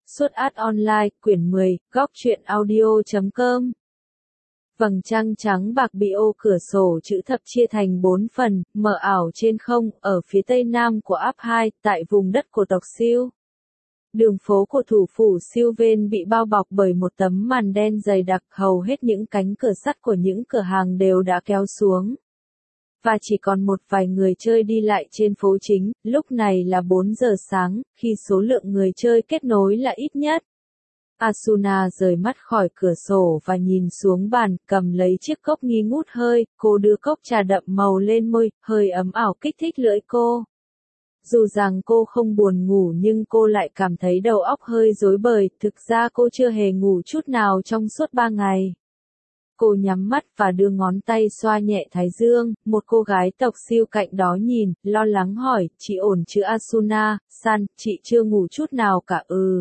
Suốt Art Online, quyển 10, góc truyện audio.com. Vầng trăng trắng bạc bị ô cửa sổ chữ thập chia thành 4 phần, mờ ảo trên không, ở phía tây nam của áp 2, tại vùng đất của tộc Siêu. Đường phố của thủ phủ Sylvain bị bao bọc bởi một tấm màn đen dày đặc, hầu hết những cánh cửa sắt của những cửa hàng đều đã kéo xuống. Và chỉ còn một vài người chơi đi lại trên phố chính, lúc này là 4 giờ sáng, khi số lượng người chơi kết nối là ít nhất. Asuna rời mắt khỏi cửa sổ và nhìn xuống bàn, cầm lấy chiếc cốc nghi ngút hơi, cô đưa cốc trà đậm màu lên môi, hơi ấm ảo kích thích lưỡi cô. Dù rằng cô không buồn ngủ nhưng cô lại cảm thấy đầu óc hơi rối bời, thực ra cô chưa hề ngủ chút nào trong suốt 3 ngày. Cô nhắm mắt và đưa ngón tay xoa nhẹ thái dương, một cô gái tộc Siêu cạnh đó nhìn, lo lắng hỏi, chị ổn chứ Asuna-san, chị chưa ngủ chút nào cả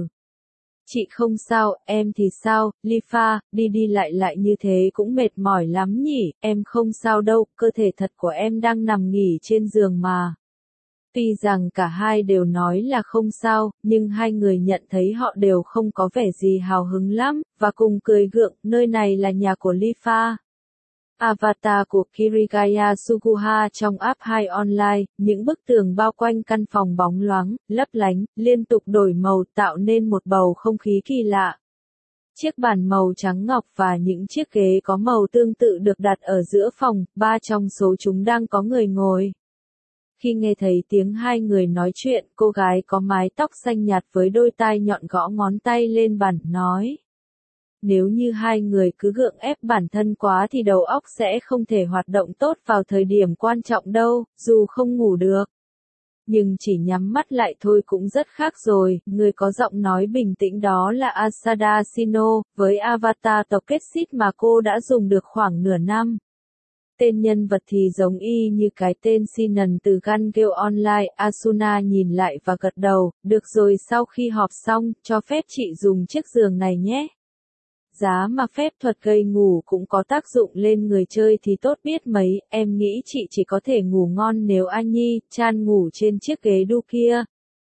Chị không sao, em thì sao, Lifa, đi đi lại lại như thế cũng mệt mỏi lắm nhỉ, em không sao đâu, cơ thể thật của em đang nằm nghỉ trên giường mà. Tuy rằng cả hai đều nói là không sao, nhưng hai người nhận thấy họ đều không có vẻ gì hào hứng lắm, và cùng cười gượng, nơi này là nhà của Lifa. Avatar của Kirigaya Suguha trong app 2 online, những bức tường bao quanh căn phòng bóng loáng, lấp lánh, liên tục đổi màu tạo nên một bầu không khí kỳ lạ. Chiếc bàn màu trắng ngọc và những chiếc ghế có màu tương tự được đặt ở giữa phòng, 3 trong số chúng đang có người ngồi. Khi nghe thấy tiếng hai người nói chuyện, cô gái có mái tóc xanh nhạt với đôi tai nhọn gõ ngón tay lên bàn, nói. Nếu như hai người cứ gượng ép bản thân quá thì đầu óc sẽ không thể hoạt động tốt vào thời điểm quan trọng đâu, dù không ngủ được. Nhưng chỉ nhắm mắt lại thôi cũng rất khác rồi, người có giọng nói bình tĩnh đó là Asada Shino, với avatar tộc Ketsit mà cô đã dùng được khoảng nửa năm. Tên nhân vật thì giống y như cái tên Sinan từ Gun Gale Online. Asuna nhìn lại và gật đầu, được rồi, sau khi họp xong, cho phép chị dùng chiếc giường này nhé. Giá mà phép thuật gây ngủ cũng có tác dụng lên người chơi thì tốt biết mấy, em nghĩ chị chỉ có thể ngủ ngon nếu Annie-chan ngủ trên chiếc ghế đu kia.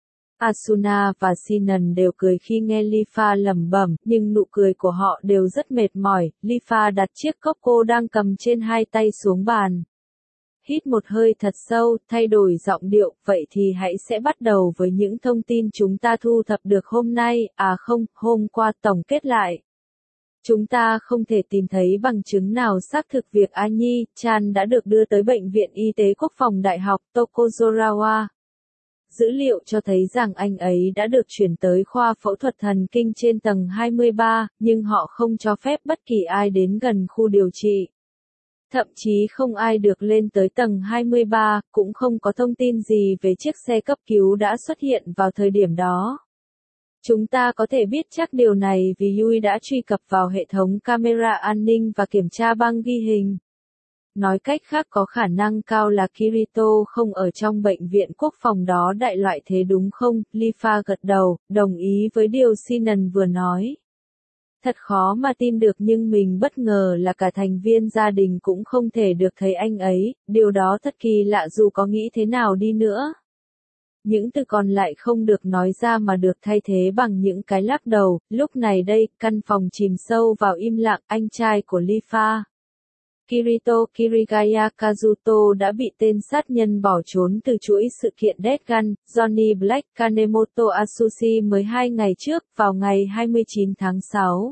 Asuna và Sinan đều cười khi nghe Lifa lẩm bẩm, nhưng nụ cười của họ đều rất mệt mỏi. Lifa đặt chiếc cốc cô đang cầm trên hai tay xuống bàn. Hít một hơi thật sâu, thay đổi giọng điệu, vậy thì hãy sẽ bắt đầu với những thông tin chúng ta thu thập được hôm nay, hôm qua tổng kết lại. Chúng ta không thể tìm thấy bằng chứng nào xác thực việc Annie-chan đã được đưa tới Bệnh viện Y tế Quốc phòng Đại học Tokozorawa. Dữ liệu cho thấy rằng anh ấy đã được chuyển tới khoa phẫu thuật thần kinh trên tầng 23, nhưng họ không cho phép bất kỳ ai đến gần khu điều trị. Thậm chí không ai được lên tới tầng 23, cũng không có thông tin gì về chiếc xe cấp cứu đã xuất hiện vào thời điểm đó. Chúng ta có thể biết chắc điều này vì Yui đã truy cập vào hệ thống camera an ninh và kiểm tra băng ghi hình. Nói cách khác, có khả năng cao là Kirito không ở trong bệnh viện quốc phòng đó, đại loại thế đúng không? Lifa gật đầu, đồng ý với điều Sinan vừa nói. Thật khó mà tin được, nhưng mình bất ngờ là cả thành viên gia đình cũng không thể được thấy anh ấy, điều đó thật kỳ lạ dù có nghĩ thế nào đi nữa. Những từ còn lại không được nói ra mà được thay thế bằng những cái lắc đầu. Lúc này đây, căn phòng chìm sâu vào im lặng. Anh trai của Lifa, Kirito Kirigaya Kazuto, đã bị tên sát nhân bỏ trốn từ chuỗi sự kiện Death Gun, Johnny Black Kanemoto Atsushi 12 ngày trước, vào ngày 29 tháng 6.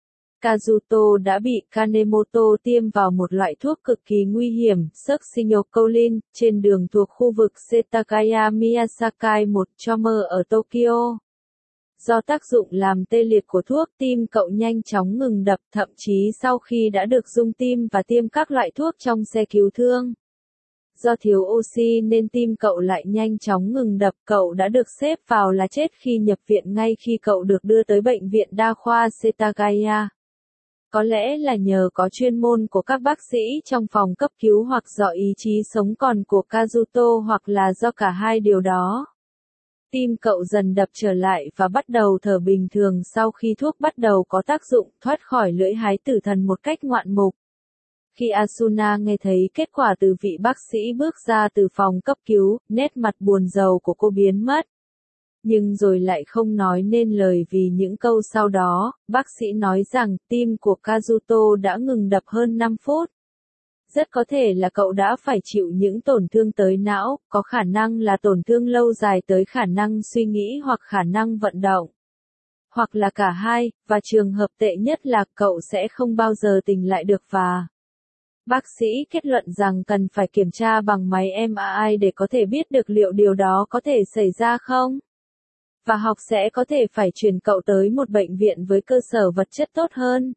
Kazuto đã bị Kanemoto tiêm vào một loại thuốc cực kỳ nguy hiểm, succinylcholine, trên đường thuộc khu vực Setagaya Miyasakai, một Chome ở Tokyo. Do tác dụng làm tê liệt của thuốc, tim cậu nhanh chóng ngừng đập, thậm chí sau khi đã được rung tim và tiêm các loại thuốc trong xe cứu thương. Do thiếu oxy nên tim cậu lại nhanh chóng ngừng đập, cậu đã được xếp vào là chết khi nhập viện ngay khi cậu được đưa tới bệnh viện đa khoa Setagaya. Có lẽ là nhờ có chuyên môn của các bác sĩ trong phòng cấp cứu hoặc do ý chí sống còn của Kazuto, hoặc là do cả hai điều đó. Tim cậu dần đập trở lại và bắt đầu thở bình thường sau khi thuốc bắt đầu có tác dụng, thoát khỏi lưỡi hái tử thần một cách ngoạn mục. Khi Asuna nghe thấy kết quả từ vị bác sĩ bước ra từ phòng cấp cứu, nét mặt buồn rầu của cô biến mất. Nhưng rồi lại không nói nên lời vì những câu sau đó, bác sĩ nói rằng tim của Kazuto đã ngừng đập hơn 5 phút. Rất có thể là cậu đã phải chịu những tổn thương tới não, có khả năng là tổn thương lâu dài tới khả năng suy nghĩ hoặc khả năng vận động. Hoặc là cả hai, và trường hợp tệ nhất là cậu sẽ không bao giờ tỉnh lại được và bác sĩ kết luận rằng cần phải kiểm tra bằng máy MRI để có thể biết được liệu điều đó có thể xảy ra không. Và học sẽ có thể phải chuyển cậu tới một bệnh viện với cơ sở vật chất tốt hơn.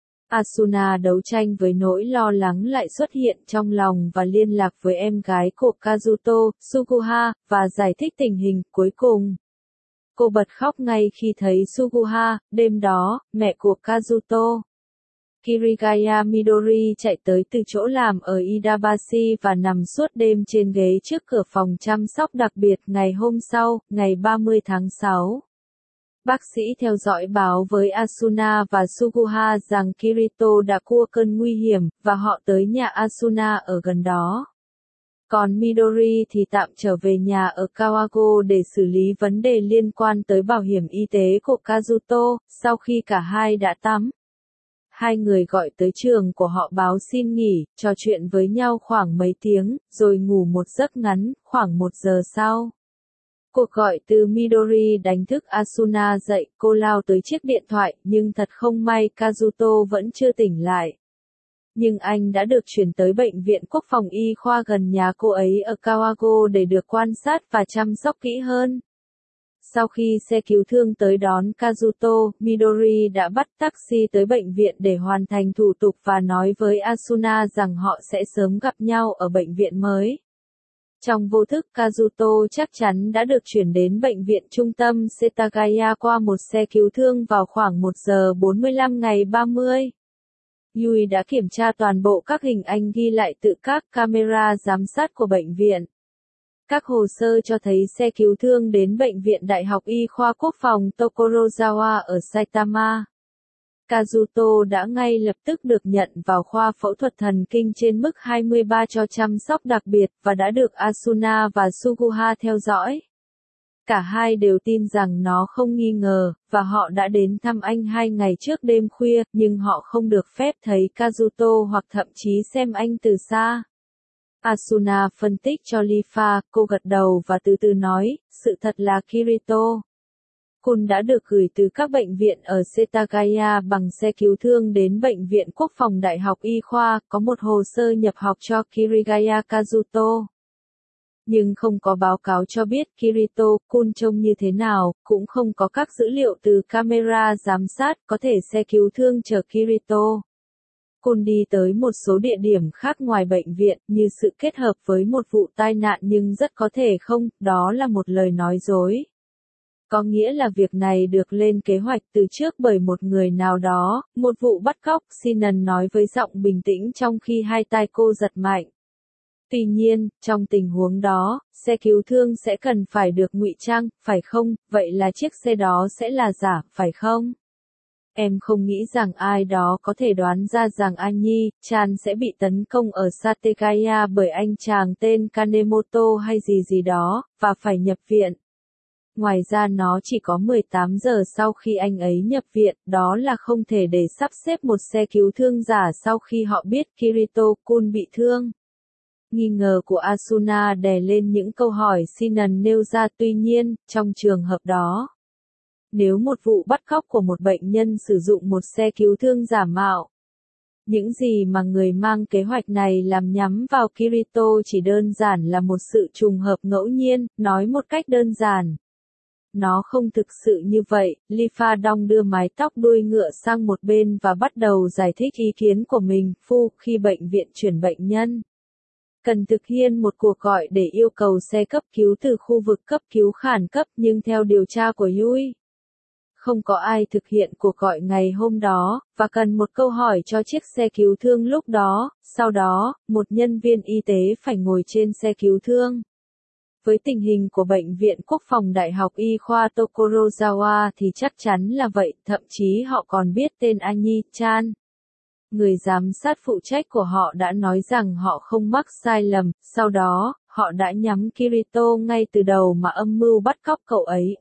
Asuna đấu tranh với nỗi lo lắng lại xuất hiện trong lòng và liên lạc với em gái của Kazuto, Suguha, và giải thích tình hình. Cuối cùng, cô bật khóc ngay khi thấy Suguha. Đêm đó, mẹ của Kazuto, Kirigaya Midori, chạy tới từ chỗ làm ở Idabashi và nằm suốt đêm trên ghế trước cửa phòng chăm sóc đặc biệt. Ngày hôm sau, ngày 30 tháng 6, bác sĩ theo dõi báo với Asuna và Suguha rằng Kirito đã qua cơn nguy hiểm, và họ tới nhà Asuna ở gần đó. Còn Midori thì tạm trở về nhà ở Kawago để xử lý vấn đề liên quan tới bảo hiểm y tế của Kazuto. Sau khi cả hai đã tắm, hai người gọi tới trường của họ báo xin nghỉ, trò chuyện với nhau khoảng mấy tiếng, rồi ngủ một giấc ngắn. Khoảng 1 giờ sau, cuộc gọi từ Midori đánh thức Asuna dậy. Cô lao tới chiếc điện thoại, nhưng thật không may Kazuto vẫn chưa tỉnh lại. Nhưng anh đã được chuyển tới bệnh viện quốc phòng y khoa gần nhà cô ấy ở Kawago để được quan sát và chăm sóc kỹ hơn. Sau khi xe cứu thương tới đón Kazuto, Midori đã bắt taxi tới bệnh viện để hoàn thành thủ tục và nói với Asuna rằng họ sẽ sớm gặp nhau ở bệnh viện mới. Trong vô thức, Kazuto chắc chắn đã được chuyển đến bệnh viện trung tâm Setagaya qua một xe cứu thương vào khoảng 1 giờ 45 ngày 30. Yui đã kiểm tra toàn bộ các hình ảnh ghi lại từ các camera giám sát của bệnh viện. Các hồ sơ cho thấy xe cứu thương đến Bệnh viện Đại học Y khoa Quốc phòng Tokorozawa ở Saitama. Kazuto đã ngay lập tức được nhận vào khoa phẫu thuật thần kinh trên mức 23 cho chăm sóc đặc biệt, và đã được Asuna và Suguha theo dõi. Cả hai đều tin rằng nó không nghi ngờ, và họ đã đến thăm anh 2 ngày trước đêm khuya, nhưng họ không được phép thấy Kazuto hoặc thậm chí xem anh từ xa. Asuna phân tích cho Lifa, cô gật đầu và từ từ nói, sự thật là Kirito Kun đã được gửi từ các bệnh viện ở Setagaya bằng xe cứu thương đến Bệnh viện Quốc phòng Đại học Y khoa, có một hồ sơ nhập học cho Kirigaya Kazuto. Nhưng không có báo cáo cho biết Kirito Kun trông như thế nào, cũng không có các dữ liệu từ camera giám sát, có thể xe cứu thương chở Kirito Kun đi tới một số địa điểm khác ngoài bệnh viện, như sự kết hợp với một vụ tai nạn, nhưng rất có thể không, đó là một lời nói dối. Có nghĩa là việc này được lên kế hoạch từ trước bởi một người nào đó. Một vụ bắt cóc, Sinan nói với giọng bình tĩnh trong khi hai tai cô giật mạnh. Tuy nhiên, trong tình huống đó, xe cứu thương sẽ cần phải được ngụy trang, phải không? Vậy là chiếc xe đó sẽ là giả, phải không? Em không nghĩ rằng ai đó có thể đoán ra rằng Anyi-chan sẽ bị tấn công ở Sategaya bởi anh chàng tên Kanemoto hay gì đó, và phải nhập viện. Ngoài ra nó chỉ có 18 giờ sau khi anh ấy nhập viện, đó là không thể để sắp xếp một xe cứu thương giả sau khi họ biết Kirito Kun bị thương. Nghi ngờ của Asuna đè lên những câu hỏi Sinan nêu ra. Tuy nhiên, trong trường hợp đó, nếu một vụ bắt cóc của một bệnh nhân sử dụng một xe cứu thương giả mạo, những gì mà người mang kế hoạch này làm nhắm vào Kirito chỉ đơn giản là một sự trùng hợp ngẫu nhiên. Nói một cách đơn giản, nó không thực sự như vậy. Lifa đong đưa mái tóc đuôi ngựa sang một bên và bắt đầu giải thích ý kiến của mình. Khi bệnh viện chuyển bệnh nhân cần thực hiện một cuộc gọi để yêu cầu xe cấp cứu từ khu vực cấp cứu khẩn cấp, nhưng theo điều tra của Yui, không có ai thực hiện cuộc gọi ngày hôm đó, và cần một câu hỏi cho chiếc xe cứu thương lúc đó. Sau đó, một nhân viên y tế phải ngồi trên xe cứu thương. Với tình hình của Bệnh viện Quốc phòng Đại học Y khoa Tokorozawa thì chắc chắn là vậy, thậm chí họ còn biết tên Anyi-chan. Người giám sát phụ trách của họ đã nói rằng họ không mắc sai lầm. Sau đó, họ đã nhắm Kirito ngay từ đầu mà âm mưu bắt cóc cậu ấy,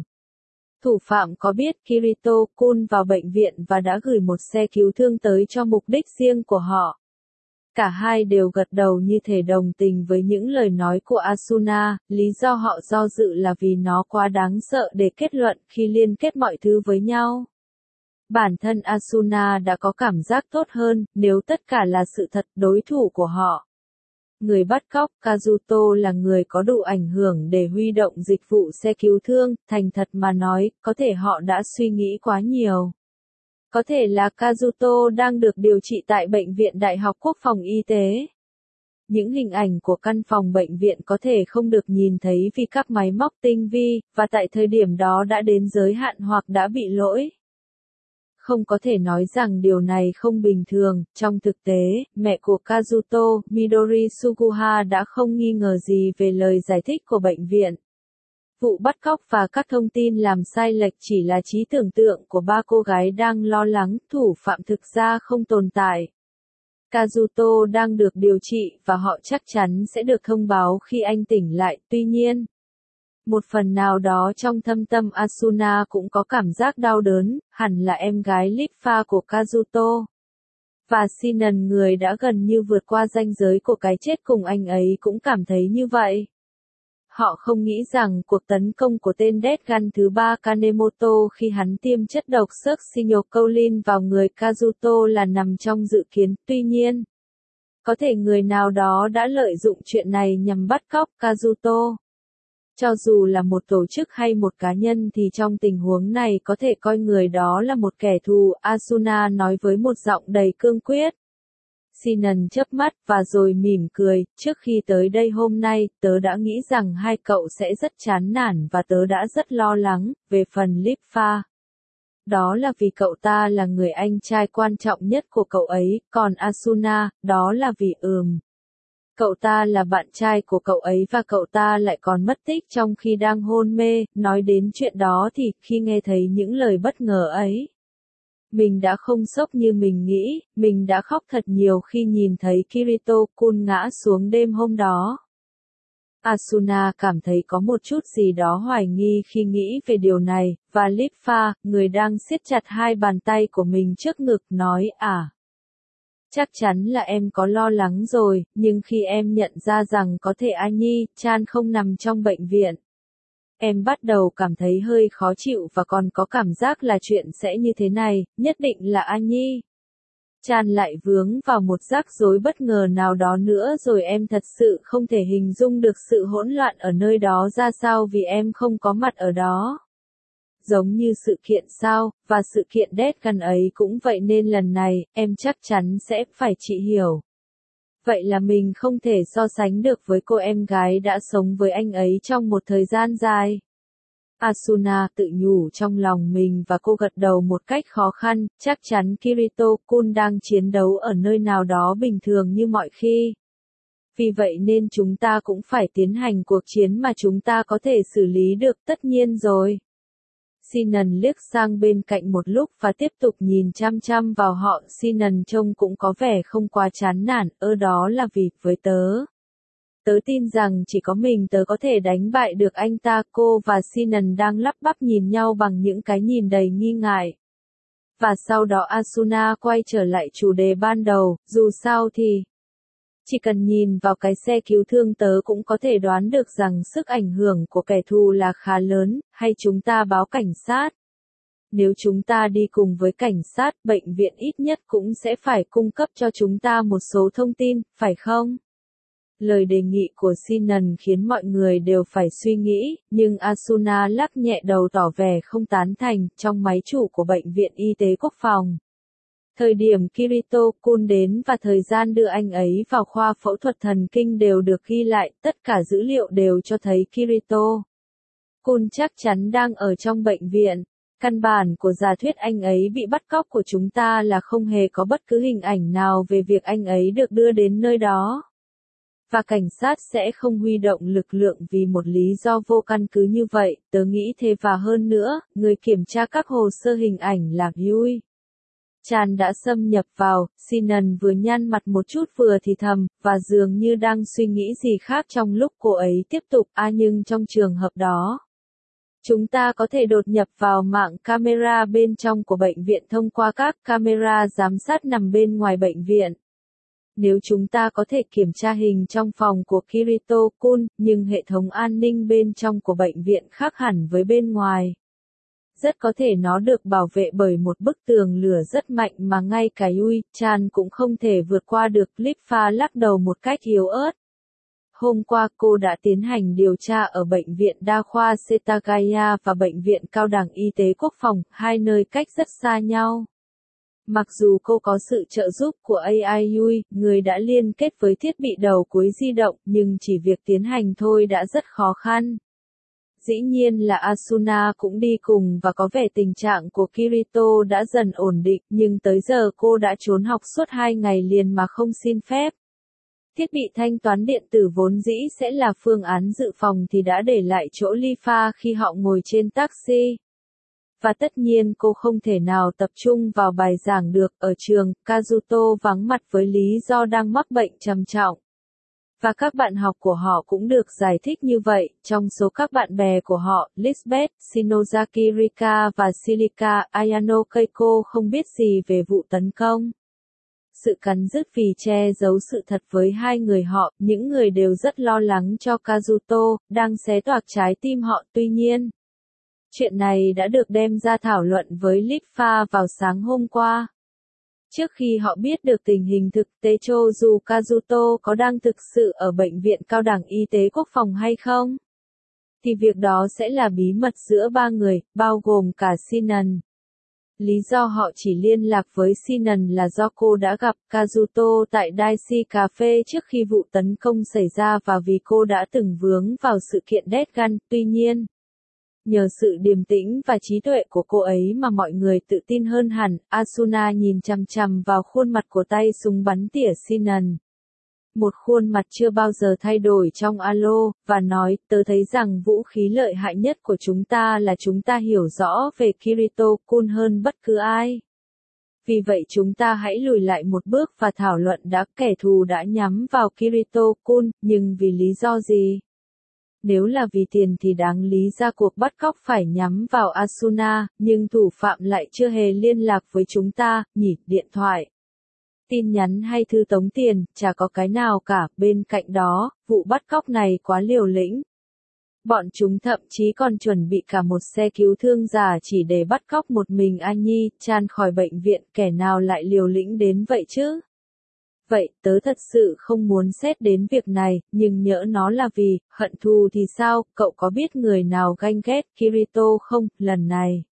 Thủ phạm có biết Kirito-kun vào bệnh viện và đã gửi một xe cứu thương tới cho mục đích riêng của họ. Cả hai đều gật đầu như thể đồng tình với những lời nói của Asuna, lý do họ do dự là vì nó quá đáng sợ để kết luận khi liên kết mọi thứ với nhau. Bản thân Asuna đã có cảm giác tốt hơn, nếu tất cả là sự thật, đối thủ của họ. Người bắt cóc Kazuto là người có đủ ảnh hưởng để huy động dịch vụ xe cứu thương, thành thật mà nói, có thể họ đã suy nghĩ quá nhiều. Có thể là Kazuto đang được điều trị tại Bệnh viện Đại học Quốc phòng Y tế. Những hình ảnh của căn phòng bệnh viện có thể không được nhìn thấy vì các máy móc tinh vi, và tại thời điểm đó đã đến giới hạn hoặc đã bị lỗi. Không có thể nói rằng điều này không bình thường, trong thực tế, mẹ của Kazuto, Midori Suguha đã không nghi ngờ gì về lời giải thích của bệnh viện. Vụ bắt cóc và các thông tin làm sai lệch chỉ là trí tưởng tượng của ba cô gái đang lo lắng, thủ phạm thực ra không tồn tại. Kazuto đang được điều trị và họ chắc chắn sẽ được thông báo khi anh tỉnh lại, tuy nhiên. Một phần nào đó trong thâm tâm Asuna cũng có cảm giác đau đớn, hẳn là em gái Lipha của Kazuto. Và Shinon, người đã gần như vượt qua ranh giới của cái chết cùng anh ấy, cũng cảm thấy như vậy. Họ không nghĩ rằng cuộc tấn công của tên Deathgun thứ 3 Kanemoto khi hắn tiêm chất độc succinylcholine vào người Kazuto là nằm trong dự kiến, tuy nhiên. Có thể người nào đó đã lợi dụng chuyện này nhằm bắt cóc Kazuto. Cho dù là một tổ chức hay một cá nhân thì trong tình huống này có thể coi người đó là một kẻ thù, Asuna nói với một giọng đầy cương quyết. Shinon chớp mắt và rồi mỉm cười, trước khi tới đây hôm nay, tớ đã nghĩ rằng hai cậu sẽ rất chán nản và tớ đã rất lo lắng, về phần Lipha. Đó là vì cậu ta là người anh trai quan trọng nhất của cậu ấy, còn Asuna, đó là vì cậu ta là bạn trai của cậu ấy và cậu ta lại còn mất tích trong khi đang hôn mê, nói đến chuyện đó thì, khi nghe thấy những lời bất ngờ ấy. Mình đã không sốc như mình nghĩ, mình đã khóc thật nhiều khi nhìn thấy Kirito-kun ngã xuống đêm hôm đó. Asuna cảm thấy có một chút gì đó hoài nghi khi nghĩ về điều này, và Lipha, người đang siết chặt hai bàn tay của mình trước ngực, nói chắc chắn là em có lo lắng rồi, nhưng khi em nhận ra rằng có thể Annie-chan không nằm trong bệnh viện, em bắt đầu cảm thấy hơi khó chịu và còn có cảm giác là chuyện sẽ như thế này, nhất định là Annie-chan lại vướng vào một rắc rối bất ngờ nào đó nữa rồi em thật sự không thể hình dung được sự hỗn loạn ở nơi đó ra sao vì em không có mặt ở đó. Giống như sự kiện sao, và sự kiện Deathgun ấy cũng vậy nên lần này, em chắc chắn sẽ phải chị hiểu. Vậy là mình không thể so sánh được với cô em gái đã sống với anh ấy trong một thời gian dài. Asuna tự nhủ trong lòng mình và cô gật đầu một cách khó khăn, chắc chắn Kirito-kun đang chiến đấu ở nơi nào đó bình thường như mọi khi. Vì vậy nên chúng ta cũng phải tiến hành cuộc chiến mà chúng ta có thể xử lý được, tất nhiên rồi. Shinon liếc sang bên cạnh một lúc và tiếp tục nhìn chăm chăm vào họ. Shinon trông cũng có vẻ không quá chán nản, đó là vì, với tớ. Tớ tin rằng chỉ có mình tớ có thể đánh bại được anh ta. Cô và Shinon đang lắp bắp nhìn nhau bằng những cái nhìn đầy nghi ngại. Và sau đó Asuna quay trở lại chủ đề ban đầu, dù sao thì. Chỉ cần nhìn vào cái xe cứu thương tớ cũng có thể đoán được rằng sức ảnh hưởng của kẻ thù là khá lớn, hay chúng ta báo cảnh sát. Nếu chúng ta đi cùng với cảnh sát, bệnh viện ít nhất cũng sẽ phải cung cấp cho chúng ta một số thông tin, phải không? Lời đề nghị của Shinon khiến mọi người đều phải suy nghĩ, nhưng Asuna lắc nhẹ đầu tỏ vẻ không tán thành, trong máy chủ của Bệnh viện Y tế Quốc phòng. Thời điểm Kirito-kun đến và thời gian đưa anh ấy vào khoa phẫu thuật thần kinh đều được ghi lại, tất cả dữ liệu đều cho thấy Kirito-kun chắc chắn đang ở trong bệnh viện. Căn bản của giả thuyết anh ấy bị bắt cóc của chúng ta là không hề có bất cứ hình ảnh nào về việc anh ấy được đưa đến nơi đó. Và cảnh sát sẽ không huy động lực lượng vì một lý do vô căn cứ như vậy, tớ nghĩ thế và hơn nữa, người kiểm tra các hồ sơ hình ảnh là Yui. Chan đã xâm nhập vào, Sinan vừa nhăn mặt một chút vừa thì thầm, và dường như đang suy nghĩ gì khác trong lúc cô ấy tiếp tục, nhưng trong trường hợp đó, chúng ta có thể đột nhập vào mạng camera bên trong của bệnh viện thông qua các camera giám sát nằm bên ngoài bệnh viện. Nếu chúng ta có thể kiểm tra hình trong phòng của Kirito-kun, nhưng hệ thống an ninh bên trong của bệnh viện khác hẳn với bên ngoài. Rất có thể nó được bảo vệ bởi một bức tường lửa rất mạnh mà ngay cả Yui-chan cũng không thể vượt qua được. Lipha lắc đầu một cách yếu ớt. Hôm qua cô đã tiến hành điều tra ở Bệnh viện Đa khoa Setagaya và Bệnh viện Cao đẳng Y tế Quốc phòng, hai nơi cách rất xa nhau. Mặc dù cô có sự trợ giúp của AI Yui, người đã liên kết với thiết bị đầu cuối di động, nhưng chỉ việc tiến hành thôi đã rất khó khăn. Dĩ nhiên là Asuna cũng đi cùng và có vẻ tình trạng của Kirito đã dần ổn định, nhưng tới giờ cô đã trốn học suốt 2 ngày liền mà không xin phép. Thiết bị thanh toán điện tử vốn dĩ sẽ là phương án dự phòng thì đã để lại chỗ Lipha khi họ ngồi trên taxi. Và tất nhiên cô không thể nào tập trung vào bài giảng được. Ở trường, Kazuto vắng mặt với lý do đang mắc bệnh trầm trọng. Và các bạn học của họ cũng được giải thích như vậy. Trong số các bạn bè của họ, Lisbeth, Shinozaki Rika và Shilika Ayano Keiko không biết gì về vụ tấn công. Sự cắn rứt vì che giấu sự thật với hai người họ, những người đều rất lo lắng cho Kazuto, đang xé toạc trái tim họ. Tuy nhiên, chuyện này đã được đem ra thảo luận với Lipha vào sáng hôm qua. Trước khi họ biết được tình hình thực tế cho dù Kazuto có đang thực sự ở Bệnh viện Cao đẳng Y tế Quốc phòng hay không, thì việc đó sẽ là bí mật giữa ba người, bao gồm cả Sinan. Lý do họ chỉ liên lạc với Sinan là do cô đã gặp Kazuto tại Daishi Cafe trước khi vụ tấn công xảy ra và vì cô đã từng vướng vào sự kiện Deathgun. Tuy nhiên, nhờ sự điềm tĩnh và trí tuệ của cô ấy mà mọi người tự tin hơn hẳn. Asuna nhìn chằm chằm vào khuôn mặt của tay súng bắn tỉa Sinan. Một khuôn mặt chưa bao giờ thay đổi trong alo, và nói, tớ thấy rằng vũ khí lợi hại nhất của chúng ta là chúng ta hiểu rõ về Kirito-kun hơn bất cứ ai. Vì vậy chúng ta hãy lùi lại một bước và thảo luận đã kẻ thù đã nhắm vào Kirito-kun, nhưng vì lý do gì? Nếu là vì tiền thì đáng lý ra cuộc bắt cóc phải nhắm vào Asuna, nhưng thủ phạm lại chưa hề liên lạc với chúng ta, nhỉ, điện thoại, tin nhắn hay thư tống tiền, chả có cái nào cả. Bên cạnh đó, vụ bắt cóc này quá liều lĩnh. Bọn chúng thậm chí còn chuẩn bị cả một xe cứu thương giả chỉ để bắt cóc một mình Anyi-chan khỏi bệnh viện, kẻ nào lại liều lĩnh đến vậy chứ? Vậy, tớ thật sự không muốn xét đến việc này, nhưng nhỡ nó là vì hận thù thì sao? Cậu có biết người nào ganh ghét Kirito không, lần này?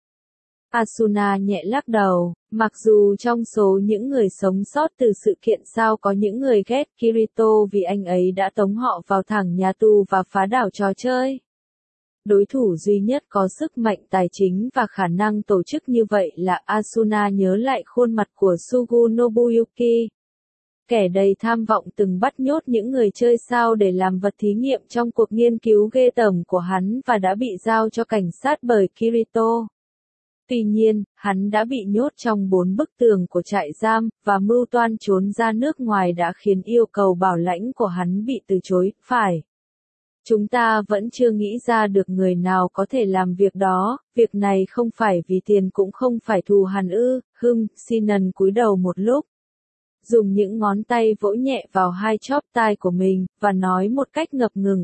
Asuna nhẹ lắc đầu, mặc dù trong số những người sống sót từ sự kiện sao có những người ghét Kirito vì anh ấy đã tống họ vào thẳng nhà tù và phá đảo trò chơi. Đối thủ duy nhất có sức mạnh tài chính và khả năng tổ chức như vậy là Asuna nhớ lại khuôn mặt của Sugu Nobuyuki. Kẻ đầy tham vọng từng bắt nhốt những người chơi sao để làm vật thí nghiệm trong cuộc nghiên cứu ghê tởm của hắn và đã bị giao cho cảnh sát bởi Kirito. Tuy nhiên, hắn đã bị nhốt trong 4 bức tường của trại giam, và mưu toan trốn ra nước ngoài đã khiến yêu cầu bảo lãnh của hắn bị từ chối. Phải. Chúng ta vẫn chưa nghĩ ra được người nào có thể làm việc đó, việc này không phải vì tiền cũng không phải thù hằn ư. Sinan cúi đầu một lúc, dùng những ngón tay vỗ nhẹ vào hai chóp tai của mình, và nói một cách ngập ngừng,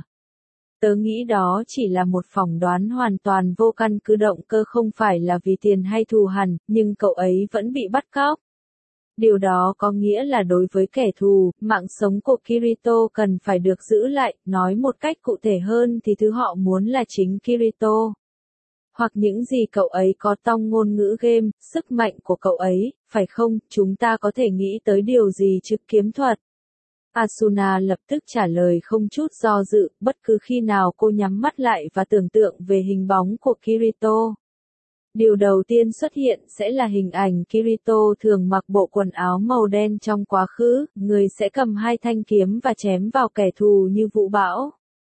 tớ nghĩ đó chỉ là một phỏng đoán hoàn toàn vô căn cứ, động cơ không phải là vì tiền hay thù hằn, nhưng cậu ấy vẫn bị bắt cóc. Điều đó có nghĩa là đối với kẻ thù, mạng sống của Kirito cần phải được giữ lại, nói một cách cụ thể hơn thì thứ họ muốn là chính Kirito. Hoặc những gì cậu ấy có trong ngôn ngữ game, sức mạnh của cậu ấy, phải không? Chúng ta có thể nghĩ tới điều gì chứ kiếm thuật? Asuna lập tức trả lời không chút do dự, bất cứ khi nào cô nhắm mắt lại và tưởng tượng về hình bóng của Kirito. Điều đầu tiên xuất hiện sẽ là hình ảnh Kirito thường mặc bộ quần áo màu đen trong quá khứ, người sẽ cầm hai thanh kiếm và chém vào kẻ thù như vũ bão.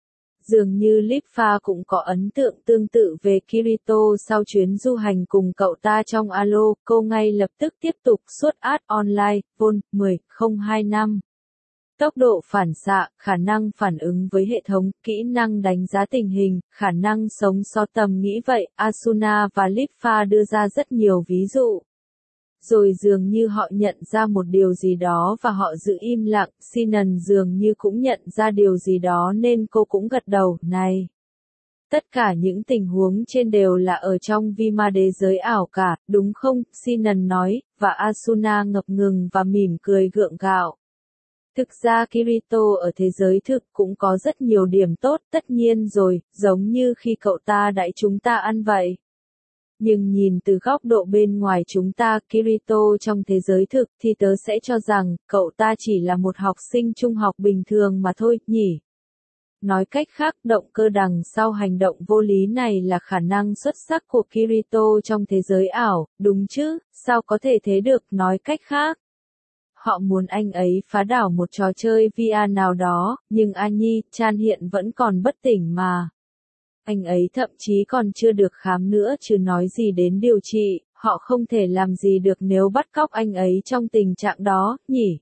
Dường như Lipha cũng có ấn tượng tương tự về Kirito sau chuyến du hành cùng cậu ta trong Alo, cô ngay lập tức tiếp tục suốt ad online, Vol 10.025. Tốc độ phản xạ, khả năng phản ứng với hệ thống, kỹ năng đánh giá tình hình, khả năng sống sót tầm nghĩ vậy, Asuna và Lipha đưa ra rất nhiều ví dụ. Rồi dường như họ nhận ra một điều gì đó và họ giữ im lặng, Sinan dường như cũng nhận ra điều gì đó nên cô cũng gật đầu, này. Tất cả những tình huống trên đều là ở trong Vima đế giới ảo cả, đúng không? Sinan nói, và Asuna ngập ngừng và mỉm cười gượng gạo. Thực ra Kirito ở thế giới thực cũng có rất nhiều điểm tốt, tất nhiên rồi, giống như khi cậu ta đãi chúng ta ăn vậy. Nhưng nhìn từ góc độ bên ngoài chúng ta, Kirito trong thế giới thực thì tớ sẽ cho rằng, cậu ta chỉ là một học sinh trung học bình thường mà thôi, nhỉ? Nói cách khác, động cơ đằng sau hành động vô lý này là khả năng xuất sắc của Kirito trong thế giới ảo, đúng chứ, sao có thể thế được, nói cách khác. Họ muốn anh ấy phá đảo một trò chơi VR nào đó, nhưng Annie-chan hiện vẫn còn bất tỉnh mà. Anh ấy thậm chí còn chưa được khám nữa chứ nói gì đến điều trị, họ không thể làm gì được nếu bắt cóc anh ấy trong tình trạng đó, nhỉ?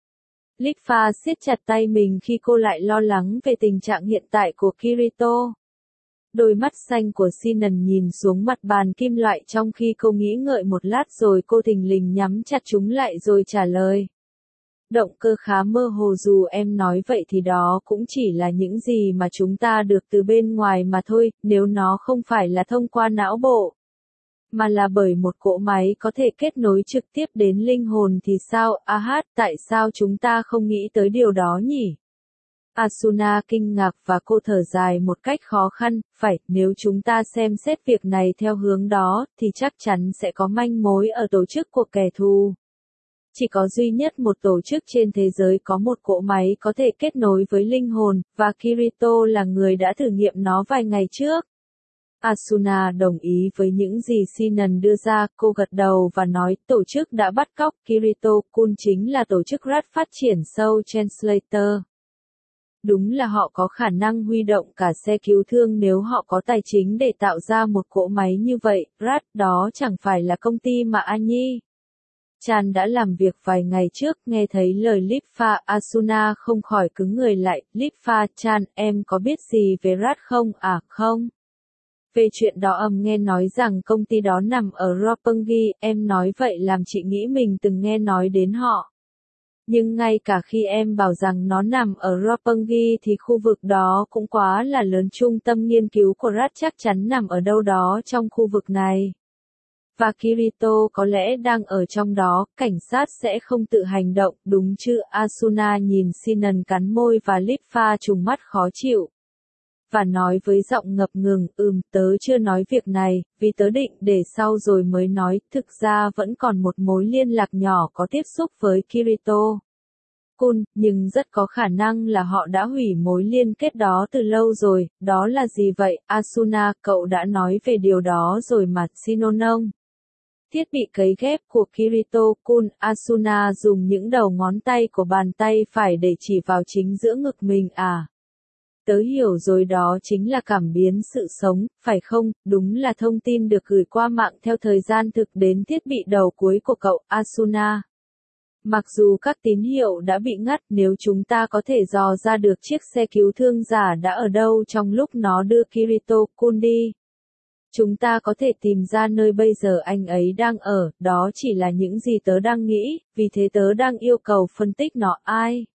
Lipha siết chặt tay mình khi cô lại lo lắng về tình trạng hiện tại của Kirito. Đôi mắt xanh của Sinan nhìn xuống mặt bàn kim loại trong khi cô nghĩ ngợi một lát rồi cô thình lình nhắm chặt chúng lại rồi trả lời. Động cơ khá mơ hồ dù em nói vậy thì đó cũng chỉ là những gì mà chúng ta được từ bên ngoài mà thôi, nếu nó không phải là thông qua não bộ, mà là bởi một cỗ máy có thể kết nối trực tiếp đến linh hồn thì sao, tại sao chúng ta không nghĩ tới điều đó nhỉ? Asuna kinh ngạc và cô thở dài một cách khó khăn, phải, nếu chúng ta xem xét việc này theo hướng đó, thì chắc chắn sẽ có manh mối ở tổ chức của kẻ thù. Chỉ có duy nhất một tổ chức trên thế giới có một cỗ máy có thể kết nối với linh hồn, và Kirito là người đã thử nghiệm nó vài ngày trước. Asuna đồng ý với những gì Sinan đưa ra, cô gật đầu và nói, tổ chức đã bắt cóc Kirito-kun chính là tổ chức RAD phát triển Soul Translator. Đúng là họ có khả năng huy động cả xe cứu thương nếu họ có tài chính để tạo ra một cỗ máy như vậy, RAD đó chẳng phải là công ty mà Annie Chan đã làm việc vài ngày trước, nghe thấy lời Lipha, Asuna không khỏi cứng người lại, Lipha Chan, em có biết gì về RAD không? À, không. Về chuyện đó nghe nói rằng công ty đó nằm ở Roppongi, em nói vậy làm chị nghĩ mình từng nghe nói đến họ. Nhưng ngay cả khi em bảo rằng nó nằm ở Roppongi thì khu vực đó cũng quá là lớn, trung tâm nghiên cứu của RAD chắc chắn nằm ở đâu đó trong khu vực này. Và Kirito có lẽ đang ở trong đó, cảnh sát sẽ không tự hành động, đúng chứ? Asuna nhìn Sinan cắn môi và Lipha trùng mắt khó chịu. Và nói với giọng ngập ngừng, tớ chưa nói việc này, vì tớ định để sau rồi mới nói, thực ra vẫn còn một mối liên lạc nhỏ có tiếp xúc với Kirito. Nhưng rất có khả năng là họ đã hủy mối liên kết đó từ lâu rồi, đó là gì vậy? Asuna, cậu đã nói về điều đó rồi mà, Shinonong. Thiết bị cấy ghép của Kirito-kun, Asuna dùng những đầu ngón tay của bàn tay phải để chỉ vào chính giữa ngực mình à? Tớ hiểu rồi, đó chính là cảm biến sự sống, phải không? Đúng là thông tin được gửi qua mạng theo thời gian thực đến thiết bị đầu cuối của cậu, Asuna. Mặc dù các tín hiệu đã bị ngắt, nếu chúng ta có thể dò ra được chiếc xe cứu thương giả đã ở đâu trong lúc nó đưa Kirito-kun đi, chúng ta có thể tìm ra nơi bây giờ anh ấy đang ở, đó chỉ là những gì tớ đang nghĩ, vì thế tớ đang yêu cầu phân tích nó. Ai?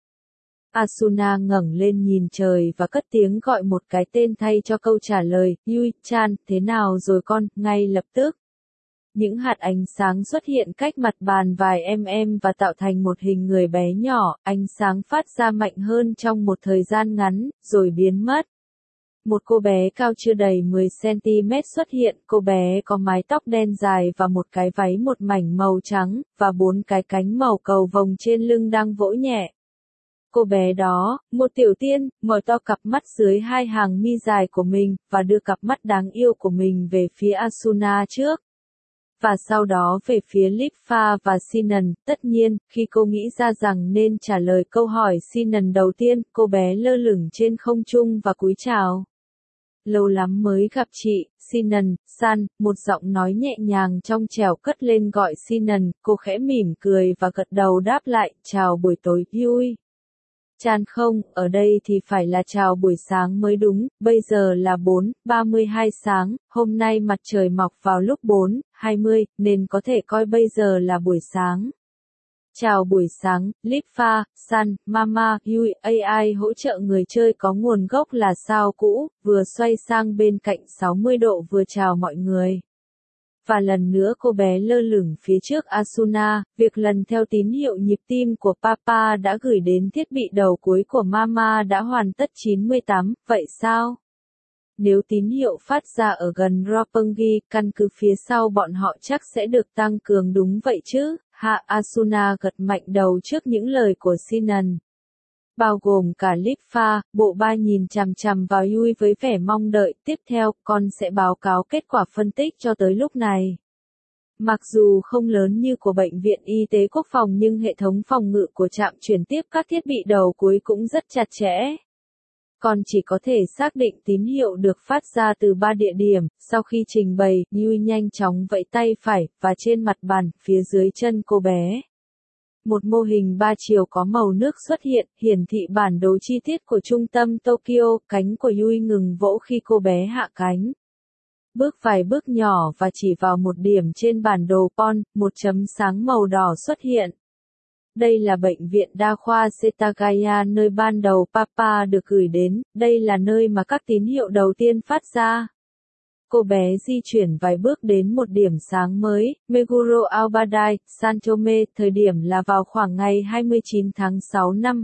Asuna ngẩng lên nhìn trời và cất tiếng gọi một cái tên thay cho câu trả lời, Yui-chan, thế nào rồi con, ngay lập tức. Những hạt ánh sáng xuất hiện cách mặt bàn vài mm và tạo thành một hình người bé nhỏ, ánh sáng phát ra mạnh hơn trong một thời gian ngắn, rồi biến mất. Một cô bé cao chưa đầy 10 cm xuất hiện, cô bé có mái tóc đen dài và một cái váy một mảnh màu trắng, và 4 cái cánh màu cầu vồng trên lưng đang vỗ nhẹ. Cô bé đó, một tiểu tiên, mở to cặp mắt dưới hai hàng mi dài của mình, và đưa cặp mắt đáng yêu của mình về phía Asuna trước. và sau đó về phía Litva và Sinan. Tất nhiên, khi cô nghĩ ra rằng nên trả lời câu hỏi Sinan đầu tiên, cô bé lơ lửng trên không trung và cúi chào. Lâu lắm mới gặp chị, Sinan, san, một giọng nói nhẹ nhàng trong trẻo cất lên gọi Sinan, cô khẽ mỉm cười và gật đầu đáp lại, chào buổi tối, Yui. Chan không, ở đây thì phải là chào buổi sáng mới đúng, bây giờ là 4:32 sáng, hôm nay mặt trời mọc vào lúc 4:20, nên có thể coi bây giờ là buổi sáng. Chào buổi sáng, Litva, san, mama, Yui, AI hỗ trợ người chơi có nguồn gốc là sao cũ, vừa xoay sang bên cạnh 60 độ vừa chào mọi người. Và lần nữa cô bé lơ lửng phía trước Asuna, việc lần theo tín hiệu nhịp tim của Papa đã gửi đến thiết bị đầu cuối của Mama đã hoàn tất 98, vậy sao? Nếu tín hiệu phát ra ở gần Roppongi, căn cứ phía sau bọn họ chắc sẽ được tăng cường đúng vậy chứ? Hạ Asuna gật mạnh đầu trước những lời của Sinan. Bao gồm cả Litva, bộ ba nhìn chằm chằm vào Yui với vẻ mong đợi. Tiếp theo, con sẽ báo cáo kết quả phân tích cho tới lúc này. Mặc dù không lớn như của Bệnh viện Y tế Quốc phòng nhưng hệ thống phòng ngự của trạm chuyển tiếp các thiết bị đầu cuối cũng rất chặt chẽ. Con chỉ có thể xác định tín hiệu được phát ra từ 3 địa điểm. Sau khi trình bày, Yui nhanh chóng vẫy tay phải, và trên mặt bàn, phía dưới chân cô bé. Một mô hình 3 chiều có màu nước xuất hiện, hiển thị bản đồ chi tiết của trung tâm Tokyo. Cánh của Yui ngừng vỗ khi cô bé hạ cánh. Bước vài bước nhỏ và chỉ vào một điểm trên bản đồ PON, một chấm sáng màu đỏ xuất hiện. Đây là bệnh viện đa khoa Setagaya nơi ban đầu Papa được gửi đến, đây là nơi mà các tín hiệu đầu tiên phát ra. Cô bé di chuyển vài bước đến một điểm sáng mới, Meguro Aobadai, Sanchome, thời điểm là vào khoảng ngày 29 tháng 6 năm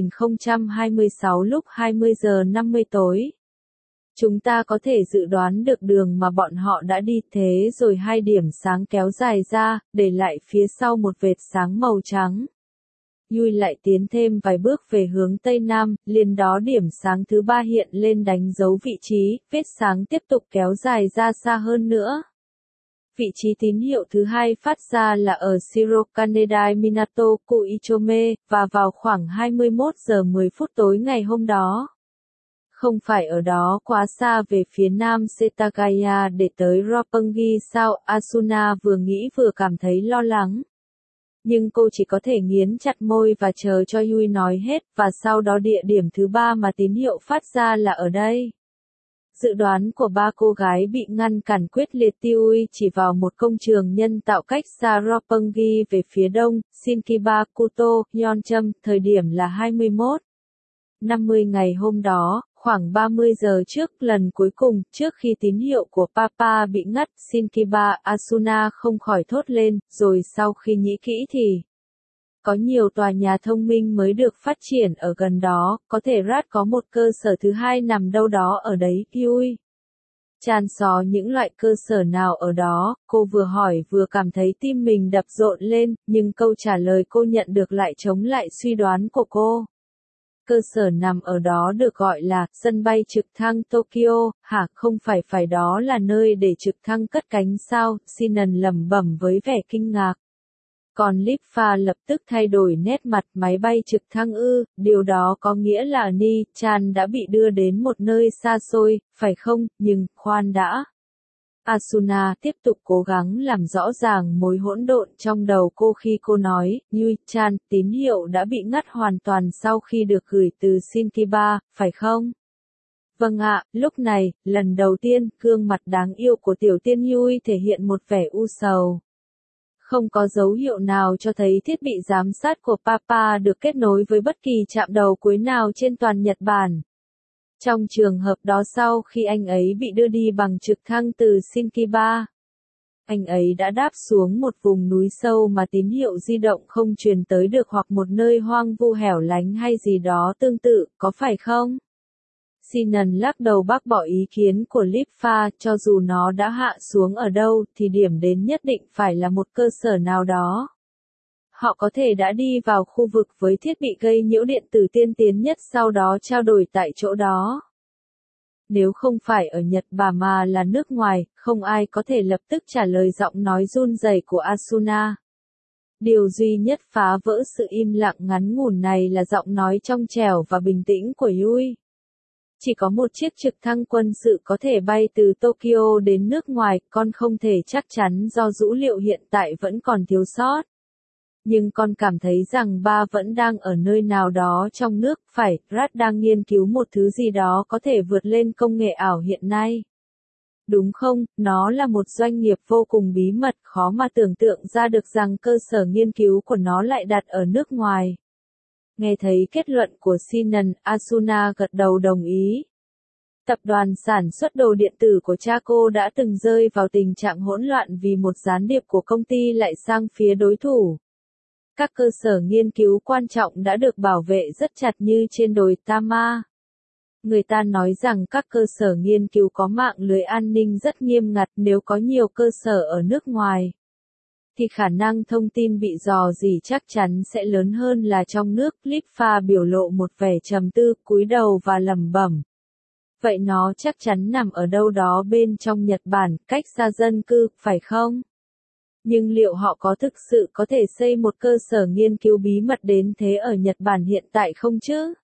2026 lúc 20 giờ 50 tối. Chúng ta có thể dự đoán được đường mà bọn họ đã đi thế rồi hai điểm sáng kéo dài ra, để lại phía sau một vệt sáng màu trắng. Yui lại tiến thêm vài bước về hướng Tây Nam, liền đó điểm sáng thứ 3 hiện lên đánh dấu vị trí, vết sáng tiếp tục kéo dài ra xa hơn nữa. Vị trí tín hiệu thứ 2 phát ra là ở Shirokanedai Minato, Kuichome, và vào khoảng 21 giờ 10 phút tối ngày hôm đó. Không phải ở đó quá xa về phía nam Setagaya để tới Roppongi sao? Asuna vừa nghĩ vừa cảm thấy lo lắng. Nhưng cô chỉ có thể nghiến chặt môi và chờ cho Yui nói hết, và sau đó địa điểm thứ 3 mà tín hiệu phát ra là ở đây. Dự đoán của ba cô gái bị ngăn cản quyết liệt. Yui chỉ vào một công trường nhân tạo cách xa Roppongi về phía đông, Shinkiba, Kuto, Yeoncham, thời điểm là 21:50 ngày hôm đó. Khoảng 30 giờ trước, lần cuối cùng, trước khi tín hiệu của Papa bị ngắt, Shinkiba, Asuna không khỏi thốt lên, rồi sau khi nghĩ kỹ thì có nhiều tòa nhà thông minh mới được phát triển ở gần đó, có thể RAD có một cơ sở thứ hai nằm đâu đó ở đấy, Yui. Chan xó những loại cơ sở nào ở đó, cô vừa hỏi vừa cảm thấy tim mình đập rộn lên, nhưng câu trả lời cô nhận được lại chống lại suy đoán của cô. Cơ sở nằm ở đó được gọi là sân bay trực thăng Tokyo, hả? Không phải đó là nơi để trực thăng cất cánh sao? Sinan lẩm bẩm với vẻ kinh ngạc. Còn Litva lập tức thay đổi nét mặt, máy bay trực thăng ư? Điều đó có nghĩa là Ni-chan đã bị đưa đến một nơi xa xôi, phải không? Nhưng, khoan đã. Asuna tiếp tục cố gắng làm rõ ràng mối hỗn độn trong đầu cô khi cô nói, Yui-chan, tín hiệu đã bị ngắt hoàn toàn sau khi được gửi từ Shinkiba, phải không? Vâng ạ, lúc này, lần đầu tiên, gương mặt đáng yêu của tiểu tiên Yui thể hiện một vẻ u sầu. Không có dấu hiệu nào cho thấy thiết bị giám sát của Papa được kết nối với bất kỳ trạm đầu cuối nào trên toàn Nhật Bản. Trong trường hợp đó sau khi anh ấy bị đưa đi bằng trực thăng từ Shinkiba, anh ấy đã đáp xuống một vùng núi sâu mà tín hiệu di động không truyền tới được hoặc một nơi hoang vu hẻo lánh hay gì đó tương tự, có phải không? Sinan lắc đầu bác bỏ ý kiến của Litva, cho dù nó đã hạ xuống ở đâu thì điểm đến nhất định phải là một cơ sở nào đó. Họ có thể đã đi vào khu vực với thiết bị gây nhiễu điện tử tiên tiến nhất sau đó trao đổi tại chỗ đó. Nếu không phải ở Nhật Bản mà là nước ngoài, không ai có thể lập tức trả lời giọng nói run rẩy của Asuna. Điều duy nhất phá vỡ sự im lặng ngắn ngủn này là giọng nói trong trẻo và bình tĩnh của Yui. Chỉ có một chiếc trực thăng quân sự có thể bay từ Tokyo đến nước ngoài, con không thể chắc chắn do dữ liệu hiện tại vẫn còn thiếu sót. Nhưng con cảm thấy rằng ba vẫn đang ở nơi nào đó trong nước, phải, Rat đang nghiên cứu một thứ gì đó có thể vượt lên công nghệ ảo hiện nay. Đúng không, nó là một doanh nghiệp vô cùng bí mật, khó mà tưởng tượng ra được rằng cơ sở nghiên cứu của nó lại đặt ở nước ngoài. Nghe thấy kết luận của Sinan, Asuna gật đầu đồng ý. Tập đoàn sản xuất đồ điện tử của cha cô đã từng rơi vào tình trạng hỗn loạn vì một gián điệp của công ty lại sang phía đối thủ. Các cơ sở nghiên cứu quan trọng đã được bảo vệ rất chặt như trên đồi Tama. Người ta nói rằng các cơ sở nghiên cứu có mạng lưới an ninh rất nghiêm ngặt, nếu có nhiều cơ sở ở nước ngoài, thì khả năng thông tin bị rò rỉ chắc chắn sẽ lớn hơn là trong nước. Lipha biểu lộ một vẻ trầm tư, cúi đầu và lẩm bẩm. Vậy nó chắc chắn nằm ở đâu đó bên trong Nhật Bản, cách xa dân cư, phải không? Nhưng liệu họ có thực sự có thể xây một cơ sở nghiên cứu bí mật đến thế ở Nhật Bản hiện tại không chứ?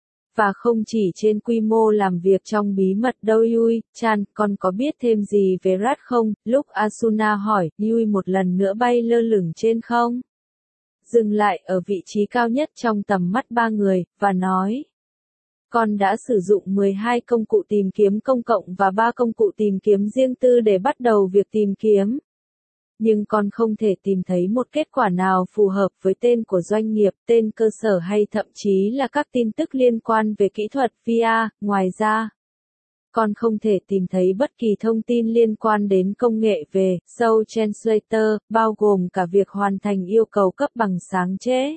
Và không chỉ trên quy mô làm việc trong bí mật đâu Yui-chan, con có biết thêm gì về Rat không? Lúc Asuna hỏi, Yui một lần nữa bay lơ lửng trên không? Dừng lại ở vị trí cao nhất trong tầm mắt ba người, và nói. Con đã sử dụng 12 công cụ tìm kiếm công cộng và 3 công cụ tìm kiếm riêng tư để bắt đầu việc tìm kiếm. Nhưng con không thể tìm thấy một kết quả nào phù hợp với tên của doanh nghiệp, tên cơ sở hay thậm chí là các tin tức liên quan về kỹ thuật VR. Ngoài ra, con không thể tìm thấy bất kỳ thông tin liên quan đến công nghệ về Soul Translator, bao gồm cả việc hoàn thành yêu cầu cấp bằng sáng chế.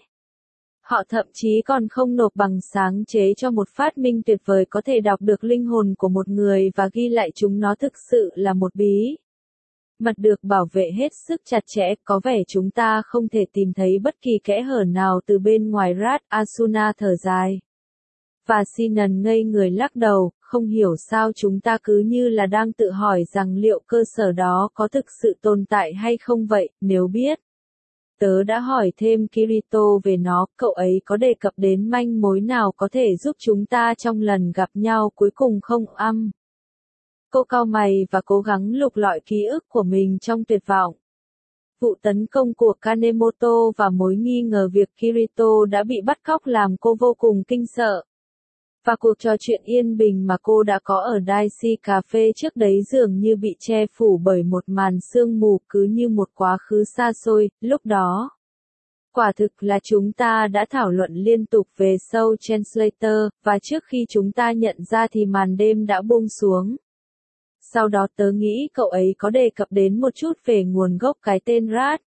Họ thậm chí còn không nộp bằng sáng chế cho một phát minh tuyệt vời có thể đọc được linh hồn của một người và ghi lại chúng. Nó thực sự là một bí mật được bảo vệ hết sức chặt chẽ, có vẻ chúng ta không thể tìm thấy bất kỳ kẽ hở nào từ bên ngoài. Rat, Asuna thở dài. Và Sinan ngây người lắc đầu, không hiểu sao chúng ta cứ như là đang tự hỏi rằng liệu cơ sở đó có thực sự tồn tại hay không vậy. Nếu biết, tớ đã hỏi thêm Kirito về nó, cậu ấy có đề cập đến manh mối nào có thể giúp chúng ta trong lần gặp nhau cuối cùng không? Cô cau mày và cố gắng lục lọi ký ức của mình trong tuyệt vọng. Vụ tấn công của Kanemoto và mối nghi ngờ việc Kirito đã bị bắt cóc làm cô vô cùng kinh sợ. Và cuộc trò chuyện yên bình mà cô đã có ở Daisy Cafe trước đấy dường như bị che phủ bởi một màn sương mù, cứ như một quá khứ xa xôi. Lúc đó, quả thực là chúng ta đã thảo luận liên tục về Soul Translator, và trước khi chúng ta nhận ra thì màn đêm đã buông xuống. Sau đó tớ nghĩ cậu ấy có đề cập đến một chút về nguồn gốc cái tên Rat.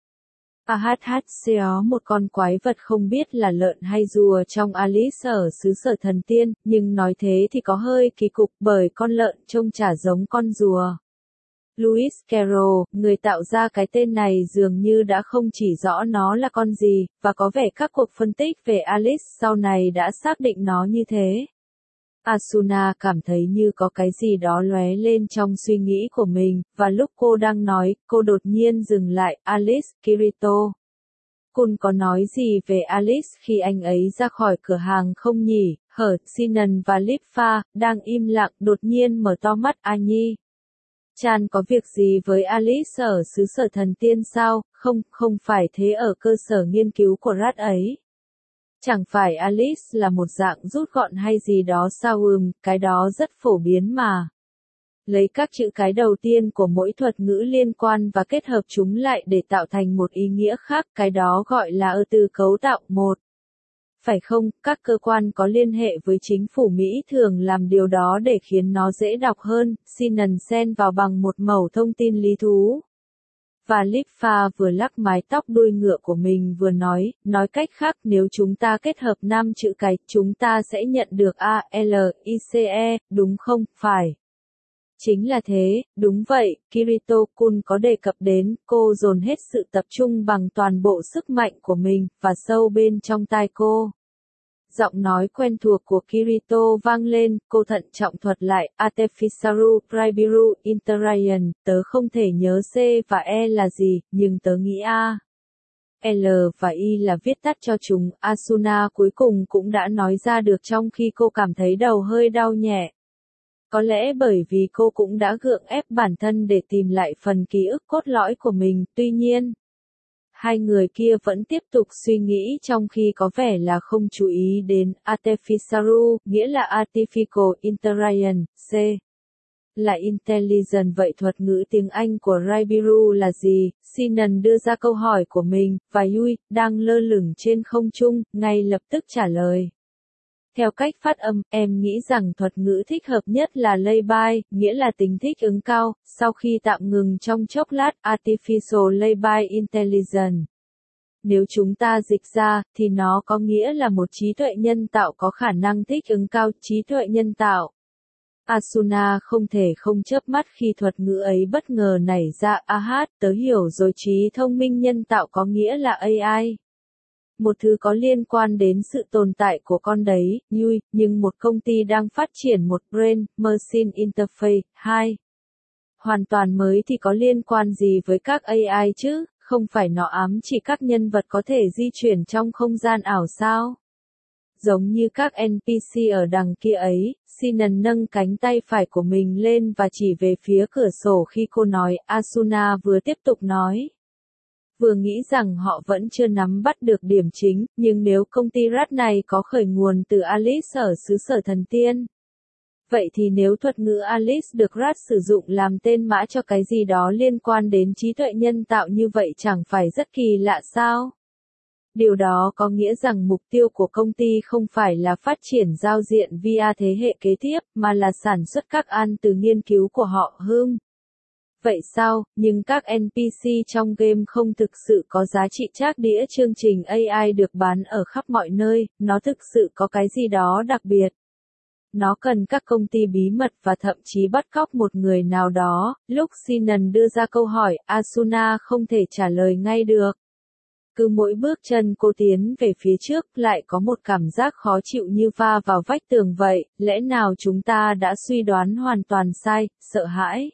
Ahhatxio, một con quái vật không biết là lợn hay rùa trong Alice ở xứ sở thần tiên, nhưng nói thế thì có hơi kỳ cục bởi con lợn trông chả giống con rùa. Lewis Carroll, người tạo ra cái tên này dường như đã không chỉ rõ nó là con gì, và có vẻ các cuộc phân tích về Alice sau này đã xác định nó như thế. Asuna cảm thấy như có cái gì đó lóe lên trong suy nghĩ của mình, và lúc cô đang nói, cô đột nhiên dừng lại. Alice, Kirito. Kun có nói gì về Alice khi anh ấy ra khỏi cửa hàng không nhỉ? Sinan và Lipha, đang im lặng, đột nhiên mở to mắt. Nhi. Chan có việc gì với Alice ở xứ sở thần tiên sao? Không phải thế ở cơ sở nghiên cứu của Rat ấy. Chẳng phải Alice là một dạng rút gọn hay gì đó sao? Cái đó rất phổ biến mà. Lấy các chữ cái đầu tiên của mỗi thuật ngữ liên quan và kết hợp chúng lại để tạo thành một ý nghĩa khác, cái đó gọi là từ cấu tạo. Phải không, các cơ quan có liên hệ với chính phủ Mỹ thường làm điều đó để khiến nó dễ đọc hơn. Sinan xen vào bằng một mẩu thông tin lý thú. Và Lipha vừa lắc mái tóc đuôi ngựa của mình vừa nói cách khác, nếu chúng ta kết hợp 5 chữ cái, chúng ta sẽ nhận được ALICE, đúng không? Phải. Chính là thế, đúng vậy, Kirito-kun có đề cập đến. Cô dồn hết sự tập trung bằng toàn bộ sức mạnh của mình, và sâu bên trong tai cô. Giọng nói quen thuộc của Kirito vang lên, cô thận trọng thuật lại, Artificial Pribiru Interryan, tớ không thể nhớ C và E là gì, nhưng tớ nghĩ A. L và I là viết tắt cho chúng, Asuna cuối cùng cũng đã nói ra được trong khi cô cảm thấy đầu hơi đau nhẹ. Có lẽ bởi vì cô cũng đã gượng ép bản thân để tìm lại phần ký ức cốt lõi của mình, tuy nhiên. Hai người kia vẫn tiếp tục suy nghĩ trong khi có vẻ là không chú ý đến Artificial, nghĩa là Artificial Intelligence, C. Là Intelligent vậy thuật ngữ tiếng Anh của Raibiru là gì? Sinan đưa ra câu hỏi của mình, và Yui, đang lơ lửng trên không trung, ngay lập tức trả lời. Theo cách phát âm, em nghĩ rằng thuật ngữ thích hợp nhất là layby, nghĩa là tính thích ứng cao, sau khi tạm ngừng trong chốc lát, Artificial Layby Intelligence. Nếu chúng ta dịch ra, thì nó có nghĩa là một trí tuệ nhân tạo có khả năng thích ứng cao, trí tuệ nhân tạo. Asuna không thể không chớp mắt khi thuật ngữ ấy bất ngờ nảy ra, tớ hiểu rồi, trí thông minh nhân tạo có nghĩa là AI. Một thứ có liên quan đến sự tồn tại của con đấy, Yui, nhưng một công ty đang phát triển một Brain Machine Interface, 2. Hoàn toàn mới thì có liên quan gì với các AI chứ, không phải nó ám chỉ các nhân vật có thể di chuyển trong không gian ảo sao? Giống như các NPC ở đằng kia ấy, Sinan nâng cánh tay phải của mình lên và chỉ về phía cửa sổ khi cô nói, Asuna vừa tiếp tục nói. Vừa nghĩ rằng họ vẫn chưa nắm bắt được điểm chính, nhưng nếu công ty RAT này có khởi nguồn từ Alice ở xứ sở thần tiên. Vậy thì nếu thuật ngữ Alice được RAT sử dụng làm tên mã cho cái gì đó liên quan đến trí tuệ nhân tạo như vậy chẳng phải rất kỳ lạ sao? Điều đó có nghĩa rằng mục tiêu của công ty không phải là phát triển giao diện VR thế hệ kế tiếp, mà là sản xuất các an từ nghiên cứu của họ. Vậy sao, nhưng các NPC trong game không thực sự có giá trị trác đĩa chương trình AI được bán ở khắp mọi nơi, nó thực sự có cái gì đó đặc biệt. Nó cần các công ty bí mật và thậm chí bắt cóc một người nào đó, lúc Sinan đưa ra câu hỏi, Asuna không thể trả lời ngay được. Cứ mỗi bước chân cô tiến về phía trước lại có một cảm giác khó chịu như va vào vách tường vậy, lẽ nào chúng ta đã suy đoán hoàn toàn sai, sợ hãi.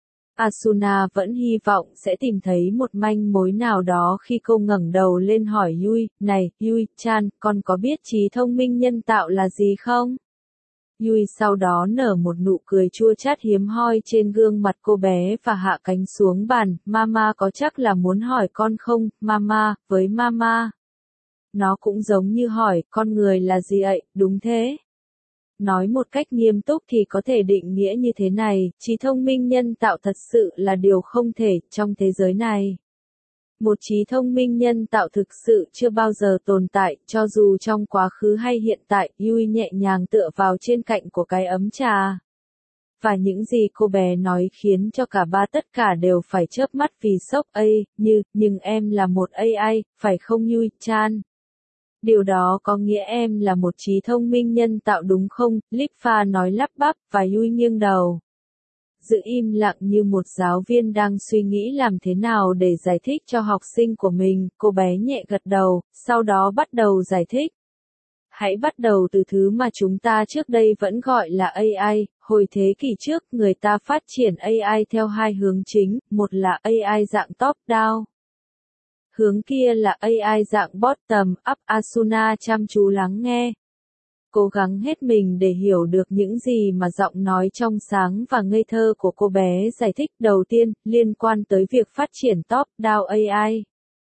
Asuna vẫn hy vọng sẽ tìm thấy một manh mối nào đó khi cô ngẩng đầu lên hỏi Yui, này, Yui-chan, con có biết trí thông minh nhân tạo là gì không? Yui sau đó nở một nụ cười chua chát hiếm hoi trên gương mặt cô bé và hạ cánh xuống bàn, Mama có chắc là muốn hỏi con không, Mama, với Mama. Nó cũng giống như hỏi, con người là gì ạ, đúng thế? Nói một cách nghiêm túc thì có thể định nghĩa như thế này, trí thông minh nhân tạo thật sự là điều không thể trong thế giới này. Một trí thông minh nhân tạo thực sự chưa bao giờ tồn tại, cho dù trong quá khứ hay hiện tại, Yui nhẹ nhàng tựa vào trên cạnh của cái ấm trà. Và những gì cô bé nói khiến cho cả ba tất cả đều phải chớp mắt vì sốc nhưng em là một AI, phải không Yui-chan? Điều đó có nghĩa em là một trí thông minh nhân tạo đúng không? Lipha nói lắp bắp, và Yui nghiêng đầu. Giữ im lặng như một giáo viên đang suy nghĩ làm thế nào để giải thích cho học sinh của mình, cô bé nhẹ gật đầu, sau đó bắt đầu giải thích. Hãy bắt đầu từ thứ mà chúng ta trước đây vẫn gọi là AI, hồi thế kỷ trước người ta phát triển AI theo hai hướng chính, một là AI dạng top-down. Hướng kia là AI dạng bottom-up. Asuna chăm chú lắng nghe. Cố gắng hết mình để hiểu được những gì mà giọng nói trong sáng và ngây thơ của cô bé giải thích. Đầu tiên, liên quan tới việc phát triển top-down AI.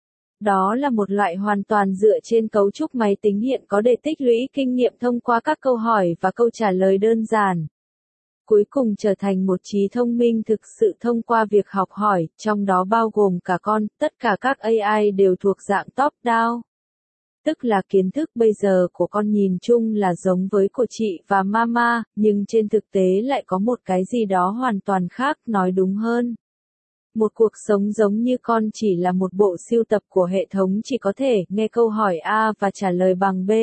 Đó là một loại hoàn toàn dựa trên cấu trúc máy tính hiện có để tích lũy kinh nghiệm thông qua các câu hỏi và câu trả lời đơn giản. Cuối cùng trở thành một trí thông minh thực sự thông qua việc học hỏi, trong đó bao gồm cả con, tất cả các AI đều thuộc dạng top-down. Tức là kiến thức bây giờ của con nhìn chung là giống với của chị và Mama, nhưng trên thực tế lại có một cái gì đó hoàn toàn khác, nói đúng hơn. Một cuộc sống giống như con chỉ là một bộ sưu tập của hệ thống chỉ có thể nghe câu hỏi A và trả lời bằng B.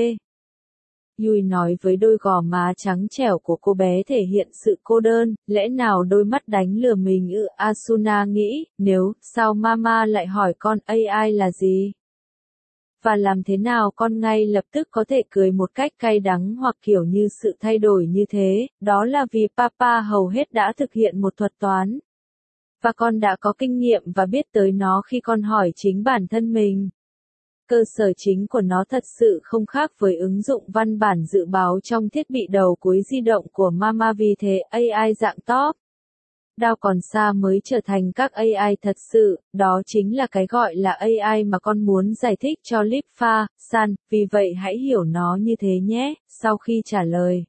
Yui nói với đôi gò má trắng trẻo của cô bé thể hiện sự cô đơn, lẽ nào đôi mắt đánh lừa mình ư? Asuna nghĩ, sao Mama lại hỏi con AI là gì? Và làm thế nào con ngay lập tức có thể cười một cách cay đắng hoặc kiểu như sự thay đổi như thế, đó là vì Papa hầu hết đã thực hiện một thuật toán. Và con đã có kinh nghiệm và biết tới nó khi con hỏi chính bản thân mình. Cơ sở chính của nó thật sự không khác với ứng dụng văn bản dự báo trong thiết bị đầu cuối di động của Mama, vì thế AI dạng top Đao còn xa mới trở thành các AI thật sự, đó chính là cái gọi là AI mà con muốn giải thích cho Lipfa, San, vì vậy hãy hiểu nó như thế nhé. Sau khi trả lời,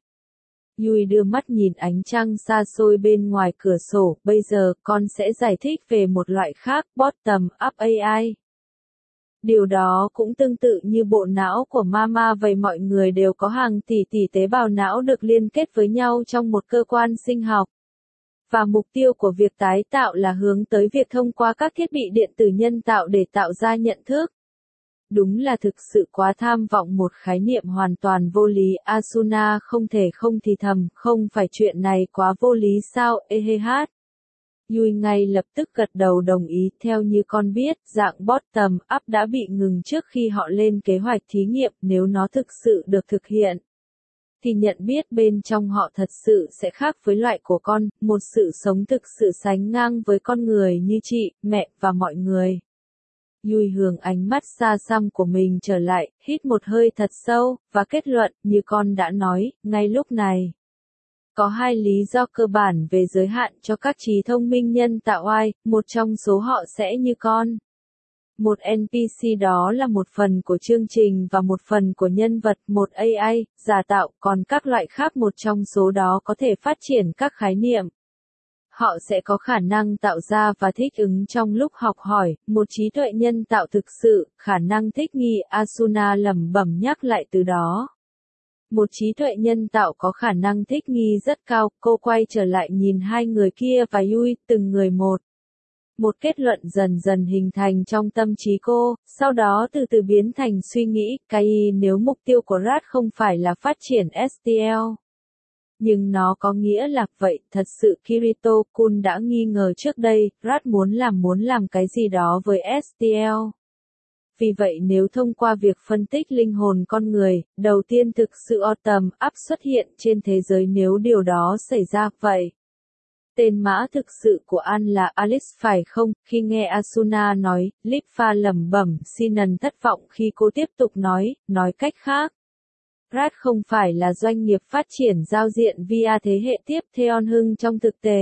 Yui đưa mắt nhìn ánh trăng xa xôi bên ngoài cửa sổ, bây giờ con sẽ giải thích về một loại khác, bottom-up AI. Điều đó cũng tương tự như bộ não của Mama, vậy mọi người đều có hàng tỷ tỷ tế bào não được liên kết với nhau trong một cơ quan sinh học. Và mục tiêu của việc tái tạo là hướng tới việc thông qua các thiết bị điện tử nhân tạo để tạo ra nhận thức. Đúng là thực sự quá tham vọng, một khái niệm hoàn toàn vô lý. Asuna không thể không thì thầm, không phải chuyện này quá vô lý sao, hát. Yui ngay lập tức gật đầu đồng ý, theo như con biết, dạng bottom up đã bị ngừng trước khi họ lên kế hoạch thí nghiệm, nếu nó thực sự được thực hiện. Thì nhận biết bên trong họ thật sự sẽ khác với loại của con, một sự sống thực sự sánh ngang với con người như chị, mẹ, và mọi người. Yui hướng ánh mắt xa xăm của mình trở lại, hít một hơi thật sâu, và kết luận, như con đã nói, ngay lúc này. Có hai lý do cơ bản về giới hạn cho các trí thông minh nhân tạo AI, một trong số họ sẽ như con. Một NPC đó là một phần của chương trình và một phần của nhân vật, một AI, giả tạo, còn các loại khác một trong số đó có thể phát triển các khái niệm. Họ sẽ có khả năng tạo ra và thích ứng trong lúc học hỏi, một trí tuệ nhân tạo thực sự, khả năng thích nghi, Asuna lẩm bẩm nhắc lại từ đó. Một trí tuệ nhân tạo có khả năng thích nghi rất cao, cô quay trở lại nhìn hai người kia và Yui, từng người một. Một kết luận dần dần hình thành trong tâm trí cô, sau đó từ từ biến thành suy nghĩ, nếu mục tiêu của RAD không phải là phát triển STL. Nhưng nó có nghĩa là, vậy, thật sự Kirito-kun đã nghi ngờ trước đây, RAD muốn làm cái gì đó với STL. Vì vậy nếu thông qua việc phân tích linh hồn con người, đầu tiên thực sự bottom up xuất hiện trên thế giới, nếu điều đó xảy ra, vậy. Tên mã thực sự của An là Alice phải không? Khi nghe Asuna nói, Lipfa lẩm bẩm, Sinan thất vọng khi cô tiếp tục nói cách khác. RAD không phải là doanh nghiệp phát triển giao diện VR thế hệ tiếp theo hưng trong thực tế.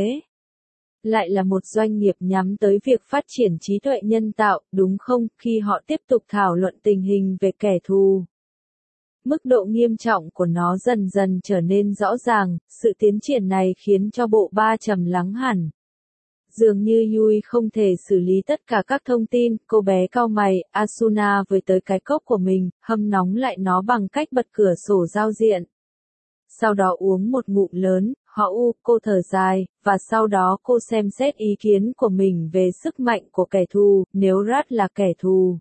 Lại là một doanh nghiệp nhắm tới việc phát triển trí tuệ nhân tạo, đúng không? Khi họ tiếp tục thảo luận tình hình về kẻ thù, mức độ nghiêm trọng của nó dần dần trở nên rõ ràng, sự tiến triển này khiến cho bộ ba trầm lắng hẳn. Dường như Yui không thể xử lý tất cả các thông tin, cô bé cau mày, Asuna với tới cái cốc của mình, hâm nóng lại nó bằng cách bật cửa sổ giao diện. Sau đó uống một ngụm lớn, cô thở dài, và sau đó cô xem xét ý kiến của mình về sức mạnh của kẻ thù, nếu RAD là kẻ thù.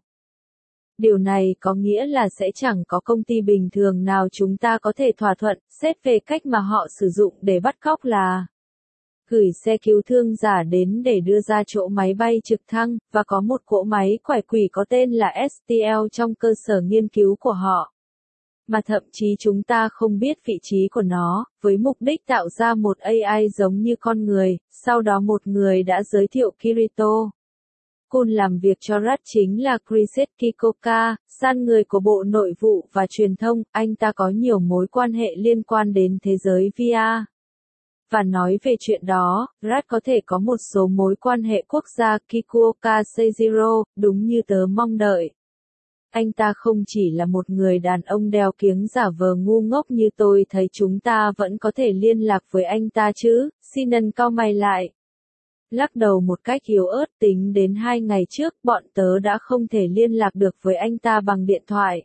Điều này có nghĩa là sẽ chẳng có công ty bình thường nào chúng ta có thể thỏa thuận, xét về cách mà họ sử dụng để bắt cóc là gửi xe cứu thương giả đến để đưa ra chỗ máy bay trực thăng, và có một cỗ máy quải quỷ có tên là STL trong cơ sở nghiên cứu của họ. Mà thậm chí chúng ta không biết vị trí của nó, với mục đích tạo ra một AI giống như con người, sau đó một người đã giới thiệu Kirito. Kun làm việc cho RAD chính là Kriset Kikoka, San người của Bộ Nội vụ và Truyền thông, anh ta có nhiều mối quan hệ liên quan đến thế giới VR. Và nói về chuyện đó, RAD có thể có một số mối quan hệ quốc gia Kikuoka Seijiro, đúng như tớ mong đợi. Anh ta không chỉ là một người đàn ông đeo kiếng giả vờ ngu ngốc như tôi thấy, chúng ta vẫn có thể liên lạc với anh ta chứ, Sinan cau mày lại. Lắc đầu một cách yếu ớt, tính đến 2 ngày trước, bọn tớ đã không thể liên lạc được với anh ta bằng điện thoại.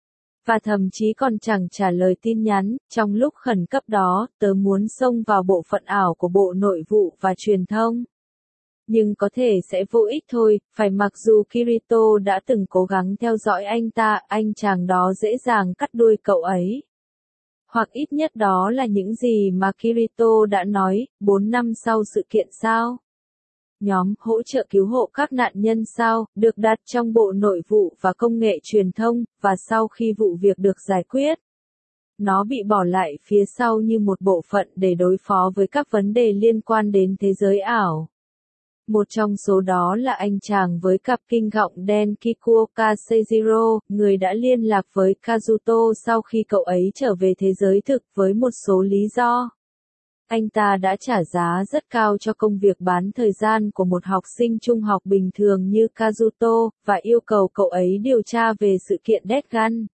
Và thậm chí còn chẳng trả lời tin nhắn, trong lúc khẩn cấp đó, tớ muốn xông vào bộ phận ảo của Bộ Nội vụ và Truyền thông. Nhưng có thể sẽ vô ích thôi, mặc dù Kirito đã từng cố gắng theo dõi anh ta, anh chàng đó dễ dàng cắt đuôi cậu ấy. Hoặc ít nhất đó là những gì mà Kirito đã nói, 4 năm sau sự kiện sao? nhóm hỗ trợ cứu hộ các nạn nhân sao, được đặt trong Bộ Nội vụ và Công nghệ Truyền thông, và sau khi vụ việc được giải quyết, nó bị bỏ lại phía sau như một bộ phận để đối phó với các vấn đề liên quan đến thế giới ảo. Một trong số đó là anh chàng với cặp kinh gọng đen Kikuoka Seijiro, người đã liên lạc với Kazuto sau khi cậu ấy trở về thế giới thực với một số lý do. Anh ta đã trả giá rất cao cho công việc bán thời gian của một học sinh trung học bình thường như Kazuto, và yêu cầu cậu ấy điều tra về sự kiện Death Gun.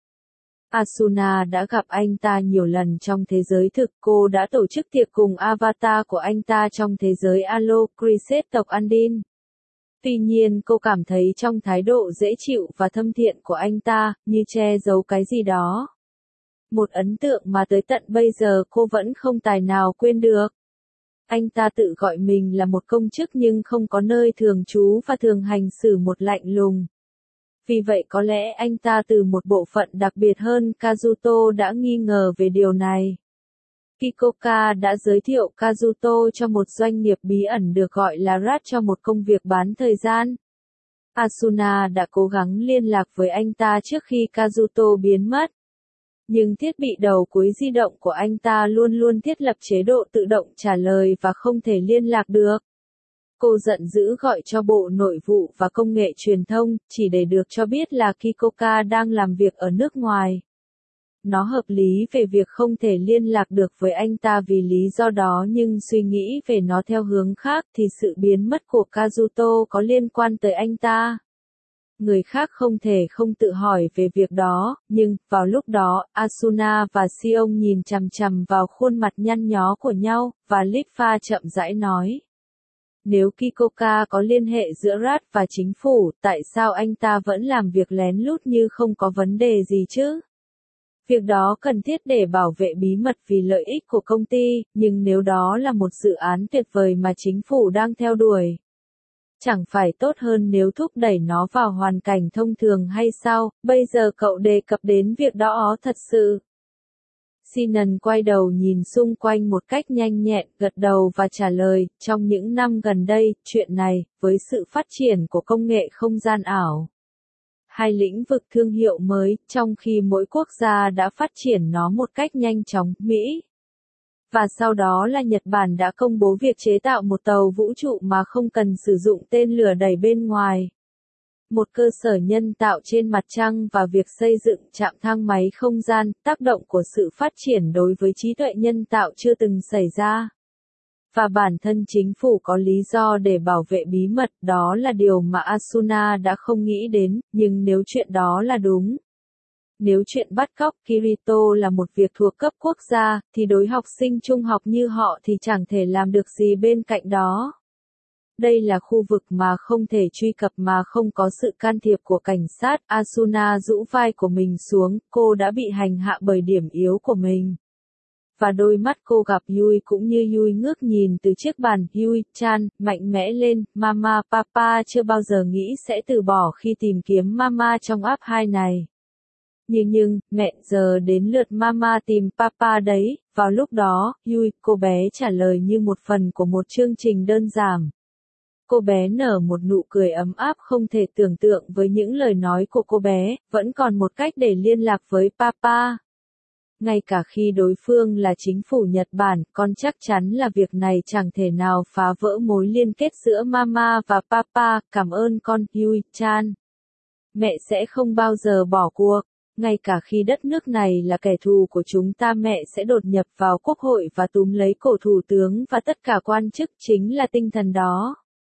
Asuna đã gặp anh ta nhiều lần trong thế giới thực, cô đã tổ chức tiệc cùng avatar của anh ta trong thế giới Alo, Criset tộc Andin. Tuy nhiên cô cảm thấy trong thái độ dễ chịu và thân thiện của anh ta, như che giấu cái gì đó. Một ấn tượng mà tới tận bây giờ cô vẫn không tài nào quên được. Anh ta tự gọi mình là một công chức nhưng không có nơi thường trú và thường hành xử một lạnh lùng. Vì vậy có lẽ anh ta từ một bộ phận đặc biệt hơn Kazuto đã nghi ngờ về điều này. Kikoka đã giới thiệu Kazuto cho một doanh nghiệp bí ẩn được gọi là RAT cho một công việc bán thời gian. Asuna đã cố gắng liên lạc với anh ta trước khi Kazuto biến mất. Nhưng thiết bị đầu cuối di động của anh ta luôn luôn thiết lập chế độ tự động trả lời và không thể liên lạc được. Cô giận dữ gọi cho Bộ Nội vụ và Công nghệ Truyền thông, chỉ để được cho biết là Kikoka đang làm việc ở nước ngoài. Nó hợp lý về việc không thể liên lạc được với anh ta vì lý do đó, nhưng suy nghĩ về nó theo hướng khác thì sự biến mất của Kazuto có liên quan tới anh ta. Người khác không thể không tự hỏi về việc đó, nhưng, vào lúc đó, Asuna và Sion nhìn chằm chằm vào khuôn mặt nhăn nhó của nhau, và Litfa chậm rãi nói. Nếu Kikoka có liên hệ giữa RAT và chính phủ, tại sao anh ta vẫn làm việc lén lút như không có vấn đề gì chứ? Việc đó cần thiết để bảo vệ bí mật vì lợi ích của công ty, nhưng nếu đó là một dự án tuyệt vời mà chính phủ đang theo đuổi, chẳng phải tốt hơn nếu thúc đẩy nó vào hoàn cảnh thông thường hay sao? Bây giờ cậu đề cập đến việc đó thật sự. Sinan quay đầu nhìn xung quanh một cách nhanh nhẹn, gật đầu và trả lời, trong những năm gần đây, chuyện này, với sự phát triển của công nghệ không gian ảo, hai lĩnh vực thương hiệu mới, trong khi mỗi quốc gia đã phát triển nó một cách nhanh chóng, Mỹ và sau đó là Nhật Bản đã công bố việc chế tạo một tàu vũ trụ mà không cần sử dụng tên lửa đẩy bên ngoài. Một cơ sở nhân tạo trên mặt trăng và việc xây dựng trạm thang máy không gian, tác động của sự phát triển đối với trí tuệ nhân tạo chưa từng xảy ra. Và bản thân chính phủ có lý do để bảo vệ bí mật, đó là điều mà Asuna đã không nghĩ đến, nhưng nếu chuyện đó là đúng. Nếu chuyện bắt cóc Kirito là một việc thuộc cấp quốc gia, thì đối học sinh trung học như họ thì chẳng thể làm được gì bên cạnh đó. Đây là khu vực mà không thể truy cập mà không có sự can thiệp của cảnh sát. Asuna rũ vai của mình xuống, cô đã bị hành hạ bởi điểm yếu của mình. Và đôi mắt cô gặp Yui cũng như Yui ngước nhìn từ chiếc bàn. Yui-chan, mạnh mẽ lên, Mama Papa chưa bao giờ nghĩ sẽ từ bỏ khi tìm kiếm Mama trong app 2 này. Nhưng, mẹ, giờ đến lượt Mama tìm Papa đấy. Vào lúc đó, Yui, cô bé trả lời như một phần của một chương trình đơn giản. Cô bé nở một nụ cười ấm áp không thể tưởng tượng với những lời nói của cô bé, vẫn còn một cách để liên lạc với Papa. Ngay cả khi đối phương là chính phủ Nhật Bản, con chắc chắn là việc này chẳng thể nào phá vỡ mối liên kết giữa Mama và Papa. Cảm ơn con, Yui-chan. Mẹ sẽ không bao giờ bỏ cuộc. Ngay cả khi đất nước này là kẻ thù của chúng ta, mẹ sẽ đột nhập vào quốc hội và túm lấy cổ thủ tướng và tất cả quan chức, chính là tinh thần đó.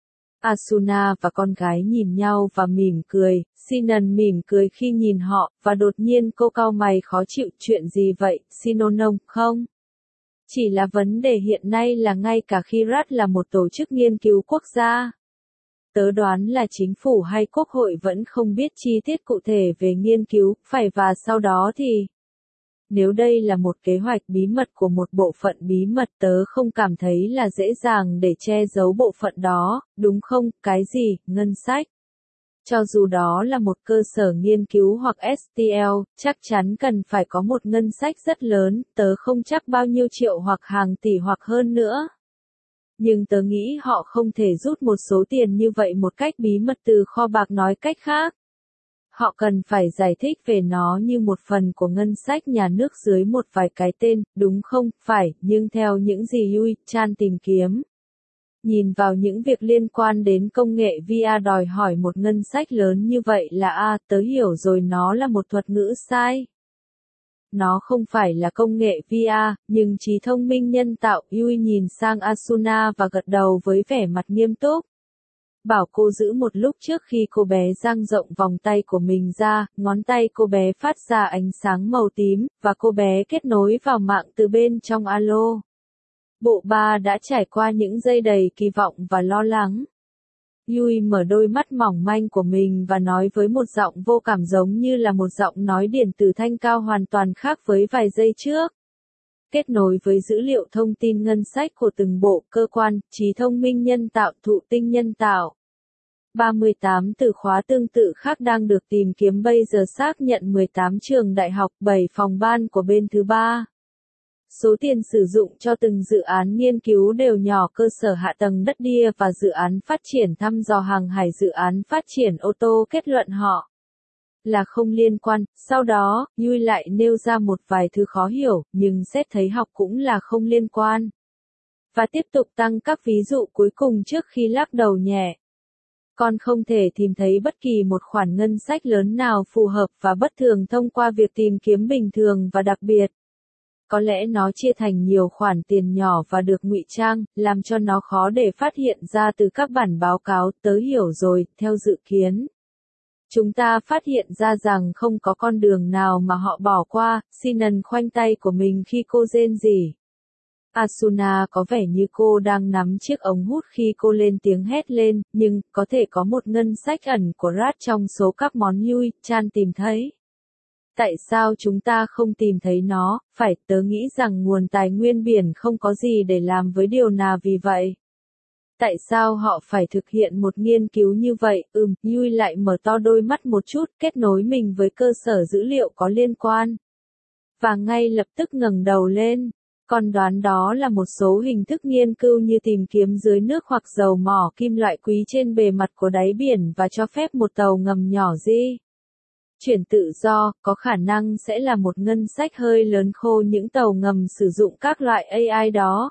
Asuna và con gái nhìn nhau và mỉm cười, Sinan mỉm cười khi nhìn họ, và đột nhiên cô cau mày khó chịu, chuyện gì vậy, Shinonong, không? Chỉ là vấn đề hiện nay là ngay cả khi RAT là một tổ chức nghiên cứu quốc gia, tớ đoán là chính phủ hay quốc hội vẫn không biết chi tiết cụ thể về nghiên cứu, phải và sau đó thì... Nếu đây là một kế hoạch bí mật của một bộ phận bí mật, tớ không cảm thấy là dễ dàng để che giấu bộ phận đó, đúng không? Cái gì? Ngân sách? Cho dù đó là một cơ sở nghiên cứu hoặc STL, chắc chắn cần phải có một ngân sách rất lớn, tớ không chắc bao nhiêu triệu hoặc hàng tỷ hoặc hơn nữa. Nhưng tớ nghĩ họ không thể rút một số tiền như vậy một cách bí mật từ kho bạc, nói cách khác. Họ cần phải giải thích về nó như một phần của ngân sách nhà nước dưới một vài cái tên, đúng không? Phải, nhưng theo những gì Yui Chan tìm kiếm. Nhìn vào những việc liên quan đến công nghệ VR đòi hỏi một ngân sách lớn như vậy là tớ hiểu rồi, nó là một thuật ngữ sai. Nó không phải là công nghệ VR, nhưng trí thông minh nhân tạo. Yui nhìn sang Asuna và gật đầu với vẻ mặt nghiêm túc. Bảo cô giữ một lúc trước khi cô bé dang rộng vòng tay của mình ra, ngón tay cô bé phát ra ánh sáng màu tím, và cô bé kết nối vào mạng từ bên trong alo. Bộ ba đã trải qua những giây đầy kỳ vọng và lo lắng. Yui mở đôi mắt mỏng manh của mình và nói với một giọng vô cảm, giống như là một giọng nói điện tử thanh cao hoàn toàn khác với vài giây trước. Kết nối với dữ liệu thông tin ngân sách của từng bộ, cơ quan, trí thông minh nhân tạo, thụ tinh nhân tạo. 38 từ khóa tương tự khác đang được tìm kiếm bây giờ, xác nhận 18 trường đại học, 7 phòng ban của bên thứ ba. Số tiền sử dụng cho từng dự án nghiên cứu đều nhỏ, cơ sở hạ tầng đất đai và dự án phát triển thăm dò hàng hải, dự án phát triển ô tô, kết luận họ là không liên quan. Sau đó, Yui lại nêu ra một vài thứ khó hiểu, nhưng xét thấy học cũng là không liên quan. Và tiếp tục tăng các ví dụ cuối cùng trước khi lắc đầu nhẹ. Con không thể tìm thấy bất kỳ một khoản ngân sách lớn nào phù hợp và bất thường thông qua việc tìm kiếm bình thường và đặc biệt. Có lẽ nó chia thành nhiều khoản tiền nhỏ và được ngụy trang, làm cho nó khó để phát hiện ra từ các bản báo cáo. Tớ hiểu rồi, theo dự kiến. Chúng ta phát hiện ra rằng không có con đường nào mà họ bỏ qua. Sinan khoanh tay của mình khi cô rên rỉ. Asuna có vẻ như cô đang nắm chiếc ống hút khi cô lên tiếng hét lên, nhưng có thể có một ngân sách ẩn của Rat trong số các món Yui Chan tìm thấy. Tại sao chúng ta không tìm thấy nó? Phải, tớ nghĩ rằng nguồn tài nguyên biển không có gì để làm với điều nào, vì vậy. Tại sao họ phải thực hiện một nghiên cứu như vậy? Yui lại mở to đôi mắt một chút, kết nối mình với cơ sở dữ liệu có liên quan. Và ngay lập tức ngẩng đầu lên. Con đoán đó là một số hình thức nghiên cứu như tìm kiếm dưới nước hoặc dầu mỏ kim loại quý trên bề mặt của đáy biển và cho phép một tàu ngầm nhỏ di chuyển tự do, có khả năng sẽ là một ngân sách hơi lớn khô những tàu ngầm sử dụng các loại AI đó,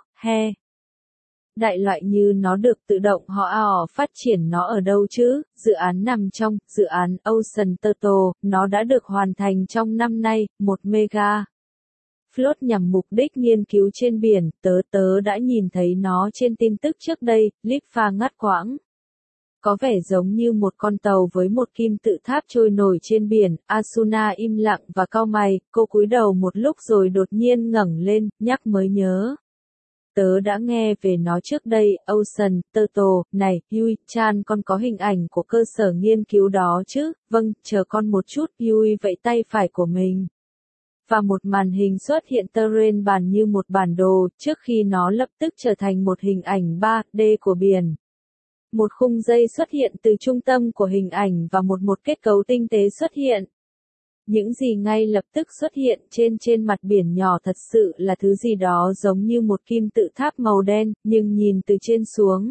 đại loại như nó được tự động họ phát triển nó ở đâu chứ? Dự án nằm trong dự án Ocean Turtle, nó đã được hoàn thành trong năm nay, 1 mega. Float nhằm mục đích nghiên cứu trên biển, tớ đã nhìn thấy nó trên tin tức trước đây. Lipha ngắt quãng. Có vẻ giống như một con tàu với một kim tự tháp trôi nổi trên biển. Asuna im lặng và cau mày, cô cúi đầu một lúc rồi đột nhiên ngẩng lên, nhắc mới nhớ. Tớ đã nghe về nó trước đây. Ocean Turtle, này, Yui Chan, con có hình ảnh của cơ sở nghiên cứu đó chứ? Vâng, chờ con một chút. Yui vẫy tay phải của mình. Và một màn hình xuất hiện trên bàn như một bản đồ, trước khi nó lập tức trở thành một hình ảnh 3D của biển. Một khung dây xuất hiện từ trung tâm của hình ảnh và một kết cấu tinh tế xuất hiện. Những gì ngay lập tức xuất hiện trên mặt biển nhỏ thật sự là thứ gì đó giống như một kim tự tháp màu đen, nhưng nhìn từ trên xuống.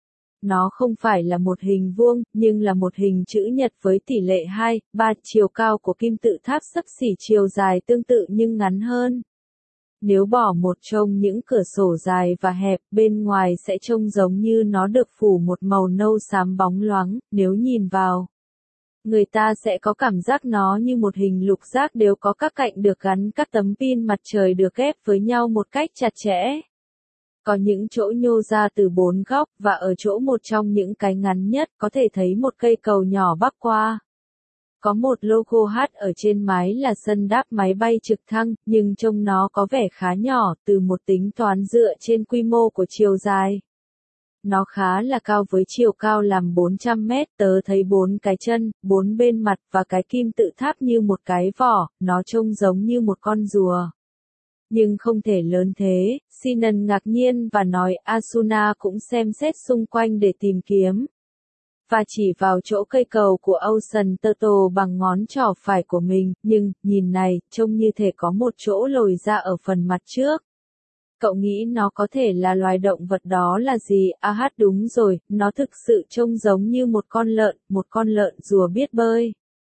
Nó không phải là một hình vuông, nhưng là một hình chữ nhật với tỷ lệ 2:3, chiều cao của kim tự tháp xấp xỉ chiều dài tương tự nhưng ngắn hơn. Nếu bỏ một trong những cửa sổ dài và hẹp, bên ngoài sẽ trông giống như nó được phủ một màu nâu xám bóng loáng. Nếu nhìn vào, người ta sẽ có cảm giác nó như một hình lục giác đều có các cạnh được gắn các tấm pin mặt trời được ghép với nhau một cách chặt chẽ. Có những chỗ nhô ra từ 4 góc, và ở chỗ một trong những cái ngắn nhất có thể thấy một cây cầu nhỏ bắc qua. Có một logo H ở trên mái là sân đáp máy bay trực thăng, nhưng trông nó có vẻ khá nhỏ từ một tính toán dựa trên quy mô của chiều dài. Nó khá là cao với chiều cao làm 400 mét, tớ thấy 4 cái chân, 4 bên mặt và cái kim tự tháp như một cái vỏ, nó trông giống như một con rùa. Nhưng không thể lớn thế. Sinan ngạc nhiên và nói. Asuna cũng xem xét xung quanh để tìm kiếm. Và chỉ vào chỗ cây cầu của Ocean Turtle bằng ngón trỏ phải của mình, nhưng, nhìn này, trông như thể có một chỗ lồi ra ở phần mặt trước. Cậu nghĩ nó có thể là loài động vật đó là gì? Đúng rồi, nó thực sự trông giống như một con lợn rùa biết bơi.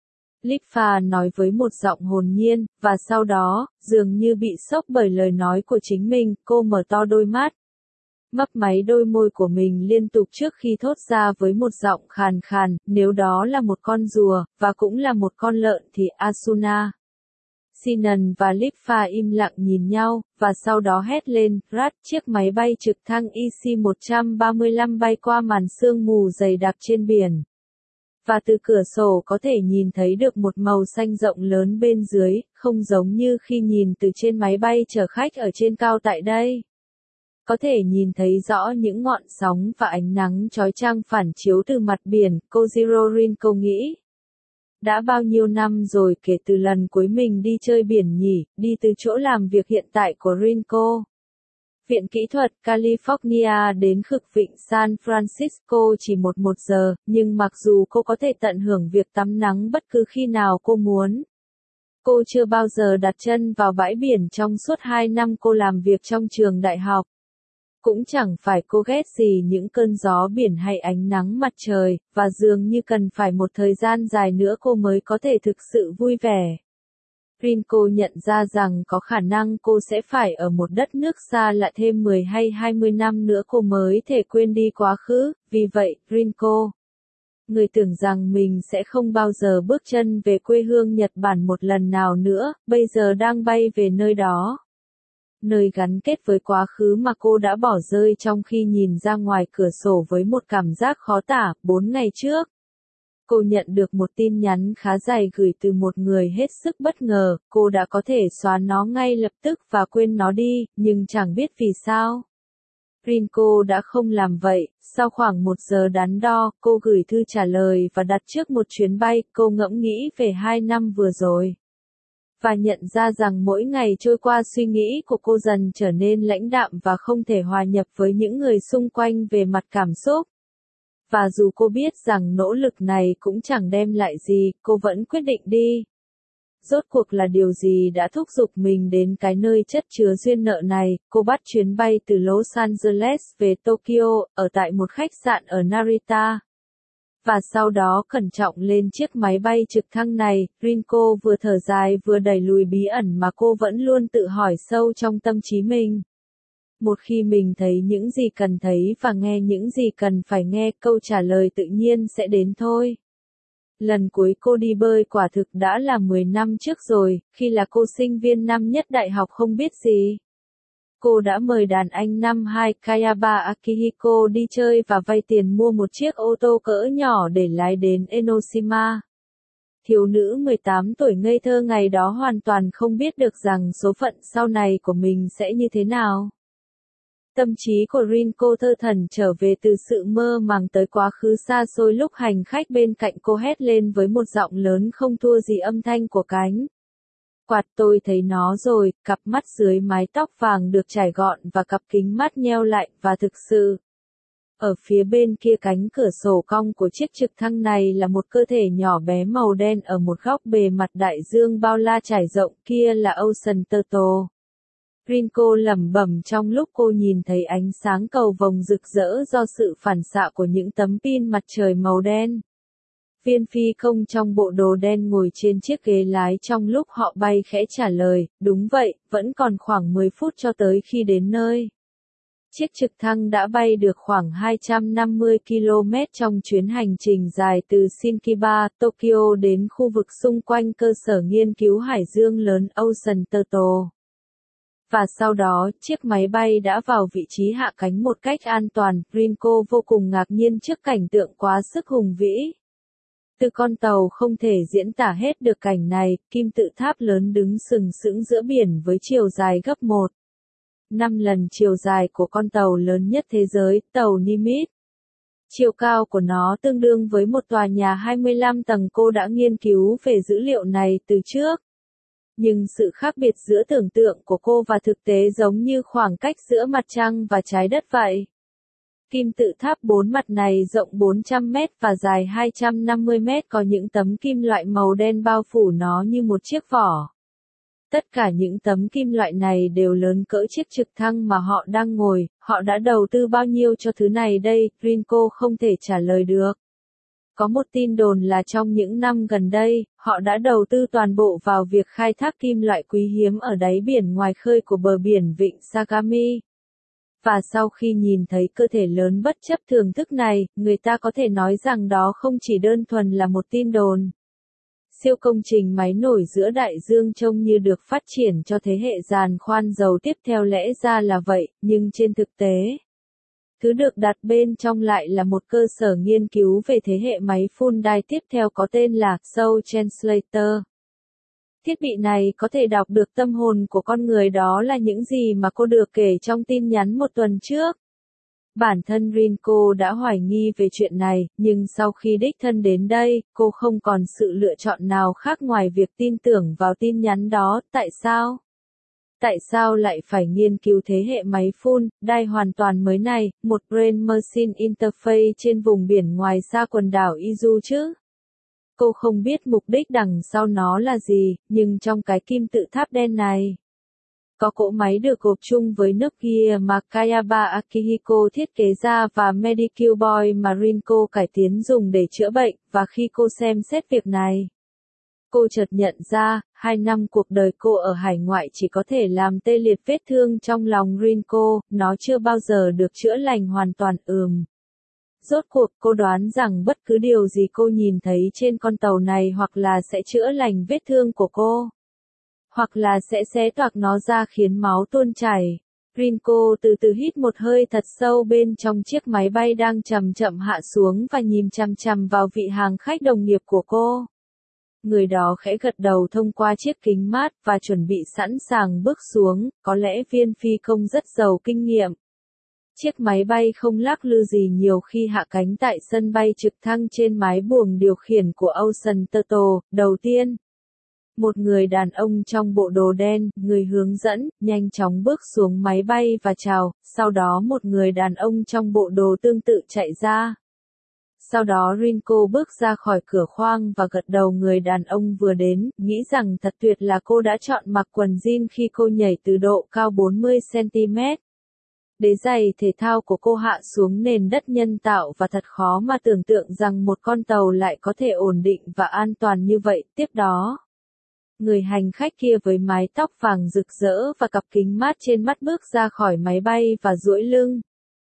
Lipha nói với một giọng hồn nhiên, và sau đó, dường như bị sốc bởi lời nói của chính mình, cô mở to đôi mắt. Mấp máy đôi môi của mình liên tục trước khi thốt ra với một giọng khàn khàn, nếu đó là một con rùa, và cũng là một con lợn thì Asuna. Sinan và Lipha im lặng nhìn nhau, và sau đó hét lên, rát, chiếc máy bay trực thăng IC-135 bay qua màn sương mù dày đặc trên biển. Và từ cửa sổ có thể nhìn thấy được một màu xanh rộng lớn bên dưới, không giống như khi nhìn từ trên máy bay chở khách ở trên cao tại đây. Có thể nhìn thấy rõ những ngọn sóng và ánh nắng chói chang phản chiếu từ mặt biển, Kojiro Rinko nghĩ. Đã bao nhiêu năm rồi kể từ lần cuối mình đi chơi biển nhỉ, đi từ chỗ làm việc hiện tại của Rinko. Viện Kỹ thuật California đến Cực vịnh San Francisco chỉ một giờ, nhưng mặc dù cô có thể tận hưởng việc tắm nắng bất cứ khi nào cô muốn. Cô chưa bao giờ đặt chân vào bãi biển trong suốt 2 năm cô làm việc trong trường đại học. Cũng chẳng phải cô ghét gì những cơn gió biển hay ánh nắng mặt trời, và dường như cần phải một thời gian dài nữa cô mới có thể thực sự vui vẻ. Rinko nhận ra rằng có khả năng cô sẽ phải ở một đất nước xa lạ thêm 10 hay 20 năm nữa cô mới thể quên đi quá khứ, vì vậy, Rinko, người tưởng rằng mình sẽ không bao giờ bước chân về quê hương Nhật Bản một lần nào nữa, bây giờ đang bay về nơi đó. Nơi gắn kết với quá khứ mà cô đã bỏ rơi trong khi nhìn ra ngoài cửa sổ với một cảm giác khó tả. 4 ngày trước, cô nhận được một tin nhắn khá dài gửi từ một người hết sức bất ngờ, cô đã có thể xóa nó ngay lập tức và quên nó đi, nhưng chẳng biết vì sao. Rinko đã không làm vậy, sau khoảng 1 giờ đắn đo, cô gửi thư trả lời và đặt trước một chuyến bay, cô ngẫm nghĩ về 2 năm vừa rồi. Và nhận ra rằng mỗi ngày trôi qua suy nghĩ của cô dần trở nên lãnh đạm và không thể hòa nhập với những người xung quanh về mặt cảm xúc. Và dù cô biết rằng nỗ lực này cũng chẳng đem lại gì, cô vẫn quyết định đi. Rốt cuộc là điều gì đã thúc giục mình đến cái nơi chất chứa duyên nợ này? Cô bắt chuyến bay từ Los Angeles về Tokyo, ở tại một khách sạn ở Narita. Và sau đó cẩn trọng lên chiếc máy bay trực thăng này, Rinko vừa thở dài vừa đẩy lùi bí ẩn mà cô vẫn luôn tự hỏi sâu trong tâm trí mình. Một khi mình thấy những gì cần thấy và nghe những gì cần phải nghe, câu trả lời tự nhiên sẽ đến thôi. Lần cuối cô đi bơi quả thực đã là 10 năm trước rồi, khi là cô sinh viên năm nhất đại học không biết gì. Cô đã mời đàn anh năm 2 Kayaba Akihiko đi chơi và vay tiền mua một chiếc ô tô cỡ nhỏ để lái đến Enoshima. Thiếu nữ 18 tuổi ngây thơ ngày đó hoàn toàn không biết được rằng số phận sau này của mình sẽ như thế nào. Tâm trí của Rinko thơ thẩn trở về từ sự mơ màng tới quá khứ xa xôi lúc hành khách bên cạnh cô hét lên với một giọng lớn không thua gì âm thanh của cánh quạt. Tôi thấy nó rồi, cặp mắt dưới mái tóc vàng được trải gọn và cặp kính mắt nheo lại, và thực sự, ở phía bên kia cánh cửa sổ cong của chiếc trực thăng này là một cơ thể nhỏ bé màu đen ở một góc bề mặt đại dương bao la trải rộng, kia là Ocean Turtle. Rinko lẩm bẩm trong lúc cô nhìn thấy ánh sáng cầu vồng rực rỡ do sự phản xạ của những tấm pin mặt trời màu đen. Viên phi công trong bộ đồ đen ngồi trên chiếc ghế lái trong lúc họ bay khẽ trả lời, đúng vậy, vẫn còn khoảng 10 phút cho tới khi đến nơi. Chiếc trực thăng đã bay được khoảng 250 km trong chuyến hành trình dài từ Shinkiba, Tokyo đến khu vực xung quanh cơ sở nghiên cứu hải dương lớn Ocean Turtle. Và sau đó, chiếc máy bay đã vào vị trí hạ cánh một cách an toàn. Rinko vô cùng ngạc nhiên trước cảnh tượng quá sức hùng vĩ. Từ con tàu không thể diễn tả hết được cảnh này, kim tự tháp lớn đứng sừng sững giữa biển với chiều dài gấp 1,5 lần chiều dài của con tàu lớn nhất thế giới, tàu Nimitz. Chiều cao của nó tương đương với một tòa nhà 25 tầng. Cô đã nghiên cứu về dữ liệu này từ trước. Nhưng sự khác biệt giữa tưởng tượng của cô và thực tế giống như khoảng cách giữa mặt trăng và trái đất vậy. Kim tự tháp 4 mặt này rộng 400 mét và dài 250 mét, có những tấm kim loại màu đen bao phủ nó như một chiếc vỏ. Tất cả những tấm kim loại này đều lớn cỡ chiếc trực thăng mà họ đang ngồi, họ đã đầu tư bao nhiêu cho thứ này đây, Rinko không thể trả lời được. Có một tin đồn là trong những năm gần đây, họ đã đầu tư toàn bộ vào việc khai thác kim loại quý hiếm ở đáy biển ngoài khơi của bờ biển vịnh Sagami. Và sau khi nhìn thấy cơ thể lớn bất chấp thưởng thức này, người ta có thể nói rằng đó không chỉ đơn thuần là một tin đồn. Siêu công trình máy nổi giữa đại dương trông như được phát triển cho thế hệ giàn khoan dầu tiếp theo lẽ ra là vậy, nhưng trên thực tế, thứ được đặt bên trong lại là một cơ sở nghiên cứu về thế hệ máy phun đài tiếp theo có tên là Soul Translator. Thiết bị này có thể đọc được tâm hồn của con người, đó là những gì mà cô được kể trong tin nhắn một tuần trước. Bản thân Rinko đã hoài nghi về chuyện này, nhưng sau khi đích thân đến đây, cô không còn sự lựa chọn nào khác ngoài việc tin tưởng vào tin nhắn đó. Tại sao? Tại sao lại phải nghiên cứu thế hệ máy phun đài hoàn toàn mới này, một Brain-Machine Interface trên vùng biển ngoài xa quần đảo Izu chứ? Cô không biết mục đích đằng sau nó là gì, nhưng trong cái kim tự tháp đen này, có cỗ máy được gộp chung với nước kia mà Kayaba Akihiko thiết kế ra và Medicure Boy mà Rinko cải tiến dùng để chữa bệnh, và khi cô xem xét việc này, cô chợt nhận ra, 2 năm cuộc đời cô ở hải ngoại chỉ có thể làm tê liệt vết thương trong lòng Rinko, nó chưa bao giờ được chữa lành hoàn toàn. Rốt cuộc cô đoán rằng bất cứ điều gì cô nhìn thấy trên con tàu này hoặc là sẽ chữa lành vết thương của cô, hoặc là sẽ xé toạc nó ra khiến máu tuôn chảy. Rinko từ từ hít một hơi thật sâu bên trong chiếc máy bay đang chậm chậm hạ xuống và nhìn chằm chằm vào vị hàng khách đồng nghiệp của cô. Người đó khẽ gật đầu thông qua chiếc kính mát và chuẩn bị sẵn sàng bước xuống, có lẽ viên phi công rất giàu kinh nghiệm. Chiếc máy bay không lắc lư gì nhiều khi hạ cánh tại sân bay trực thăng trên mái buồng điều khiển của Ocean Turtle. Đầu tiên, một người đàn ông trong bộ đồ đen, người hướng dẫn, nhanh chóng bước xuống máy bay và chào, sau đó một người đàn ông trong bộ đồ tương tự chạy ra. Sau đó Rinko bước ra khỏi cửa khoang và gật đầu. Người đàn ông vừa đến, nghĩ rằng thật tuyệt là cô đã chọn mặc quần jean khi cô nhảy từ độ cao 40 cm. Đế giày thể thao của cô hạ xuống nền đất nhân tạo và thật khó mà tưởng tượng rằng một con tàu lại có thể ổn định và an toàn như vậy. Tiếp đó, người hành khách kia với mái tóc vàng rực rỡ và cặp kính mát trên mắt bước ra khỏi máy bay và duỗi lưng.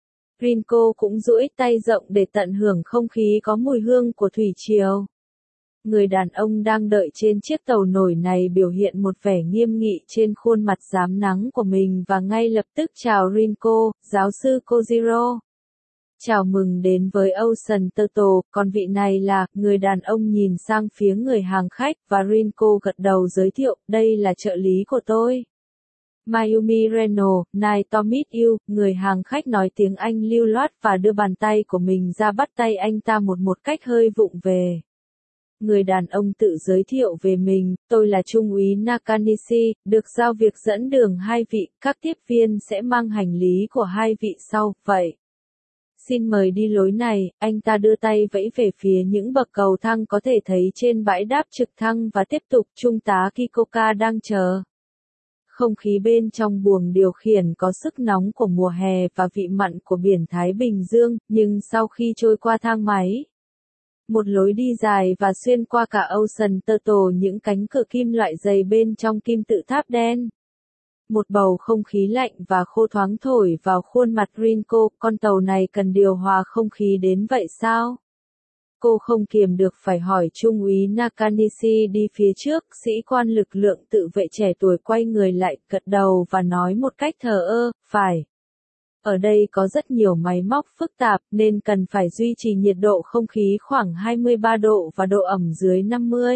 Rinko cũng duỗi tay rộng để tận hưởng không khí có mùi hương của thủy triều. Người đàn ông đang đợi trên chiếc tàu nổi này biểu hiện một vẻ nghiêm nghị trên khuôn mặt rám nắng của mình và ngay lập tức chào Rinko, giáo sư Kojiro. Chào mừng đến với Ocean Turtle, còn vị này là, người đàn ông nhìn sang phía người hàng khách và Rinko gật đầu giới thiệu, đây là trợ lý của tôi. Mayumi Reno, nice to meet you, người hàng khách nói tiếng Anh lưu loát và đưa bàn tay của mình ra bắt tay anh ta một cách hơi vụng về. Người đàn ông tự giới thiệu về mình, tôi là Trung úy Nakanishi, được giao việc dẫn đường hai vị, các tiếp viên sẽ mang hành lý của hai vị sau, vậy. Xin mời đi lối này, anh ta đưa tay vẫy về phía những bậc cầu thang có thể thấy trên bãi đáp trực thăng và tiếp tục. Trung tá Kikoka đang chờ. Không khí bên trong buồng điều khiển có sức nóng của mùa hè và vị mặn của biển Thái Bình Dương, nhưng sau khi trôi qua thang máy, một lối đi dài và xuyên qua cả Ocean Turtle, những cánh cửa kim loại dày bên trong kim tự tháp đen. Một bầu không khí lạnh và khô thoáng thổi vào khuôn mặt Rinko, con tàu này cần điều hòa không khí đến vậy sao? Cô không kiềm được phải hỏi. Trung úy Nakanishi đi phía trước, sĩ quan lực lượng tự vệ trẻ tuổi quay người lại, gật đầu và nói một cách thờ ơ, phải. Ở đây có rất nhiều máy móc phức tạp nên cần phải duy trì nhiệt độ không khí khoảng 23 độ và độ ẩm dưới 50.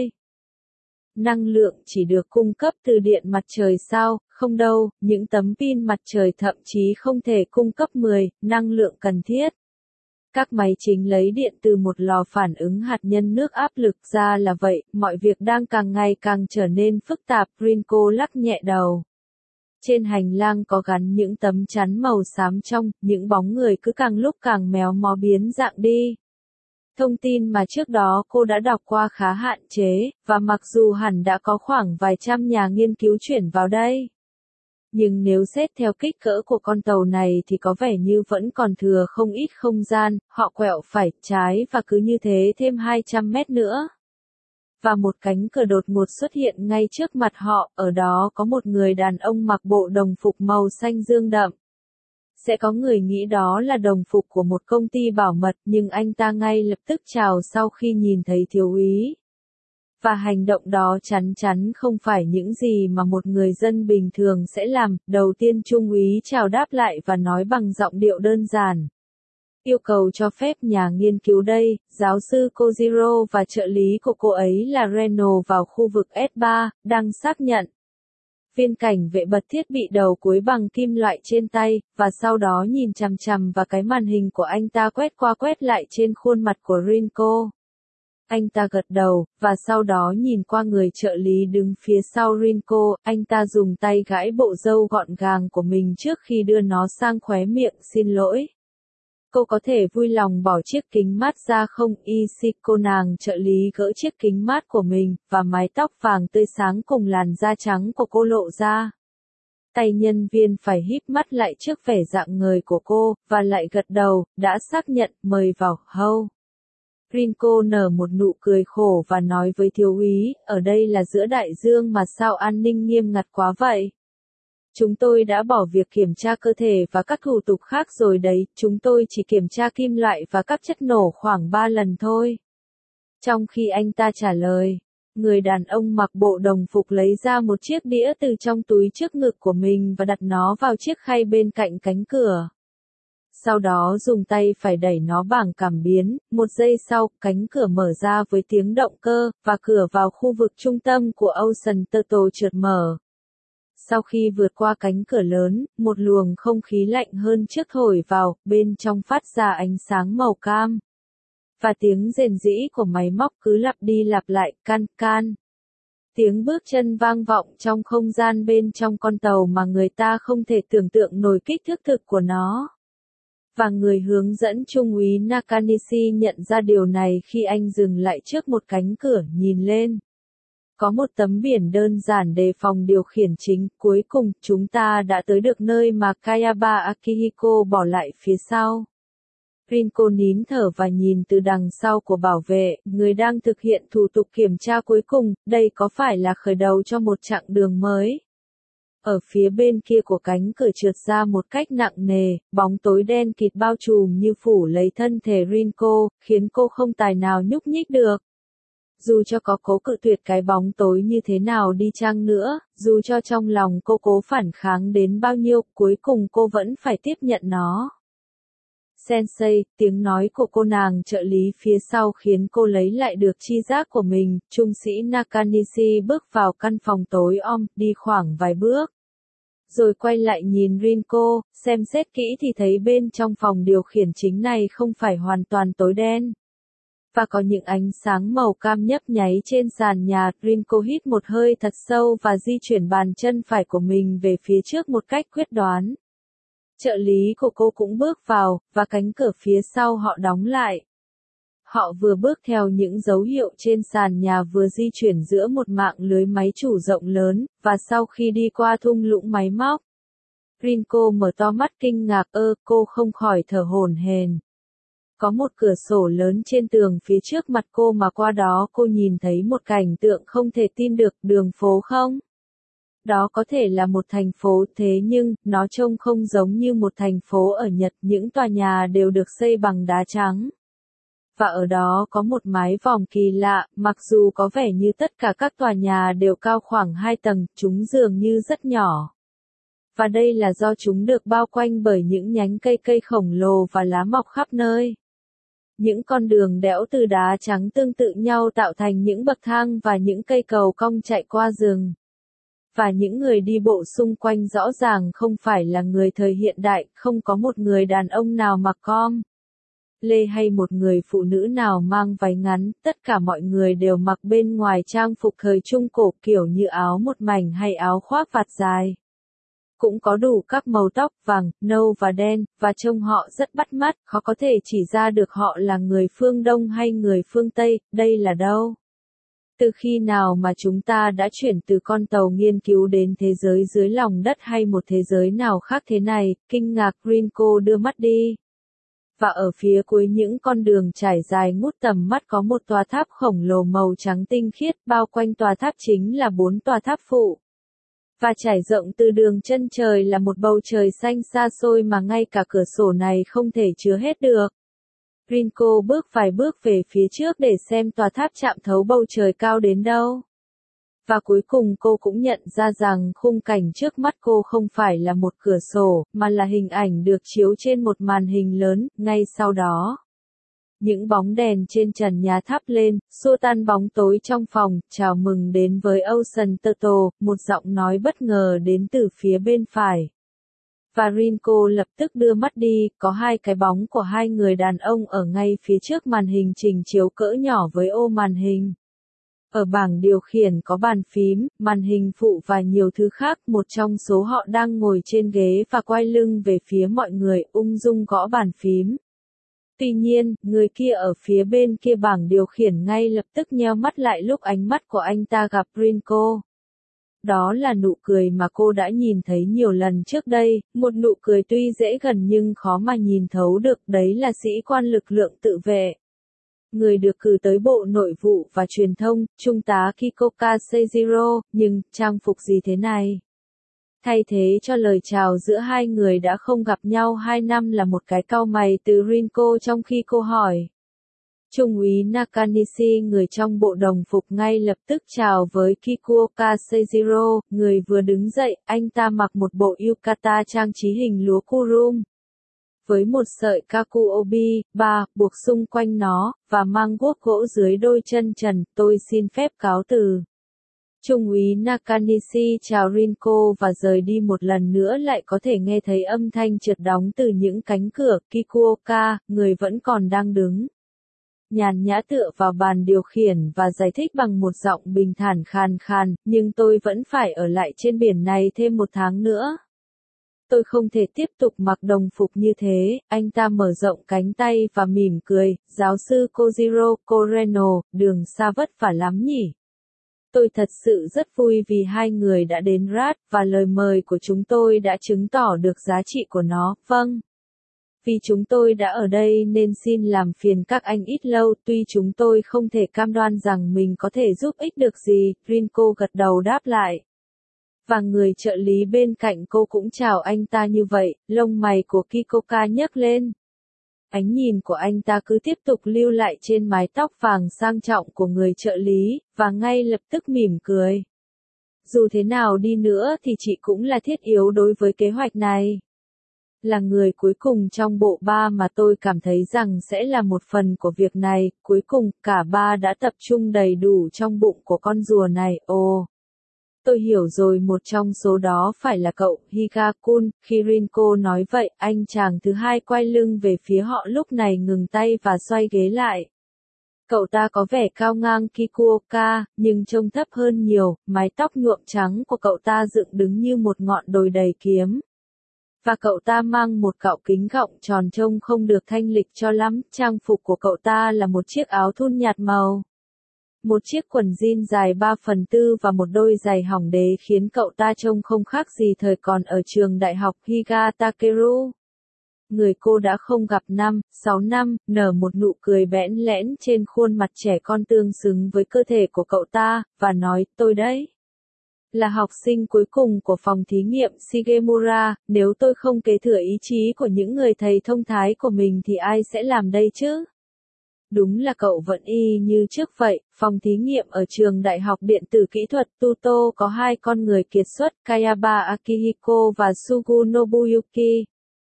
Năng lượng chỉ được cung cấp từ điện mặt trời sao? Không đâu, những tấm pin mặt trời thậm chí không thể cung cấp 10 năng lượng cần thiết. Các máy chính lấy điện từ một lò phản ứng hạt nhân nước áp lực ra là vậy, mọi việc đang càng ngày càng trở nên phức tạp. Rinko lắc nhẹ đầu. Trên hành lang có gắn những tấm chắn màu xám trong, những bóng người cứ càng lúc càng méo mó biến dạng đi. Thông tin mà trước đó cô đã đọc qua khá hạn chế, và mặc dù hẳn đã có khoảng vài trăm nhà nghiên cứu chuyển vào đây. Nhưng nếu xét theo kích cỡ của con tàu này thì có vẻ như vẫn còn thừa không ít không gian, họ quẹo phải, trái và cứ như thế thêm 200 mét nữa. Và một cánh cửa đột ngột xuất hiện ngay trước mặt họ, ở đó có một người đàn ông mặc bộ đồng phục màu xanh dương đậm. Sẽ có người nghĩ đó là đồng phục của một công ty bảo mật, nhưng anh ta ngay lập tức chào sau khi nhìn thấy thiếu úy. Và hành động đó chắn chắn không phải những gì mà một người dân bình thường sẽ làm. Đầu tiên trung úy chào đáp lại và nói bằng giọng điệu đơn giản. Yêu cầu cho phép nhà nghiên cứu đây, giáo sư Kojiro và trợ lý của cô ấy là Reno vào khu vực S3, đang xác nhận. Viên cảnh vệ bật thiết bị đầu cuối bằng kim loại trên tay, và sau đó nhìn chằm chằm vào cái màn hình của anh ta quét qua quét lại trên khuôn mặt của Rinko. Anh ta gật đầu, và sau đó nhìn qua người trợ lý đứng phía sau Rinko, anh ta dùng tay gãi bộ râu gọn gàng của mình trước khi đưa nó sang khóe miệng xin lỗi. Cô có thể vui lòng bỏ chiếc kính mát ra không? Ishiko nàng trợ lý gỡ chiếc kính mát của mình, và mái tóc vàng tươi sáng cùng làn da trắng của cô lộ ra. Tay nhân viên phải híp mắt lại trước vẻ rạng ngời của cô, và lại gật đầu, đã xác nhận, mời vào, Hâu. Rinko nở một nụ cười khổ và nói với thiếu úy, ở đây là giữa đại dương mà sao an ninh nghiêm ngặt quá vậy? Chúng tôi đã bỏ việc kiểm tra cơ thể và các thủ tục khác rồi đấy, chúng tôi chỉ kiểm tra kim loại và các chất nổ khoảng 3 lần thôi. Trong khi anh ta trả lời, người đàn ông mặc bộ đồng phục lấy ra một chiếc đĩa từ trong túi trước ngực của mình và đặt nó vào chiếc khay bên cạnh cánh cửa. Sau đó dùng tay phải đẩy nó bằng cảm biến, một giây sau, cánh cửa mở ra với tiếng động cơ, và cửa vào khu vực trung tâm của Ocean Turtle trượt mở. Sau khi vượt qua cánh cửa lớn, một luồng không khí lạnh hơn trước thổi vào, bên trong phát ra ánh sáng màu cam. Và tiếng rền rĩ của máy móc cứ lặp đi lặp lại, can can. Tiếng bước chân vang vọng trong không gian bên trong con tàu mà người ta không thể tưởng tượng nổi kích thước thực của nó. Và người hướng dẫn trung úy Nakanishi nhận ra điều này khi anh dừng lại trước một cánh cửa nhìn lên. Có một tấm biển đơn giản đề phòng điều khiển chính, cuối cùng chúng ta đã tới được nơi mà Kayaba Akihiko bỏ lại phía sau. Rinko nín thở và nhìn từ đằng sau của bảo vệ, người đang thực hiện thủ tục kiểm tra cuối cùng, đây có phải là khởi đầu cho một chặng đường mới? Ở phía bên kia của cánh cửa trượt ra một cách nặng nề, bóng tối đen kịt bao trùm như phủ lấy thân thể Rinko, khiến cô không tài nào nhúc nhích được. Dù cho có cố cự tuyệt cái bóng tối như thế nào đi chăng nữa, dù cho trong lòng cô cố phản kháng đến bao nhiêu, cuối cùng cô vẫn phải tiếp nhận nó. Sensei, tiếng nói của cô nàng trợ lý phía sau khiến cô lấy lại được tri giác của mình, trung sĩ Nakanishi bước vào căn phòng tối om, đi khoảng vài bước. Rồi quay lại nhìn Rinko, xem xét kỹ thì thấy bên trong phòng điều khiển chính này không phải hoàn toàn tối đen. Và có những ánh sáng màu cam nhấp nháy trên sàn nhà, Rinko hít một hơi thật sâu và di chuyển bàn chân phải của mình về phía trước một cách quyết đoán. Trợ lý của cô cũng bước vào, và cánh cửa phía sau họ đóng lại. Họ vừa bước theo những dấu hiệu trên sàn nhà vừa di chuyển giữa một mạng lưới máy chủ rộng lớn, và sau khi đi qua thung lũng máy móc. Rinko mở to mắt kinh ngạc, cô không khỏi thở hổn hển. Có một cửa sổ lớn trên tường phía trước mặt cô mà qua đó cô nhìn thấy một cảnh tượng không thể tin được, đường phố không? Đó có thể là một thành phố thế nhưng, nó trông không giống như một thành phố ở Nhật, những tòa nhà đều được xây bằng đá trắng. Và ở đó có một mái vòm kỳ lạ, mặc dù có vẻ như tất cả các tòa nhà đều cao khoảng 2 tầng, chúng dường như rất nhỏ. Và đây là do chúng được bao quanh bởi những nhánh cây khổng lồ và lá mọc khắp nơi. Những con đường đẽo từ đá trắng tương tự nhau tạo thành những bậc thang và những cây cầu cong chạy qua rừng. Và những người đi bộ xung quanh rõ ràng không phải là người thời hiện đại, không có một người đàn ông nào mặc com lê hay một người phụ nữ nào mang váy ngắn, tất cả mọi người đều mặc bên ngoài trang phục thời Trung Cổ kiểu như áo một mảnh hay áo khoác vạt dài. cũng có đủ các màu tóc vàng, nâu và đen, và trông họ rất bắt mắt, khó có thể chỉ ra được họ là người phương Đông hay người phương Tây, đây là đâu. Từ khi nào mà chúng ta đã chuyển từ con tàu nghiên cứu đến thế giới dưới lòng đất hay một thế giới nào khác thế này, kinh ngạc Rinko đưa mắt đi. Và ở phía cuối những con đường trải dài ngút tầm mắt có một tòa tháp khổng lồ màu trắng tinh khiết, bao quanh tòa tháp chính là 4 tòa tháp phụ. Và trải rộng từ đường chân trời là một bầu trời xanh xa xôi mà ngay cả cửa sổ này không thể chứa hết được. Rinko bước vài bước về phía trước để xem tòa tháp chạm thấu bầu trời cao đến đâu. Và cuối cùng cô cũng nhận ra rằng khung cảnh trước mắt cô không phải là một cửa sổ, mà là hình ảnh được chiếu trên một màn hình lớn, ngay sau đó. Những bóng đèn trên trần nhà thắp lên, xua tan bóng tối trong phòng, chào mừng đến với Ocean Turtle, một giọng nói bất ngờ đến từ phía bên phải. Và Rinko lập tức đưa mắt đi, có hai cái bóng của hai người đàn ông ở ngay phía trước màn hình trình chiếu cỡ nhỏ với ô màn hình. Ở bảng điều khiển có bàn phím, màn hình phụ và nhiều thứ khác, một trong số họ đang ngồi trên ghế và quay lưng về phía mọi người, ung dung gõ bàn phím. Tuy nhiên, người kia ở phía bên kia bảng điều khiển ngay lập tức nheo mắt lại lúc ánh mắt của anh ta gặp Rinko. Đó là nụ cười mà cô đã nhìn thấy nhiều lần trước đây, một nụ cười tuy dễ gần nhưng khó mà nhìn thấu được, đấy là sĩ quan lực lượng tự vệ. Người được cử tới Bộ Nội vụ và Truyền thông, Trung tá Kikoka Seijiro, nhưng, trang phục gì thế này? Thay thế cho lời chào giữa hai người đã không gặp nhau 2 năm là một cái cau mày từ Rinko trong khi cô hỏi. Trung úy Nakanishi, người trong bộ đồng phục, ngay lập tức chào với Kikoka Seijiro, người vừa đứng dậy, anh ta mặc một bộ yukata trang trí hình lúa kurum. Với một sợi kakuobi, buộc xung quanh nó, và mang guốc gỗ dưới đôi chân trần, tôi xin phép cáo từ. Trung úy Nakanishi chào Rinko và rời đi, một lần nữa lại có thể nghe thấy âm thanh trượt đóng từ những cánh cửa. Kikuoka, người vẫn còn đang đứng nhàn nhã tựa vào bàn điều khiển và giải thích bằng một giọng bình thản khàn khàn, nhưng tôi vẫn phải ở lại trên biển này thêm 1 tháng nữa. Tôi không thể tiếp tục mặc đồng phục như thế, anh ta mở rộng cánh tay và mỉm cười, giáo sư Kojiro Koreno, đường xa vất vả lắm nhỉ. Tôi thật sự rất vui vì hai người đã đến RAD, và lời mời của chúng tôi đã chứng tỏ được giá trị của nó, vâng. Vì chúng tôi đã ở đây nên xin làm phiền các anh ít lâu, tuy chúng tôi không thể cam đoan rằng mình có thể giúp ích được gì, Rinko gật đầu đáp lại. Và người trợ lý bên cạnh cô cũng chào anh ta như vậy, lông mày của Kikoka nhấc lên. Ánh nhìn của anh ta cứ tiếp tục lưu lại trên mái tóc vàng sang trọng của người trợ lý, và ngay lập tức mỉm cười. Dù thế nào đi nữa thì chị cũng là thiết yếu đối với kế hoạch này. Là người cuối cùng trong bộ ba mà tôi cảm thấy rằng sẽ là một phần của việc này, cuối cùng, cả ba đã tập trung đầy đủ trong bụng của con rùa này, ồ. Tôi hiểu rồi, một trong số đó phải là cậu, Higakun. Khi Rinko nói vậy, anh chàng thứ hai quay lưng về phía họ lúc này ngừng tay và xoay ghế lại. Cậu ta có vẻ cao ngang Kikuoka, nhưng trông thấp hơn nhiều, mái tóc nhuộm trắng của cậu ta dựng đứng như một ngọn đồi đầy kiếm. Và cậu ta mang một cạo kính gọng tròn trông không được thanh lịch cho lắm, trang phục của cậu ta là một chiếc áo thun nhạt màu. Một chiếc quần jean dài 3/4 và một đôi giày hỏng đế khiến cậu ta trông không khác gì thời còn ở trường đại học Higa Takeru. Người cô đã không gặp 6 năm, nở một nụ cười bẽn lẽn trên khuôn mặt trẻ con tương xứng với cơ thể của cậu ta, và nói, tôi đấy. Là học sinh cuối cùng của phòng thí nghiệm Shigemura, nếu tôi không kế thừa ý chí của những người thầy thông thái của mình thì ai sẽ làm đây chứ? Đúng là cậu vẫn y như trước vậy, phòng thí nghiệm ở trường Đại học Điện tử Kỹ thuật Tuto có 2 con người kiệt xuất, Kayaba Akihiko và Sugu Nobuyuki.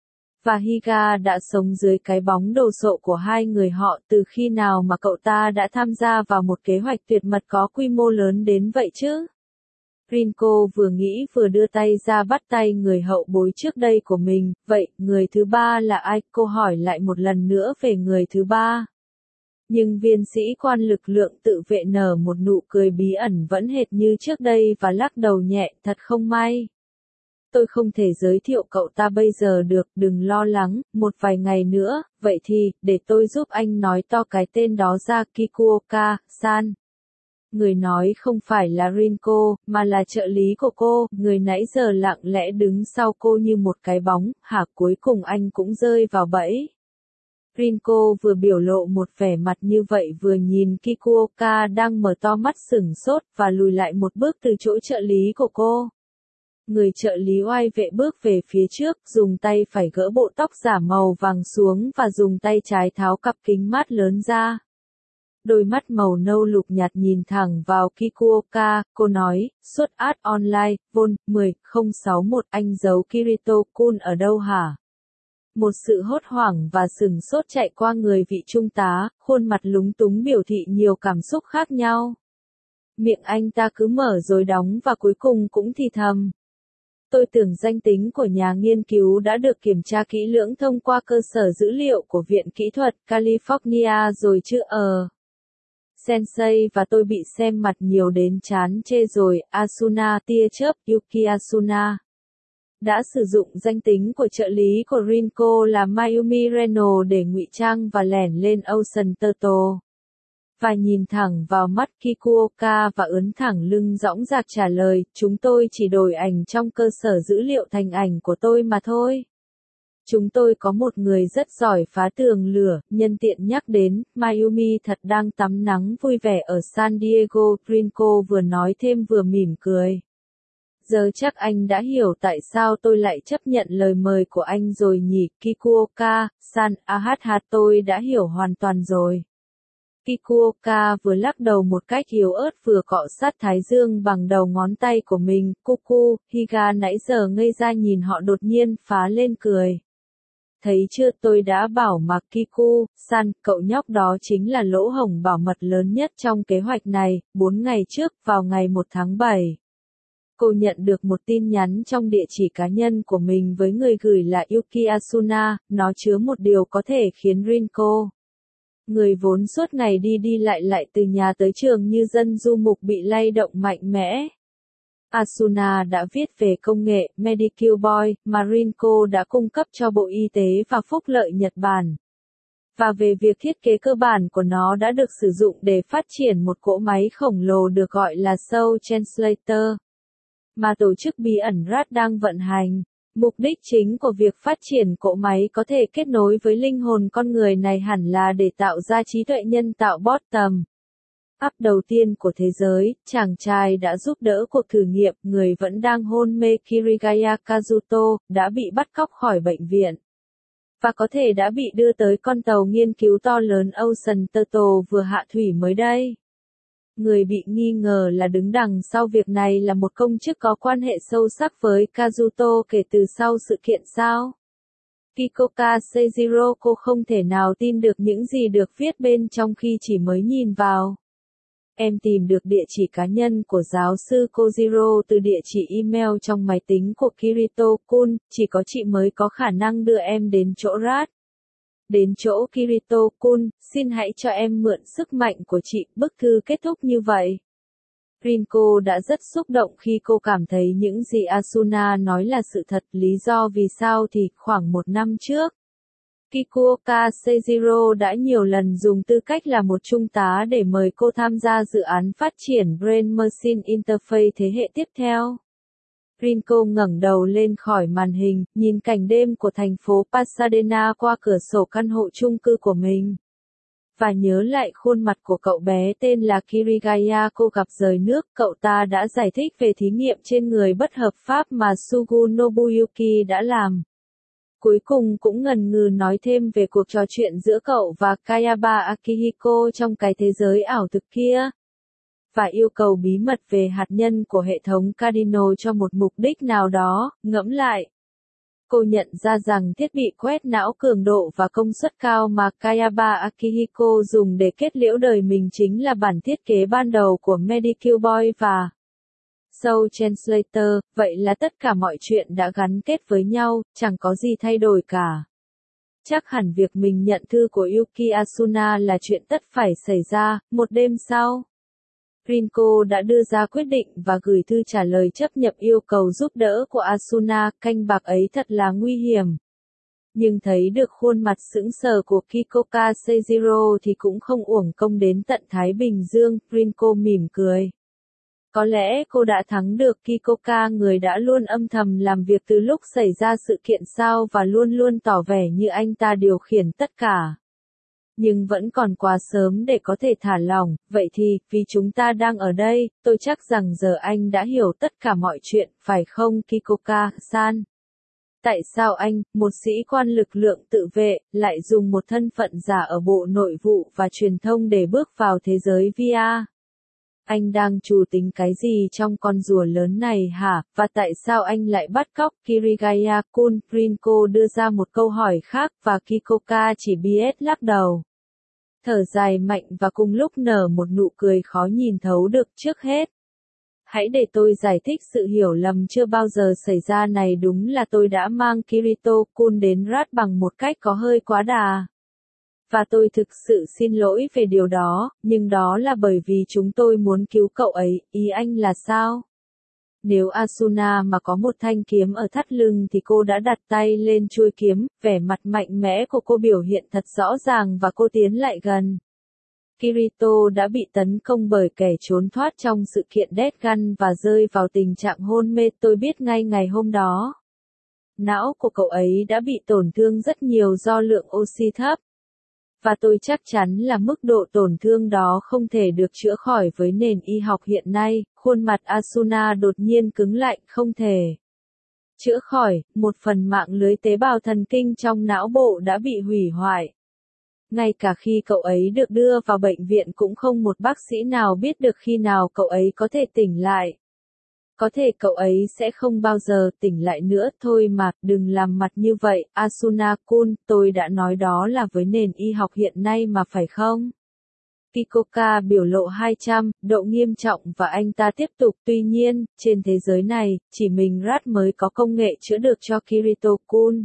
Và Higa đã sống dưới cái bóng đồ sộ của hai người họ từ khi nào mà cậu ta đã tham gia vào một kế hoạch tuyệt mật có quy mô lớn đến vậy chứ? Rinko vừa nghĩ vừa đưa tay ra bắt tay người hậu bối trước đây của mình, vậy, người thứ ba là ai? Cô hỏi lại một lần nữa về người thứ ba. Nhưng viên sĩ quan lực lượng tự vệ nở một nụ cười bí ẩn vẫn hệt như trước đây và lắc đầu nhẹ, thật không may. Tôi không thể giới thiệu cậu ta bây giờ được, đừng lo lắng, một vài ngày nữa, vậy thì, để tôi giúp anh nói to cái tên đó ra. Kikuoka-san. Người nói không phải là Rinko, mà là trợ lý của cô, người nãy giờ lặng lẽ đứng sau cô như một cái bóng, hả, cuối cùng anh cũng rơi vào bẫy. Rinko vừa biểu lộ một vẻ mặt như vậy vừa nhìn Kikuoka đang mở to mắt sửng sốt và lùi lại một bước từ chỗ trợ lý của cô. Người trợ lý oai vệ bước về phía trước, dùng tay phải gỡ bộ tóc giả màu vàng xuống và dùng tay trái tháo cặp kính mát lớn ra. Đôi mắt màu nâu lục nhạt nhìn thẳng vào Kikuoka, cô nói, xuất ad online, Vol 10061, anh giấu Kirito-kun ở đâu hả? Một sự hốt hoảng và sửng sốt chạy qua người vị trung tá, khuôn mặt lúng túng biểu thị nhiều cảm xúc khác nhau. Miệng anh ta cứ mở rồi đóng và cuối cùng cũng thì thầm. Tôi tưởng danh tính của nhà nghiên cứu đã được kiểm tra kỹ lưỡng thông qua cơ sở dữ liệu của Viện Kỹ thuật California rồi chứ Sensei và tôi bị xem mặt nhiều đến chán chê rồi. Asuna tia chớp Yuki Asuna đã sử dụng danh tính của trợ lý của Rinko là Mayumi Reno để ngụy trang và lẻn lên Ocean Turtle. Và nhìn thẳng vào mắt Kikuoka và ướn thẳng lưng dõng dạc trả lời, chúng tôi chỉ đổi ảnh trong cơ sở dữ liệu thành ảnh của tôi mà thôi. Chúng tôi có một người rất giỏi phá tường lửa, nhân tiện nhắc đến, Mayumi thật đang tắm nắng vui vẻ ở San Diego, Rinko vừa nói thêm vừa mỉm cười. Giờ chắc anh đã hiểu tại sao tôi lại chấp nhận lời mời của anh rồi nhỉ, Kikuoka-san, tôi đã hiểu hoàn toàn rồi. Kikuoka vừa lắc đầu một cách yếu ớt vừa cọ sát thái dương bằng đầu ngón tay của mình, Kuku, Higa nãy giờ ngây ra nhìn họ đột nhiên phá lên cười. Thấy chưa, tôi đã bảo mà Kiku-san, cậu nhóc đó chính là lỗ hổng bảo mật lớn nhất trong kế hoạch này. 4 ngày trước, vào ngày 1 tháng 7. Cô nhận được một tin nhắn trong địa chỉ cá nhân của mình với người gửi là Yuki Asuna, nó chứa một điều có thể khiến Rinko, người vốn suốt ngày đi đi lại từ nhà tới trường như dân du mục, bị lay động mạnh mẽ. Asuna đã viết về công nghệ Medicure Boy mà Rinko đã cung cấp cho Bộ Y tế và Phúc lợi Nhật Bản. Và về việc thiết kế cơ bản của nó đã được sử dụng để phát triển một cỗ máy khổng lồ được gọi là Soul Translator, mà tổ chức bí ẩn RAT đang vận hành. Mục đích chính của việc phát triển cỗ máy có thể kết nối với linh hồn con người này hẳn là để tạo ra trí tuệ nhân tạo bottom up đầu tiên của thế giới. Chàng trai đã giúp đỡ cuộc thử nghiệm, người vẫn đang hôn mê Kirigaya Kazuto, đã bị bắt cóc khỏi bệnh viện. Và có thể đã bị đưa tới con tàu nghiên cứu to lớn Ocean Turtle vừa hạ thủy mới đây. Người bị nghi ngờ là đứng đằng sau việc này là một công chức có quan hệ sâu sắc với Kazuto kể từ sau sự kiện sao. Kikoka Seijiro, cô không thể nào tin được những gì được viết bên trong khi chỉ mới nhìn vào. Em tìm được địa chỉ cá nhân của giáo sư Kojiro từ địa chỉ email trong máy tính của Kirito-kun, chỉ có chị mới có khả năng đưa em đến chỗ RAT. Đến chỗ Kirito-kun, xin hãy cho em mượn sức mạnh của chị. Bức thư kết thúc như vậy. Rinko đã rất xúc động khi cô cảm thấy những gì Asuna nói là sự thật. Lý do vì sao thì, khoảng 1 năm trước, Kikuoka Seijiro đã nhiều lần dùng tư cách là một trung tá để mời cô tham gia dự án phát triển Brain Machine Interface thế hệ tiếp theo. Rinko ngẩng đầu lên khỏi màn hình, nhìn cảnh đêm của thành phố Pasadena qua cửa sổ căn hộ chung cư của mình. Và nhớ lại khuôn mặt của cậu bé tên là Kirigaya cô gặp rời nước, cậu ta đã giải thích về thí nghiệm trên người bất hợp pháp mà Sugu Nobuyuki đã làm. Cuối cùng cũng ngần ngừ nói thêm về cuộc trò chuyện giữa cậu và Kayaba Akihiko trong cái thế giới ảo thực kia. Và yêu cầu bí mật về hạt nhân của hệ thống Cardinal cho một mục đích nào đó. Ngẫm lại, cô nhận ra rằng thiết bị quét não cường độ và công suất cao mà Kayaba Akihiko dùng để kết liễu đời mình chính là bản thiết kế ban đầu của Medicure Boy và Soul Translator. Vậy là tất cả mọi chuyện đã gắn kết với nhau, chẳng có gì thay đổi cả. Chắc hẳn việc mình nhận thư của Yuki Asuna là chuyện tất phải xảy ra. Một đêm sau, Rinko đã đưa ra quyết định và gửi thư trả lời chấp nhận yêu cầu giúp đỡ của Asuna, canh bạc ấy thật là nguy hiểm. Nhưng thấy được khuôn mặt sững sờ của Kikoka Seijiro thì cũng không uổng công đến tận Thái Bình Dương, Rinko mỉm cười. Có lẽ cô đã thắng được Kikoka, người đã luôn âm thầm làm việc từ lúc xảy ra sự kiện sao và luôn luôn tỏ vẻ như anh ta điều khiển tất cả. Nhưng vẫn còn quá sớm để có thể thả lỏng, vậy thì, vì chúng ta đang ở đây, tôi chắc rằng giờ anh đã hiểu tất cả mọi chuyện, phải không Kikoka-san? Tại sao anh, một sĩ quan lực lượng tự vệ, lại dùng một thân phận giả ở Bộ Nội vụ và Truyền thông để bước vào thế giới VR? Anh đang trù tính cái gì trong con rùa lớn này hả? Và tại sao anh lại bắt cóc Kirigaya-kun? Rinko đưa ra một câu hỏi khác và Kikoka chỉ biết lắc đầu. Thở dài mạnh và cùng lúc nở một nụ cười khó nhìn thấu được. Trước hết, hãy để tôi giải thích sự hiểu lầm chưa bao giờ xảy ra này. Đúng là tôi đã mang Kirito-kun đến Rat bằng một cách có hơi quá đà. Và tôi thực sự xin lỗi về điều đó, nhưng đó là bởi vì chúng tôi muốn cứu cậu ấy. Ý anh là sao? Nếu Asuna mà có một thanh kiếm ở thắt lưng thì cô đã đặt tay lên chuôi kiếm, vẻ mặt mạnh mẽ của cô biểu hiện thật rõ ràng và cô tiến lại gần. Kirito đã bị tấn công bởi kẻ trốn thoát trong sự kiện Death Gun và rơi vào tình trạng hôn mê. Tôi biết ngay ngày hôm đó. Não của cậu ấy đã bị tổn thương rất nhiều do lượng oxy thấp. Và tôi chắc chắn là mức độ tổn thương đó không thể được chữa khỏi với nền y học hiện nay. Khuôn mặt Asuna đột nhiên cứng lại, không thể chữa khỏi, một phần mạng lưới tế bào thần kinh trong não bộ đã bị hủy hoại. Ngay cả khi cậu ấy được đưa vào bệnh viện cũng không một bác sĩ nào biết được khi nào cậu ấy có thể tỉnh lại. Có thể cậu ấy sẽ không bao giờ tỉnh lại nữa. Thôi mà, đừng làm mặt như vậy, Asuna-kun, tôi đã nói đó là với nền y học hiện nay mà phải không? Kikoka biểu lộ 200 độ nghiêm trọng và anh ta tiếp tục. Tuy nhiên, trên thế giới này, chỉ mình Rat mới có công nghệ chữa được cho Kirito-kun.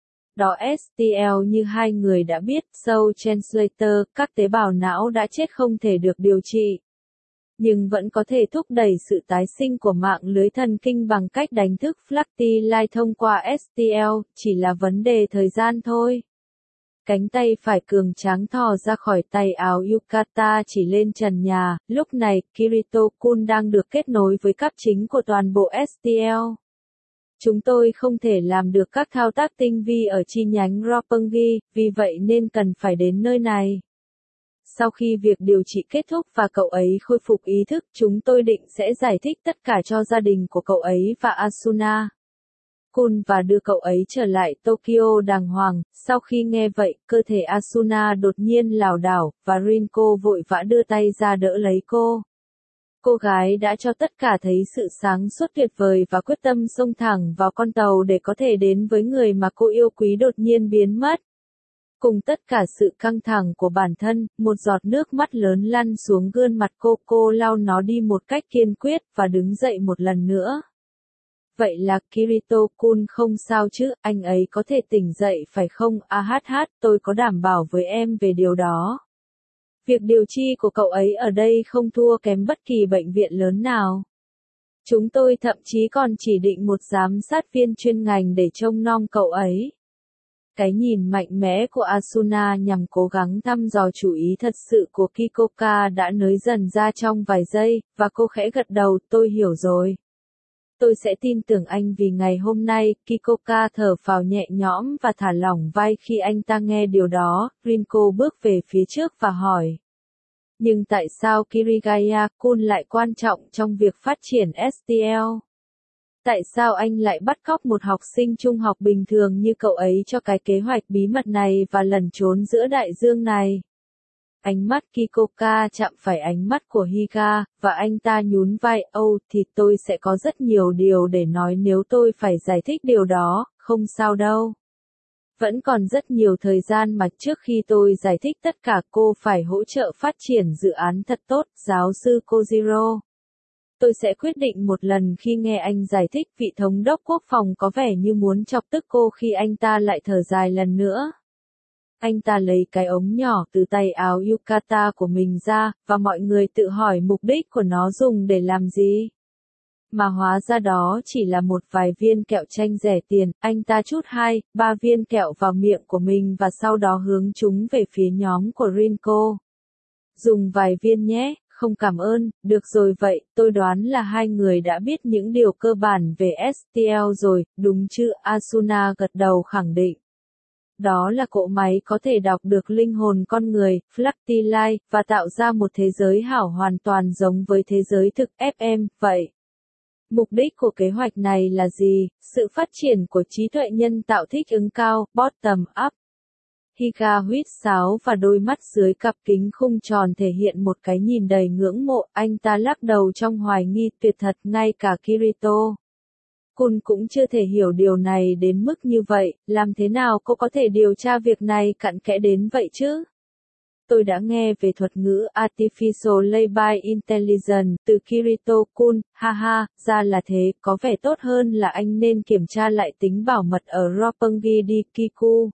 Đó STL như hai người đã biết, Soul Translator, các tế bào não đã chết không thể được điều trị. Nhưng vẫn có thể thúc đẩy sự tái sinh của mạng lưới thần kinh bằng cách đánh thức Flucti thông qua STL, chỉ là vấn đề thời gian thôi. Cánh tay phải cường tráng thò ra khỏi tay áo yukata chỉ lên trần nhà, lúc này, Kirito-kun đang được kết nối với cáp chính của toàn bộ STL. Chúng tôi không thể làm được các thao tác tinh vi ở chi nhánh Roppongi, vì vậy nên cần phải đến nơi này. Sau khi việc điều trị kết thúc và cậu ấy khôi phục ý thức, chúng tôi định sẽ giải thích tất cả cho gia đình của cậu ấy và Asuna Kun và đưa cậu ấy trở lại Tokyo đàng hoàng. Sau khi nghe vậy, cơ thể Asuna đột nhiên lảo đảo, và Rinko vội vã đưa tay ra đỡ lấy cô. Cô gái đã cho tất cả thấy sự sáng suốt tuyệt vời và quyết tâm xông thẳng vào con tàu để có thể đến với người mà cô yêu quý đột nhiên biến mất. Cùng tất cả sự căng thẳng của bản thân, một giọt nước mắt lớn lăn xuống gương mặt cô lau nó đi một cách kiên quyết và đứng dậy một lần nữa. Vậy là Kirito-kun không sao chứ, anh ấy có thể tỉnh dậy phải không? Tôi có đảm bảo với em về điều đó. Việc điều trị của cậu ấy ở đây không thua kém bất kỳ bệnh viện lớn nào. Chúng tôi thậm chí còn chỉ định một giám sát viên chuyên ngành để trông nom cậu ấy. Cái nhìn mạnh mẽ của Asuna nhằm cố gắng thăm dò chủ ý thật sự của Kikoka đã nới dần ra trong vài giây, và cô khẽ gật đầu. Tôi hiểu rồi. Tôi sẽ tin tưởng anh vì ngày hôm nay. Kikoka thở phào nhẹ nhõm và thả lỏng vai khi anh ta nghe điều đó. Rinko bước về phía trước và hỏi. Nhưng tại sao Kirigaya-kun lại quan trọng trong việc phát triển STL? Tại sao anh lại bắt cóc một học sinh trung học bình thường như cậu ấy cho cái kế hoạch bí mật này và lẩn trốn giữa đại dương này? Ánh mắt Kikoka chạm phải ánh mắt của Higa, và anh ta nhún vai. Thì tôi sẽ có rất nhiều điều để nói nếu tôi phải giải thích điều đó, không sao đâu. Vẫn còn rất nhiều thời gian mà trước khi tôi giải thích tất cả cô phải hỗ trợ phát triển dự án thật tốt, giáo sư Kojiro. Tôi sẽ quyết định một lần khi nghe anh giải thích. Vị thống đốc quốc phòng có vẻ như muốn chọc tức cô khi anh ta lại thở dài lần nữa. Anh ta lấy cái ống nhỏ từ tay áo yukata của mình ra, và mọi người tự hỏi mục đích của nó dùng để làm gì. Mà hóa ra đó chỉ là một vài viên kẹo chanh rẻ tiền, anh ta trút 2-3 viên kẹo vào miệng của mình và sau đó hướng chúng về phía nhóm của Rinko. Dùng vài viên nhé, không cảm ơn, được rồi vậy, tôi đoán là hai người đã biết những điều cơ bản về STL rồi, đúng chứ, Asuna gật đầu khẳng định. Đó là cỗ máy có thể đọc được linh hồn con người, Fluctilight, và tạo ra một thế giới ảo hoàn toàn giống với thế giới thực FM, vậy. Mục đích của kế hoạch này là gì? Sự phát triển của trí tuệ nhân tạo thích ứng cao, bottom up. Higa huýt sáo và đôi mắt dưới cặp kính khung tròn thể hiện một cái nhìn đầy ngưỡng mộ, anh ta lắc đầu trong hoài nghi, tuyệt thật, ngay cả Kirito Kun cũng chưa thể hiểu điều này đến mức như vậy, làm thế nào cô có thể điều tra việc này cặn kẽ đến vậy chứ? Tôi đã nghe về thuật ngữ Artificial Labile Intelligence từ Kirito Kun, haha, ra là thế, có vẻ tốt hơn là anh nên kiểm tra lại tính bảo mật ở Roppongi Dikiku.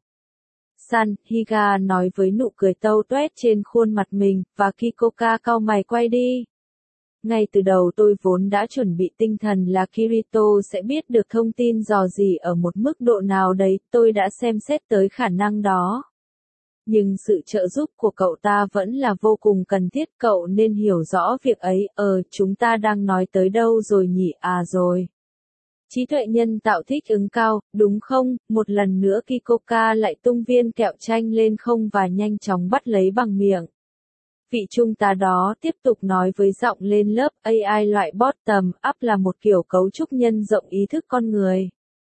San, Higa nói với nụ cười tâu tuét trên khuôn mặt mình, và Kikoka cau mày quay đi. Ngay từ đầu tôi vốn đã chuẩn bị tinh thần là Kirito sẽ biết được thông tin dò dỉ ở một mức độ nào đấy, tôi đã xem xét tới khả năng đó. Nhưng sự trợ giúp của cậu ta vẫn là vô cùng cần thiết, cậu nên hiểu rõ việc ấy, chúng ta đang nói tới đâu rồi nhỉ, rồi. Trí tuệ nhân tạo thích ứng cao, đúng không? Một lần nữa Kikoka lại tung viên kẹo chanh lên không và nhanh chóng bắt lấy bằng miệng. Vị trung tá đó tiếp tục nói với giọng lên lớp, AI loại bottom up là một kiểu cấu trúc nhân rộng ý thức con người.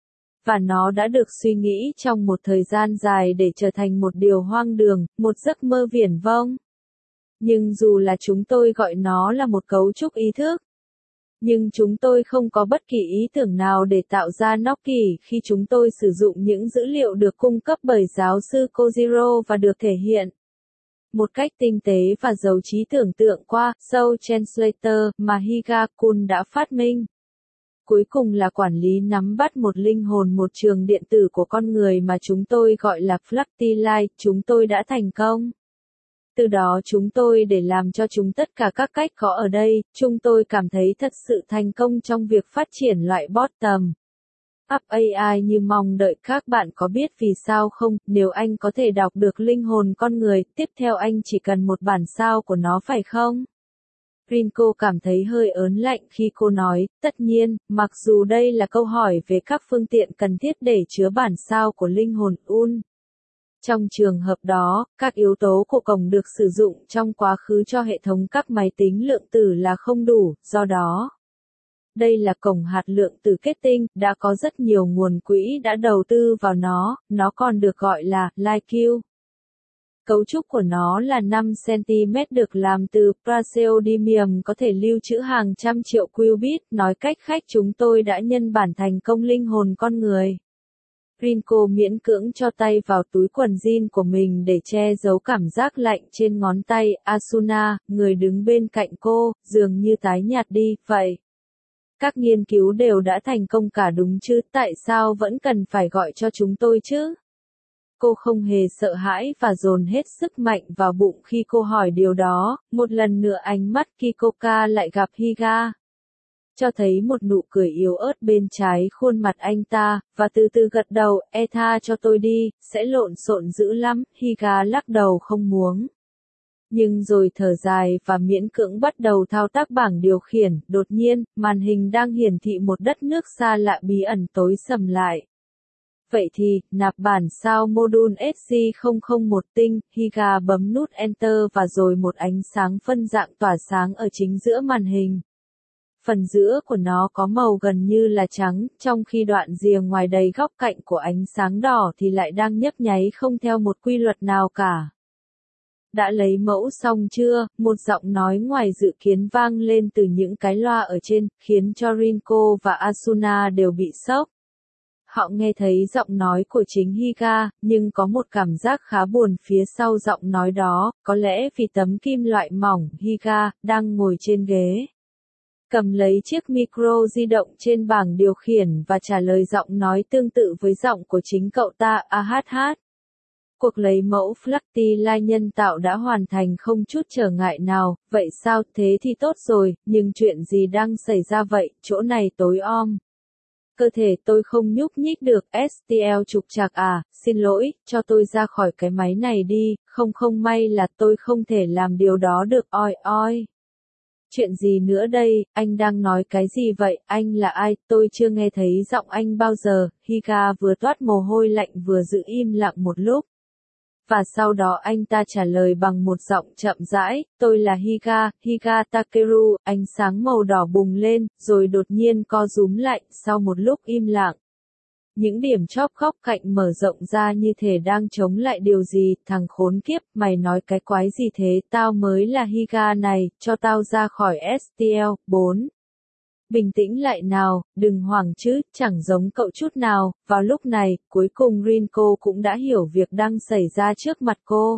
Và nó đã được suy nghĩ trong một thời gian dài để trở thành một điều hoang đường, một giấc mơ viển vông. Nhưng dù là chúng tôi gọi nó là một cấu trúc ý thức, nhưng chúng tôi không có bất kỳ ý tưởng nào để tạo ra Noki khi chúng tôi sử dụng những dữ liệu được cung cấp bởi giáo sư Kojiro và được thể hiện một cách tinh tế và giàu trí tưởng tượng qua Soul Translator mà Higa Kun đã phát minh. Cuối cùng là quản lý nắm bắt một linh hồn, một trường điện tử của con người mà chúng tôi gọi là Fluctilight, chúng tôi đã thành công. Từ đó chúng tôi để làm cho chúng tất cả các cách có ở đây, chúng tôi cảm thấy thật sự thành công trong việc phát triển loại bottom up AI như mong đợi. Các bạn có biết vì sao không? Nếu anh có thể đọc được linh hồn con người, tiếp theo anh chỉ cần một bản sao của nó phải không? Rinko cảm thấy hơi ớn lạnh khi cô nói, tất nhiên, mặc dù đây là câu hỏi về các phương tiện cần thiết để chứa bản sao của linh hồn Un. Trong trường hợp đó, các yếu tố của cổng được sử dụng trong quá khứ cho hệ thống các máy tính lượng tử là không đủ, do đó, đây là cổng hạt lượng tử kết tinh, đã có rất nhiều nguồn quỹ đã đầu tư vào nó còn được gọi là LiQ. Cấu trúc của nó là 5 cm được làm từ praseodymium có thể lưu trữ hàng trăm triệu qubit, nói cách khác chúng tôi đã nhân bản thành công linh hồn con người. Rinko miễn cưỡng cho tay vào túi quần jean của mình để che giấu cảm giác lạnh trên ngón tay. Asuna, người đứng bên cạnh cô, dường như tái nhạt đi, vậy. Các nghiên cứu đều đã thành công cả đúng chứ, tại sao vẫn cần phải gọi cho chúng tôi chứ? Cô không hề sợ hãi và dồn hết sức mạnh vào bụng khi cô hỏi điều đó, một lần nữa ánh mắt Kikoka lại gặp Higa. Cho thấy một nụ cười yếu ớt bên trái khuôn mặt anh ta, và từ từ gật đầu, tha cho tôi đi, sẽ lộn xộn dữ lắm, Higa lắc đầu không muốn. Nhưng rồi thở dài và miễn cưỡng bắt đầu thao tác bảng điều khiển, đột nhiên, màn hình đang hiển thị một đất nước xa lạ bí ẩn tối sầm lại. Vậy thì, nạp bản sao module SG001 tinh, Higa bấm nút Enter và rồi một ánh sáng phân dạng tỏa sáng ở chính giữa màn hình. Phần giữa của nó có màu gần như là trắng, trong khi đoạn rìa ngoài đầy góc cạnh của ánh sáng đỏ thì lại đang nhấp nháy không theo một quy luật nào cả. Đã lấy mẫu xong chưa? Một giọng nói ngoài dự kiến vang lên từ những cái loa ở trên, khiến cho Rinko và Asuna đều bị sốc. Họ nghe thấy giọng nói của chính Higa, nhưng có một cảm giác khá buồn phía sau giọng nói đó, có lẽ vì tấm kim loại mỏng. Higa, đang ngồi trên ghế, cầm lấy chiếc micro di động trên bảng điều khiển và trả lời giọng nói tương tự với giọng của chính cậu ta, Cuộc lấy mẫu Fluctili nhân tạo đã hoàn thành không chút trở ngại nào, vậy sao, thế thì tốt rồi, nhưng chuyện gì đang xảy ra vậy, chỗ này tối om. Cơ thể tôi không nhúc nhích được, STL trục trặc à, xin lỗi, cho tôi ra khỏi cái máy này đi, không may là tôi không thể làm điều đó được, oi oi. Chuyện gì nữa đây, anh đang nói cái gì vậy, anh là ai, tôi chưa nghe thấy giọng anh bao giờ, Higa vừa toát mồ hôi lạnh vừa giữ im lặng một lúc. Và sau đó anh ta trả lời bằng một giọng chậm rãi, tôi là Higa Takeru, ánh sáng màu đỏ bùng lên, rồi đột nhiên co rúm lại, sau một lúc im lặng. Những điểm chóp góc cạnh mở rộng ra như thể đang chống lại điều gì, thằng khốn kiếp, mày nói cái quái gì thế, tao mới là Higa này, cho tao ra khỏi STL, 4. Bình tĩnh lại nào, đừng hoảng chứ, chẳng giống cậu chút nào, vào lúc này, cuối cùng Rinko cũng đã hiểu việc đang xảy ra trước mặt cô.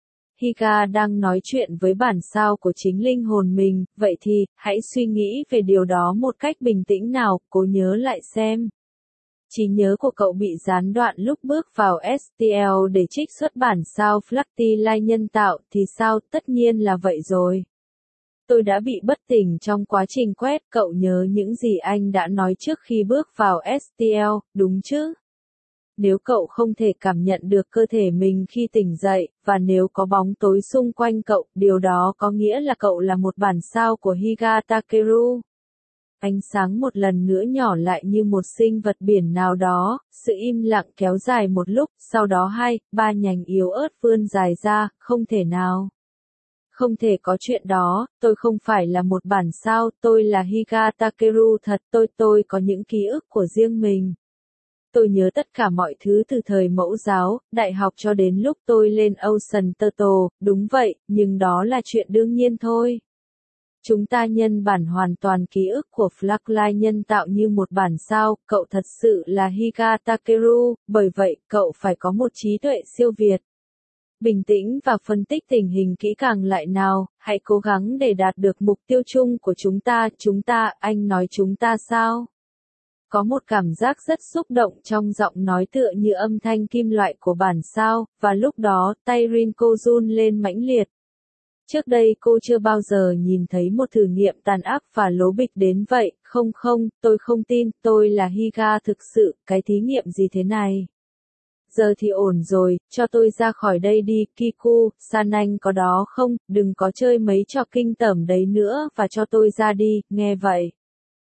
Higa đang nói chuyện với bản sao của chính linh hồn mình, vậy thì, hãy suy nghĩ về điều đó một cách bình tĩnh nào, cố nhớ lại xem. Trí nhớ của cậu bị gián đoạn lúc bước vào STL để trích xuất bản sao Fluctili nhân tạo thì sao, tất nhiên là vậy rồi. Tôi đã bị bất tỉnh trong quá trình quét, cậu nhớ những gì anh đã nói trước khi bước vào STL, đúng chứ? Nếu cậu không thể cảm nhận được cơ thể mình khi tỉnh dậy, và nếu có bóng tối xung quanh cậu, điều đó có nghĩa là cậu là một bản sao của Higa Takeru. Ánh sáng một lần nữa nhỏ lại như một sinh vật biển nào đó, sự im lặng kéo dài một lúc, sau đó 2, 3 nhành yếu ớt vươn dài ra, không thể nào. Không thể có chuyện đó, tôi không phải là một bản sao, tôi là Higa Takeru thật, tôi có những ký ức của riêng mình. Tôi nhớ tất cả mọi thứ từ thời mẫu giáo, đại học cho đến lúc tôi lên Ocean Turtle, đúng vậy, nhưng đó là chuyện đương nhiên thôi. Chúng ta nhân bản hoàn toàn ký ức của Fluctili nhân tạo như một bản sao, cậu thật sự là Higa Takeru, bởi vậy, cậu phải có một trí tuệ siêu việt. Bình tĩnh và phân tích tình hình kỹ càng lại nào, hãy cố gắng để đạt được mục tiêu chung của chúng ta, anh nói chúng ta sao? Có một cảm giác rất xúc động trong giọng nói tựa như âm thanh kim loại của bản sao, và lúc đó, tay Rinko run lên mãnh liệt. Trước đây cô chưa bao giờ nhìn thấy một thử nghiệm tàn ác và lố bịch đến vậy, không, tôi không tin, tôi là Higa thực sự, cái thí nghiệm gì thế này? Giờ thì ổn rồi, cho tôi ra khỏi đây đi, Kiku, San anh có đó không, đừng có chơi mấy trò kinh tởm đấy nữa, và cho tôi ra đi, nghe vậy.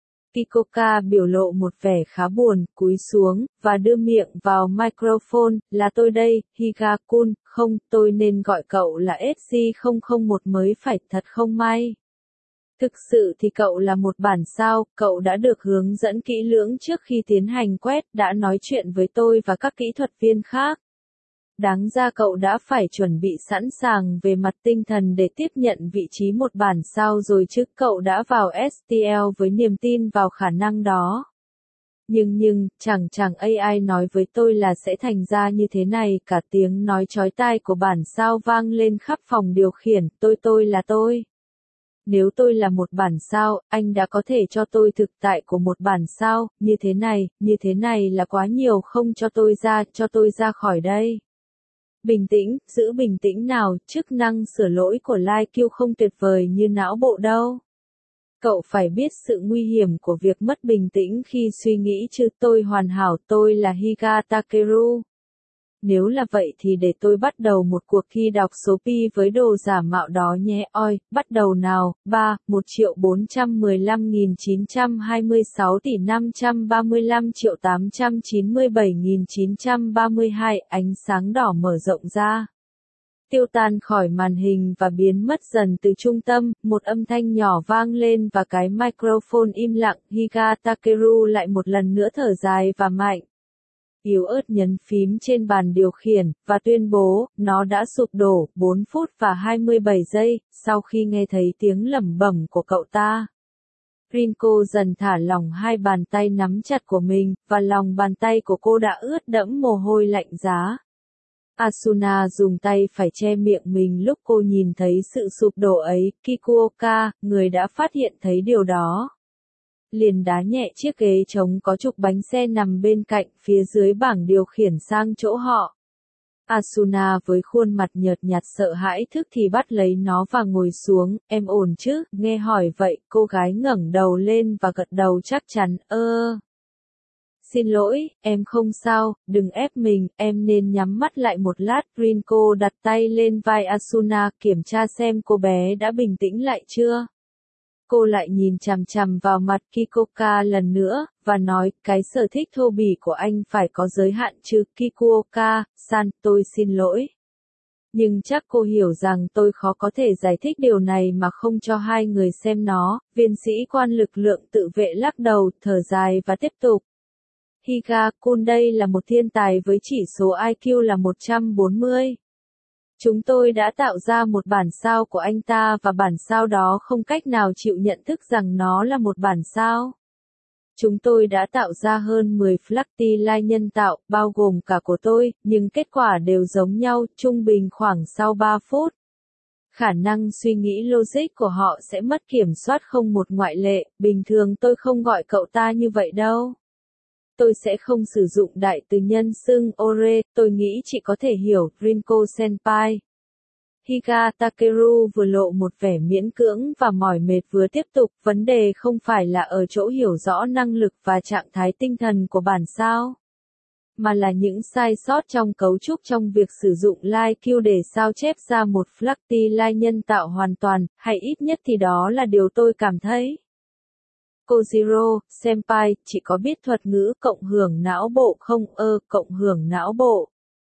Kikoka biểu lộ một vẻ khá buồn, cúi xuống, và đưa miệng vào microphone, là tôi đây, Higa-kun, không, tôi nên gọi cậu là SG001 mới phải, thật không may. Thực sự thì cậu là một bản sao, cậu đã được hướng dẫn kỹ lưỡng trước khi tiến hành quét, đã nói chuyện với tôi và các kỹ thuật viên khác. Đáng ra cậu đã phải chuẩn bị sẵn sàng về mặt tinh thần để tiếp nhận vị trí một bản sao rồi chứ, cậu đã vào STL với niềm tin vào khả năng đó. Nhưng, chẳng AI nói với tôi là sẽ thành ra như thế này, cả tiếng nói chói tai của bản sao vang lên khắp phòng điều khiển, tôi là tôi. Nếu tôi là một bản sao, anh đã có thể cho tôi thực tại của một bản sao, như thế này là quá nhiều, không cho tôi ra khỏi đây. Bình tĩnh, giữ bình tĩnh nào, chức năng sửa lỗi của Like không tuyệt vời như não bộ đâu. Cậu phải biết sự nguy hiểm của việc mất bình tĩnh khi suy nghĩ chứ, tôi hoàn hảo, tôi là Higa Takeru. Nếu là vậy thì để tôi bắt đầu một cuộc thi đọc số pi với đồ giả mạo đó nhé, oi, bắt đầu nào, 1.415.926 tỷ 535.897.932, ánh sáng đỏ mở rộng ra. Tiêu tan khỏi màn hình và biến mất dần từ trung tâm, một âm thanh nhỏ vang lên và cái microphone im lặng, Higa Takeru lại một lần nữa thở dài và mạnh. Yếu ớt nhấn phím trên bàn điều khiển, và tuyên bố, nó đã sụp đổ, 4 phút và 27 giây, sau khi nghe thấy tiếng lẩm bẩm của cậu ta. Rinko dần thả lỏng hai bàn tay nắm chặt của mình, và lòng bàn tay của cô đã ướt đẫm mồ hôi lạnh giá. Asuna dùng tay phải che miệng mình lúc cô nhìn thấy sự sụp đổ ấy, Kikuoka, người đã phát hiện thấy điều đó. Liền đá nhẹ chiếc ghế trống có trục bánh xe nằm bên cạnh, phía dưới bảng điều khiển sang chỗ họ. Asuna với khuôn mặt nhợt nhạt sợ hãi thức thì bắt lấy nó và ngồi xuống, em ổn chứ, nghe hỏi vậy, cô gái ngẩng đầu lên và gật đầu chắc chắn, Xin lỗi, em không sao, đừng ép mình, em nên nhắm mắt lại một lát. Rinko đặt tay lên vai Asuna kiểm tra xem cô bé đã bình tĩnh lại chưa. Cô lại nhìn chằm chằm vào mặt Kikoka lần nữa, và nói, cái sở thích thô bỉ của anh phải có giới hạn chứ, Kikoka-san, tôi xin lỗi. Nhưng chắc cô hiểu rằng tôi khó có thể giải thích điều này mà không cho hai người xem nó. Viên sĩ quan lực lượng tự vệ lắc đầu, thở dài và tiếp tục. Higa-kun đây là một thiên tài với chỉ số IQ là 140. Chúng tôi đã tạo ra một bản sao của anh ta và bản sao đó không cách nào chịu nhận thức rằng nó là một bản sao. Chúng tôi đã tạo ra hơn 10 Flacti nhân tạo, bao gồm cả của tôi, nhưng kết quả đều giống nhau, trung bình khoảng sau 3 phút. Khả năng suy nghĩ logic của họ sẽ mất kiểm soát không một ngoại lệ, bình thường tôi không gọi cậu ta như vậy đâu. Tôi sẽ không sử dụng đại từ nhân xưng Ore, tôi nghĩ chị có thể hiểu, Rinko-senpai. Higa Takeru vừa lộ một vẻ miễn cưỡng và mỏi mệt vừa tiếp tục, vấn đề không phải là ở chỗ hiểu rõ năng lực và trạng thái tinh thần của bản sao, mà là những sai sót trong cấu trúc trong việc sử dụng LiQ để sao chép ra một Flacti nhân tạo hoàn toàn, hay ít nhất thì đó là điều tôi cảm thấy. Kojiro, senpai, chị có biết thuật ngữ cộng hưởng não bộ không? Cộng hưởng não bộ.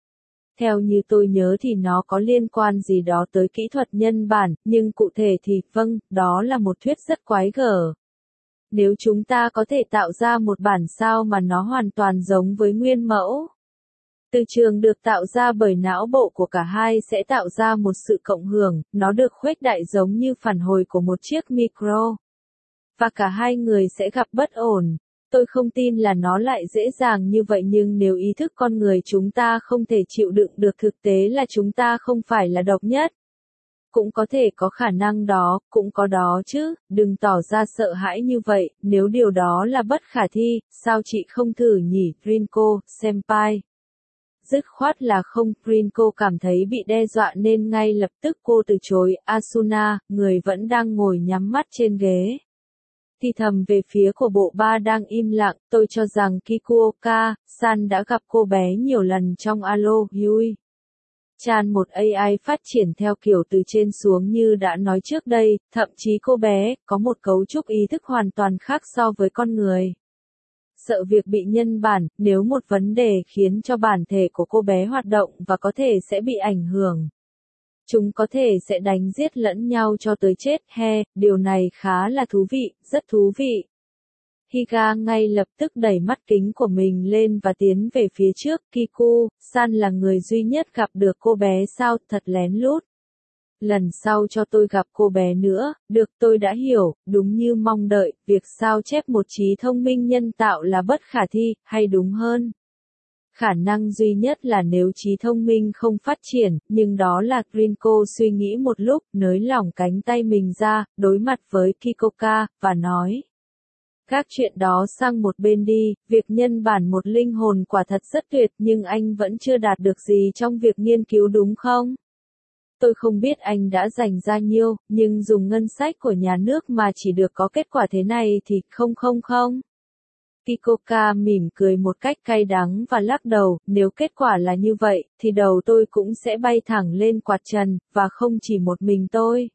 Theo như tôi nhớ thì nó có liên quan gì đó tới kỹ thuật nhân bản, nhưng cụ thể thì, vâng, đó là một thuyết rất quái gở. Nếu chúng ta có thể tạo ra một bản sao mà nó hoàn toàn giống với nguyên mẫu. Từ trường được tạo ra bởi não bộ của cả hai sẽ tạo ra một sự cộng hưởng, nó được khuếch đại giống như phản hồi của một chiếc micro. Và cả hai người sẽ gặp bất ổn. Tôi không tin là nó lại dễ dàng như vậy nhưng nếu ý thức con người chúng ta không thể chịu đựng được thực tế là chúng ta không phải là độc nhất. Cũng có thể có khả năng đó, cũng có đó chứ, đừng tỏ ra sợ hãi như vậy, nếu điều đó là bất khả thi, sao chị không thử nhỉ, Rinko, senpai. Dứt khoát là không, Rinko cảm thấy bị đe dọa nên ngay lập tức cô từ chối, Asuna, người vẫn đang ngồi nhắm mắt trên ghế. Thì thầm về phía của bộ ba đang im lặng, tôi cho rằng Kikuoka-san đã gặp cô bé nhiều lần trong Alo Yui. Chan một AI phát triển theo kiểu từ trên xuống như đã nói trước đây, thậm chí cô bé có một cấu trúc ý thức hoàn toàn khác so với con người. Sợ việc bị nhân bản, nếu một vấn đề khiến cho bản thể của cô bé hoạt động và có thể sẽ bị ảnh hưởng. Chúng có thể sẽ đánh giết lẫn nhau cho tới chết, điều này khá là thú vị, rất thú vị. Higa ngay lập tức đẩy mắt kính của mình lên và tiến về phía trước, Kiku-san là người duy nhất gặp được cô bé sao, thật lén lút. Lần sau cho tôi gặp cô bé nữa, được tôi đã hiểu, đúng như mong đợi, việc sao chép một trí thông minh nhân tạo là bất khả thi, hay đúng hơn. Khả năng duy nhất là nếu trí thông minh không phát triển, nhưng đó là Rinko suy nghĩ một lúc, nới lỏng cánh tay mình ra, đối mặt với Kikoka, và nói. Các chuyện đó sang một bên đi, việc nhân bản một linh hồn quả thật rất tuyệt nhưng anh vẫn chưa đạt được gì trong việc nghiên cứu đúng không? Tôi không biết anh đã dành ra nhiêu, nhưng dùng ngân sách của nhà nước mà chỉ được có kết quả thế này thì không. Kikoka mỉm cười một cách cay đắng và lắc đầu, nếu kết quả là như vậy, thì đầu tôi cũng sẽ bay thẳng lên quạt trần, và không chỉ một mình tôi.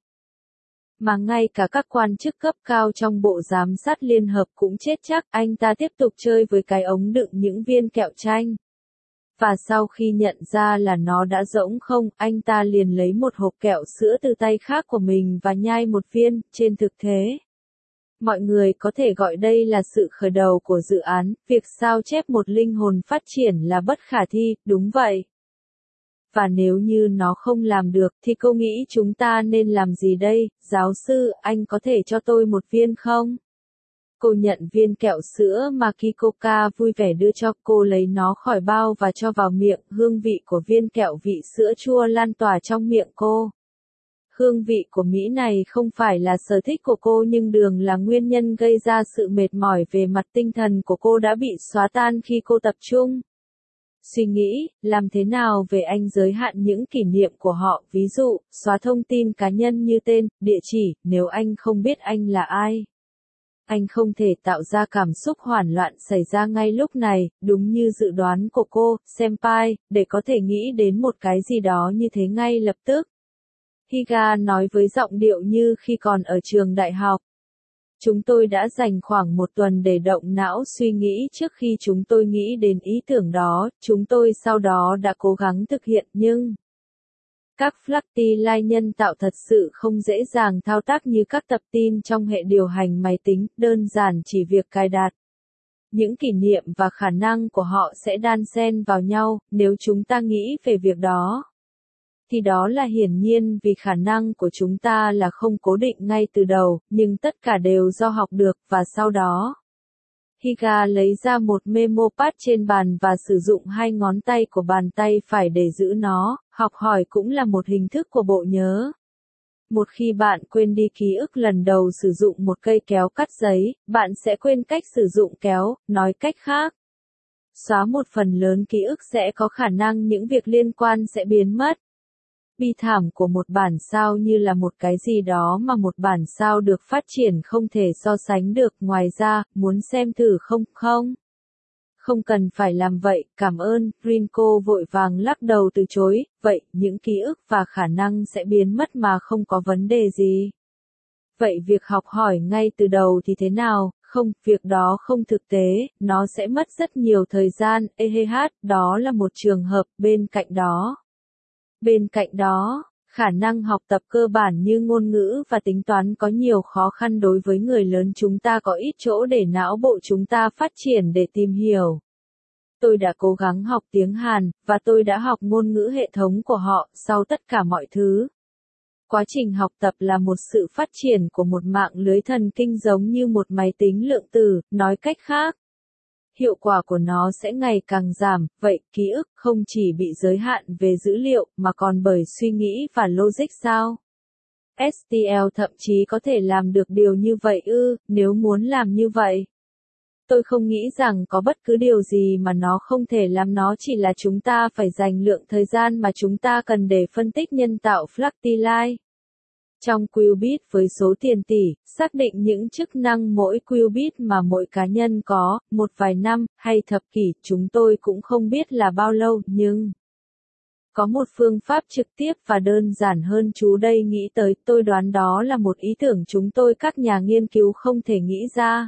Mà ngay cả các quan chức cấp cao trong bộ giám sát liên hợp cũng chết chắc, anh ta tiếp tục chơi với cái ống đựng những viên kẹo chanh. Và sau khi nhận ra là nó đã rỗng không, anh ta liền lấy một hộp kẹo sữa từ tay khác của mình và nhai một viên, trên thực tế. Mọi người có thể gọi đây là sự khởi đầu của dự án, việc sao chép một linh hồn phát triển là bất khả thi, đúng vậy. Và nếu như nó không làm được, thì cô nghĩ chúng ta nên làm gì đây, giáo sư, anh có thể cho tôi một viên không? Cô nhận viên kẹo sữa mà Kikoka vui vẻ đưa cho cô, lấy nó khỏi bao và cho vào miệng, hương vị của viên kẹo vị sữa chua lan tỏa trong miệng cô. Hương vị của Mỹ này không phải là sở thích của cô nhưng đường là nguyên nhân gây ra sự mệt mỏi về mặt tinh thần của cô đã bị xóa tan khi cô tập trung. Suy nghĩ, làm thế nào về anh giới hạn những kỷ niệm của họ, ví dụ, xóa thông tin cá nhân như tên, địa chỉ, nếu anh không biết anh là ai. Anh không thể tạo ra cảm xúc hoảng loạn xảy ra ngay lúc này, đúng như dự đoán của cô, Senpai, để có thể nghĩ đến một cái gì đó như thế ngay lập tức. Higa nói với giọng điệu như khi còn ở trường đại học. Chúng tôi đã dành khoảng một tuần để động não suy nghĩ trước khi chúng tôi nghĩ đến ý tưởng đó, chúng tôi sau đó đã cố gắng thực hiện nhưng các fluxy nhân tạo thật sự không dễ dàng thao tác như các tập tin trong hệ điều hành máy tính, đơn giản chỉ việc cài đặt. Những kỷ niệm và khả năng của họ sẽ đan xen vào nhau, nếu chúng ta nghĩ về việc đó. Thì đó là hiển nhiên vì khả năng của chúng ta là không cố định ngay từ đầu, nhưng tất cả đều do học được, và sau đó. Higa lấy ra một memo pad trên bàn và sử dụng hai ngón tay của bàn tay phải để giữ nó, học hỏi cũng là một hình thức của bộ nhớ. Một khi bạn quên đi ký ức lần đầu sử dụng một cây kéo cắt giấy, bạn sẽ quên cách sử dụng kéo, nói cách khác. Xóa một phần lớn ký ức sẽ có khả năng những việc liên quan sẽ biến mất. Bi thảm của một bản sao như là một cái gì đó mà một bản sao được phát triển không thể so sánh được, ngoài ra, muốn xem thử không? Không cần phải làm vậy, cảm ơn, Rinko vội vàng lắc đầu từ chối, vậy, những ký ức và khả năng sẽ biến mất mà không có vấn đề gì. Vậy việc học hỏi ngay từ đầu thì thế nào? Không, việc đó không thực tế, nó sẽ mất rất nhiều thời gian, đó là một trường hợp, bên cạnh đó, khả năng học tập cơ bản như ngôn ngữ và tính toán có nhiều khó khăn đối với người lớn, chúng ta có ít chỗ để não bộ chúng ta phát triển để tìm hiểu. Tôi đã cố gắng học tiếng Hàn, và tôi đã học ngôn ngữ hệ thống của họ, sau tất cả mọi thứ. Quá trình học tập là một sự phát triển của một mạng lưới thần kinh giống như một máy tính lượng tử, nói cách khác. Hiệu quả của nó sẽ ngày càng giảm, vậy ký ức không chỉ bị giới hạn về dữ liệu mà còn bởi suy nghĩ và logic sao? STL thậm chí có thể làm được điều như vậy nếu muốn làm như vậy. Tôi không nghĩ rằng có bất cứ điều gì mà nó không thể làm, nó chỉ là chúng ta phải dành lượng thời gian mà chúng ta cần để phân tích nhân tạo Fluxy. Trong qubit với số tiền tỷ, xác định những chức năng mỗi qubit mà mỗi cá nhân có, một vài năm, hay thập kỷ, chúng tôi cũng không biết là bao lâu, nhưng có một phương pháp trực tiếp và đơn giản hơn chú đây nghĩ tới, tôi đoán đó là một ý tưởng chúng tôi các nhà nghiên cứu không thể nghĩ ra.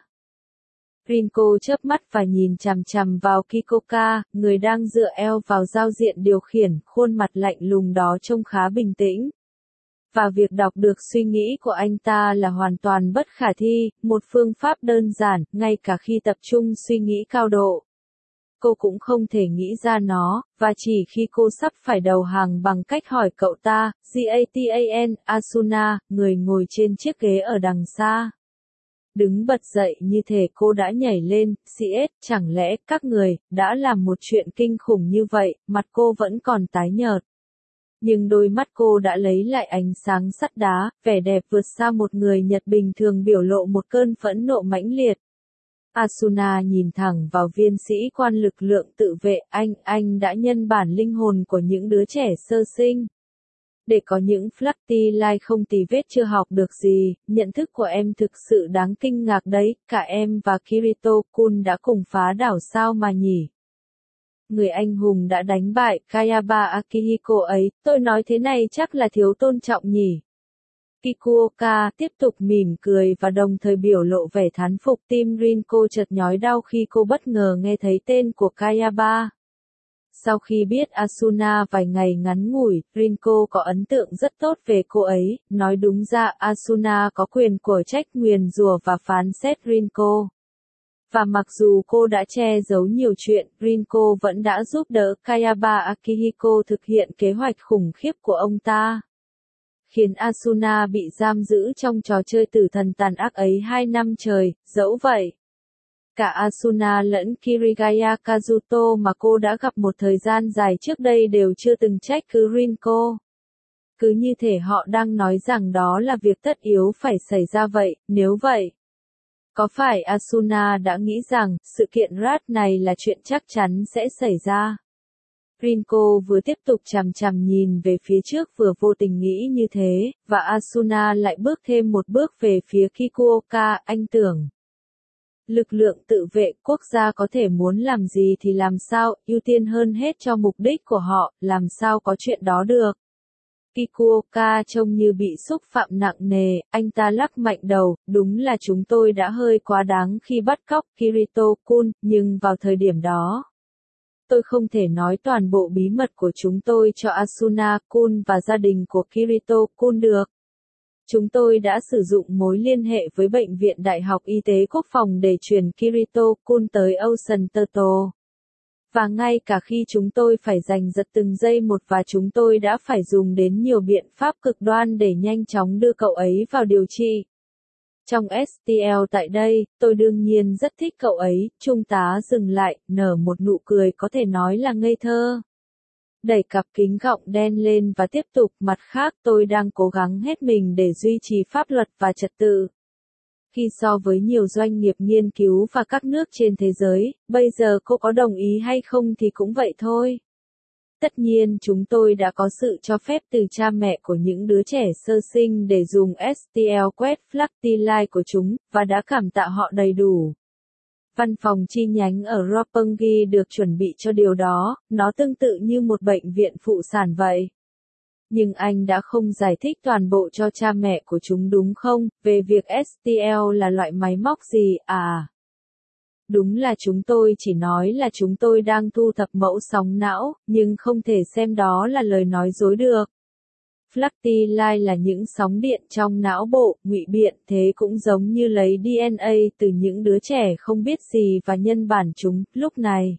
Rinko chớp mắt và nhìn chằm chằm vào Kikoka, người đang dựa eo vào giao diện điều khiển, khuôn mặt lạnh lùng đó trông khá bình tĩnh. Và việc đọc được suy nghĩ của anh ta là hoàn toàn bất khả thi, một phương pháp đơn giản, ngay cả khi tập trung suy nghĩ cao độ. Cô cũng không thể nghĩ ra nó, và chỉ khi cô sắp phải đầu hàng bằng cách hỏi cậu ta, Gatan, Asuna, người ngồi trên chiếc ghế ở đằng xa. Đứng bật dậy như thể cô đã nhảy lên, CS, chẳng lẽ các người đã làm một chuyện kinh khủng như vậy, mặt cô vẫn còn tái nhợt. Nhưng đôi mắt cô đã lấy lại ánh sáng sắt đá, vẻ đẹp vượt xa một người Nhật bình thường, biểu lộ một cơn phẫn nộ mãnh liệt. Asuna nhìn thẳng vào viên sĩ quan lực lượng tự vệ, anh đã nhân bản linh hồn của những đứa trẻ sơ sinh. Để có những Fluxy không tì vết chưa học được gì, nhận thức của em thực sự đáng kinh ngạc đấy, cả em và Kirito-kun đã cùng phá đảo sao mà nhỉ? Người anh hùng đã đánh bại Kayaba Akihiko ấy, tôi nói thế này chắc là thiếu tôn trọng nhỉ? Kikuoka tiếp tục mỉm cười và đồng thời biểu lộ vẻ thán phục, tim Rinko chợt nhói đau khi cô bất ngờ nghe thấy tên của Kayaba. Sau khi biết Asuna vài ngày ngắn ngủi, Rinko có ấn tượng rất tốt về cô ấy, nói đúng ra Asuna có quyền của trách nguyền rủa và phán xét Rinko. Và mặc dù cô đã che giấu nhiều chuyện, Rinko vẫn đã giúp đỡ Kayaba Akihiko thực hiện kế hoạch khủng khiếp của ông ta. Khiến Asuna bị giam giữ trong trò chơi tử thần tàn ác ấy 2 năm trời, dẫu vậy. Cả Asuna lẫn Kirigaya Kazuto mà cô đã gặp một thời gian dài trước đây đều chưa từng trách cứ Rinko. Cứ như thể họ đang nói rằng đó là việc tất yếu phải xảy ra vậy, nếu vậy. Có phải Asuna đã nghĩ rằng, sự kiện Rat này là chuyện chắc chắn sẽ xảy ra? Rinko vừa tiếp tục chằm chằm nhìn về phía trước vừa vô tình nghĩ như thế, và Asuna lại bước thêm một bước về phía Kikuoka, anh tưởng. Lực lượng tự vệ quốc gia có thể muốn làm gì thì làm sao, ưu tiên hơn hết cho mục đích của họ, làm sao có chuyện đó được. Kikuoka trông như bị xúc phạm nặng nề, anh ta lắc mạnh đầu, đúng là chúng tôi đã hơi quá đáng khi bắt cóc Kirito-kun, nhưng vào thời điểm đó, tôi không thể nói toàn bộ bí mật của chúng tôi cho Asuna-kun và gia đình của Kirito-kun được. Chúng tôi đã sử dụng mối liên hệ với Bệnh viện Đại học Y tế Quốc phòng để chuyển Kirito-kun tới Ocean Turtle. Và ngay cả khi chúng tôi phải giành giật từng giây một và chúng tôi đã phải dùng đến nhiều biện pháp cực đoan để nhanh chóng đưa cậu ấy vào điều trị. Trong STL tại đây, tôi đương nhiên rất thích cậu ấy, trung tá dừng lại, nở một nụ cười có thể nói là ngây thơ. Đẩy cặp kính gọng đen lên và tiếp tục, mặt khác tôi đang cố gắng hết mình để duy trì pháp luật và trật tự. Khi so với nhiều doanh nghiệp nghiên cứu và các nước trên thế giới, bây giờ cô có đồng ý hay không thì cũng vậy thôi. Tất nhiên chúng tôi đã có sự cho phép từ cha mẹ của những đứa trẻ sơ sinh để dùng STL quét Flactilight của chúng, và đã cảm tạ họ đầy đủ. Văn phòng chi nhánh ở Roppongi được chuẩn bị cho điều đó, nó tương tự như một bệnh viện phụ sản vậy. Nhưng anh đã không giải thích toàn bộ cho cha mẹ của chúng đúng không, về việc STL là loại máy móc gì, à? Đúng là chúng tôi chỉ nói là chúng tôi đang thu thập mẫu sóng não, nhưng không thể xem đó là lời nói dối được. Flactilight là những sóng điện trong não bộ, ngụy biện, thế cũng giống như lấy DNA từ những đứa trẻ không biết gì và nhân bản chúng, lúc này.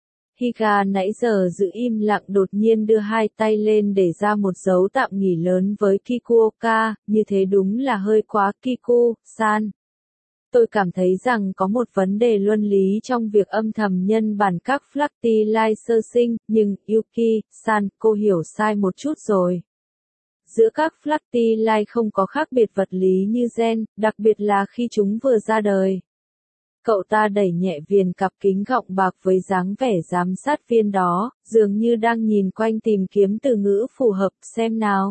Higa nãy giờ giữ im lặng đột nhiên đưa hai tay lên để ra một dấu tạm nghỉ lớn với Kikuoka, như thế đúng là hơi quá Kiku-san. Tôi cảm thấy rằng có một vấn đề luân lý trong việc âm thầm nhân bản các Flactilight sơ sinh, nhưng, Yuki-san, cô hiểu sai một chút rồi. Giữa các Flactilight không có khác biệt vật lý như gen, đặc biệt là khi chúng vừa ra đời. Cậu ta đẩy nhẹ viền cặp kính gọng bạc với dáng vẻ giám sát viên đó, dường như đang nhìn quanh tìm kiếm từ ngữ phù hợp, xem nào.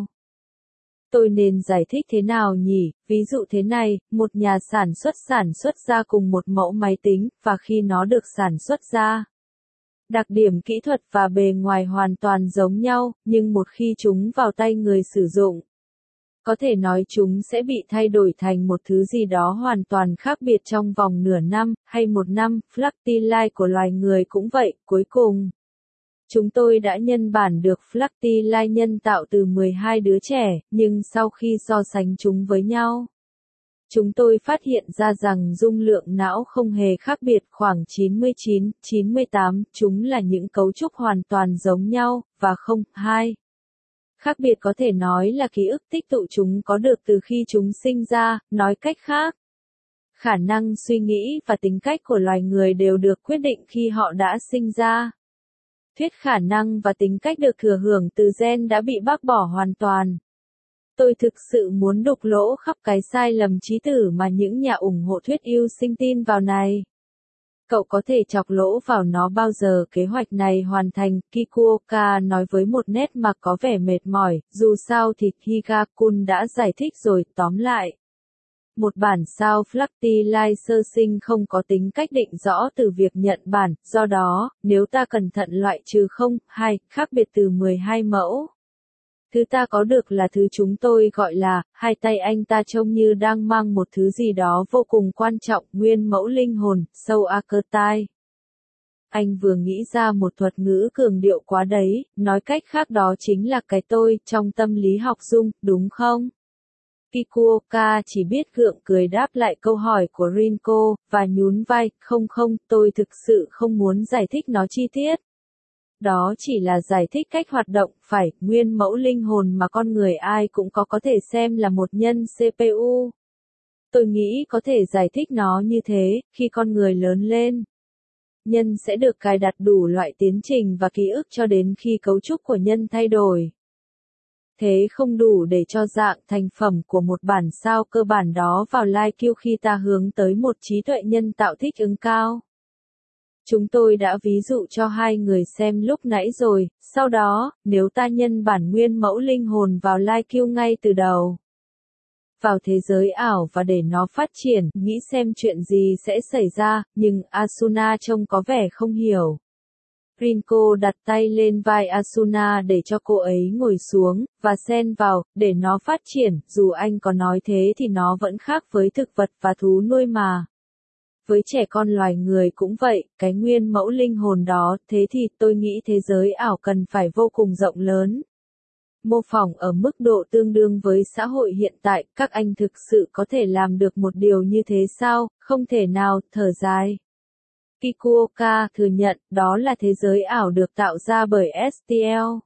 Tôi nên giải thích thế nào nhỉ, ví dụ thế này, một nhà sản xuất ra cùng một mẫu máy tính, và khi nó được sản xuất ra, đặc điểm kỹ thuật và bề ngoài hoàn toàn giống nhau, nhưng một khi chúng vào tay người sử dụng, có thể nói chúng sẽ bị thay đổi thành một thứ gì đó hoàn toàn khác biệt trong vòng nửa năm, hay một năm. Flactilight của loài người cũng vậy, cuối cùng. Chúng tôi đã nhân bản được Flactilight nhân tạo từ 12 đứa trẻ, nhưng sau khi so sánh chúng với nhau, chúng tôi phát hiện ra rằng dung lượng não không hề khác biệt, khoảng 99, 98, chúng là những cấu trúc hoàn toàn giống nhau, và không, hai. Khác biệt có thể nói là ký ức tích tụ chúng có được từ khi chúng sinh ra, nói cách khác. Khả năng suy nghĩ và tính cách của loài người đều được quyết định khi họ đã sinh ra. Thuyết khả năng và tính cách được thừa hưởng từ gen đã bị bác bỏ hoàn toàn. Tôi thực sự muốn đục lỗ khắp cái sai lầm trí tử mà những nhà ủng hộ thuyết yêu sinh tin vào này. Cậu có thể chọc lỗ vào nó bao giờ kế hoạch này hoàn thành, Kikuoka nói với một nét mặt có vẻ mệt mỏi, dù sao thì Higa-kun đã giải thích rồi, tóm lại. Một bản sao Flactilight sơ sinh không có tính cách định rõ từ việc nhận bản, do đó, nếu ta cẩn thận loại trừ 0, 2, khác biệt từ 12 mẫu. Thứ ta có được là thứ chúng tôi gọi là, hai tay anh ta trông như đang mang một thứ gì đó vô cùng quan trọng, nguyên mẫu linh hồn, soul archetype. Anh vừa nghĩ ra một thuật ngữ cường điệu quá đấy, nói cách khác đó chính là cái tôi, trong tâm lý học dung, đúng không? Kikuoka chỉ biết gượng cười đáp lại câu hỏi của Rinko, và nhún vai, không, tôi thực sự không muốn giải thích nó chi tiết. Đó chỉ là giải thích cách hoạt động, phải, nguyên mẫu linh hồn mà con người ai cũng có thể xem là một nhân CPU. Tôi nghĩ có thể giải thích nó như thế, khi con người lớn lên, nhân sẽ được cài đặt đủ loại tiến trình và ký ức cho đến khi cấu trúc của nhân thay đổi. Thế không đủ để cho dạng thành phẩm của một bản sao cơ bản đó vào live queue khi ta hướng tới một trí tuệ nhân tạo thích ứng cao. Chúng tôi đã ví dụ cho hai người xem lúc nãy rồi, sau đó, nếu ta nhân bản nguyên mẫu linh hồn vào Like ngay từ đầu, vào thế giới ảo và để nó phát triển, nghĩ xem chuyện gì sẽ xảy ra, nhưng Asuna trông có vẻ không hiểu. Rinko đặt tay lên vai Asuna để cho cô ấy ngồi xuống, và xen vào, để nó phát triển, dù anh có nói thế thì nó vẫn khác với thực vật và thú nuôi mà. Với trẻ con loài người cũng vậy, cái nguyên mẫu linh hồn đó, thế thì tôi nghĩ thế giới ảo cần phải vô cùng rộng lớn. Mô phỏng ở mức độ tương đương với xã hội hiện tại, các anh thực sự có thể làm được một điều như thế sao? Không thể nào, thở dài. Kikuoka thừa nhận, đó là thế giới ảo được tạo ra bởi STL.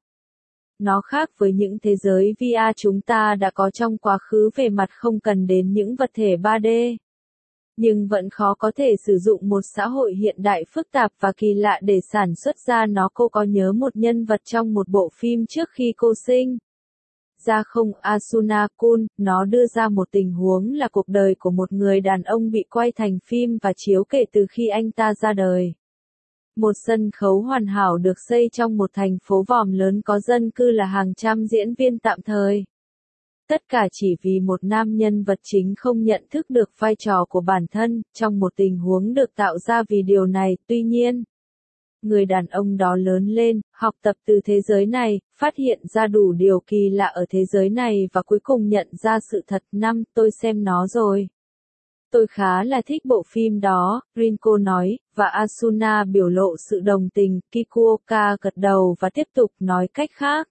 Nó khác với những thế giới VR chúng ta đã có trong quá khứ về mặt không cần đến những vật thể 3D. Nhưng vẫn khó có thể sử dụng một xã hội hiện đại phức tạp và kỳ lạ để sản xuất ra nó. Cô có nhớ một nhân vật trong một bộ phim trước khi cô sinh ra không? Asuna-kun, nó đưa ra một tình huống là cuộc đời của một người đàn ông bị quay thành phim và chiếu kể từ khi anh ta ra đời. Một sân khấu hoàn hảo được xây trong một thành phố vòm lớn có dân cư là hàng trăm diễn viên tạm thời. Tất cả chỉ vì một nam nhân vật chính không nhận thức được vai trò của bản thân, trong một tình huống được tạo ra vì điều này. Tuy nhiên, người đàn ông đó lớn lên, học tập từ thế giới này, phát hiện ra đủ điều kỳ lạ ở thế giới này và cuối cùng nhận ra sự thật. Tôi xem nó rồi. Tôi khá là thích bộ phim đó, Rinko nói, và Asuna biểu lộ sự đồng tình. Kikuoka gật đầu và tiếp tục nói cách khác.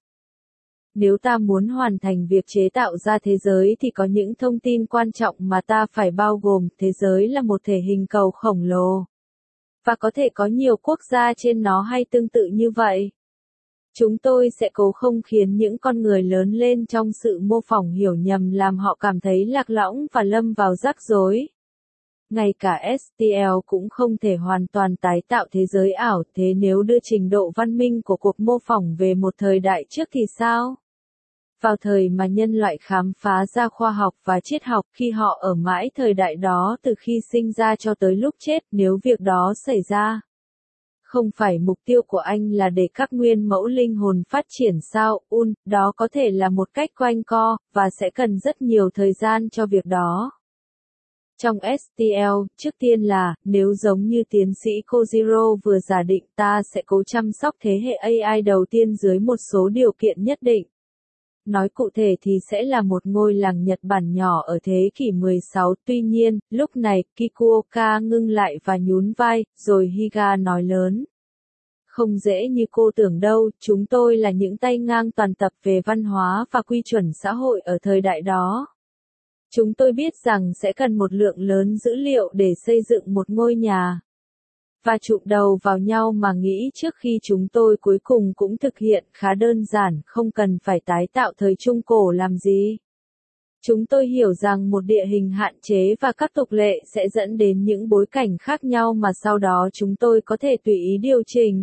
Nếu ta muốn hoàn thành việc chế tạo ra thế giới thì có những thông tin quan trọng mà ta phải bao gồm. Thế giới là một thể hình cầu khổng lồ. Và có thể có nhiều quốc gia trên nó hay tương tự như vậy. Chúng tôi sẽ cố không khiến những con người lớn lên trong sự mô phỏng hiểu nhầm làm họ cảm thấy lạc lõng và lâm vào rắc rối. Ngay cả STL cũng không thể hoàn toàn tái tạo thế giới ảo, thế nếu đưa trình độ văn minh của cuộc mô phỏng về một thời đại trước thì sao? Vào thời mà nhân loại khám phá ra khoa học và triết học, khi họ ở mãi thời đại đó từ khi sinh ra cho tới lúc chết, nếu việc đó xảy ra. Không phải mục tiêu của anh là để các nguyên mẫu linh hồn phát triển sao? Đó có thể là một cách quanh co, và sẽ cần rất nhiều thời gian cho việc đó. Trong STL, trước tiên là, nếu giống như tiến sĩ Kojiro vừa giả định, ta sẽ cố chăm sóc thế hệ AI đầu tiên dưới một số điều kiện nhất định. Nói cụ thể thì sẽ là một ngôi làng Nhật Bản nhỏ ở thế kỷ 16. Tuy nhiên, lúc này, Kikuoka ngưng lại và nhún vai, rồi Higa nói lớn. Không dễ như cô tưởng đâu, chúng tôi là những tay ngang toàn tập về văn hóa và quy chuẩn xã hội ở thời đại đó. Chúng tôi biết rằng sẽ cần một lượng lớn dữ liệu để xây dựng một ngôi nhà. Và chụm đầu vào nhau mà nghĩ trước khi chúng tôi cuối cùng cũng thực hiện khá đơn giản, không cần phải tái tạo thời Trung Cổ làm gì. Chúng tôi hiểu rằng một địa hình hạn chế và các tục lệ sẽ dẫn đến những bối cảnh khác nhau mà sau đó chúng tôi có thể tùy ý điều chỉnh.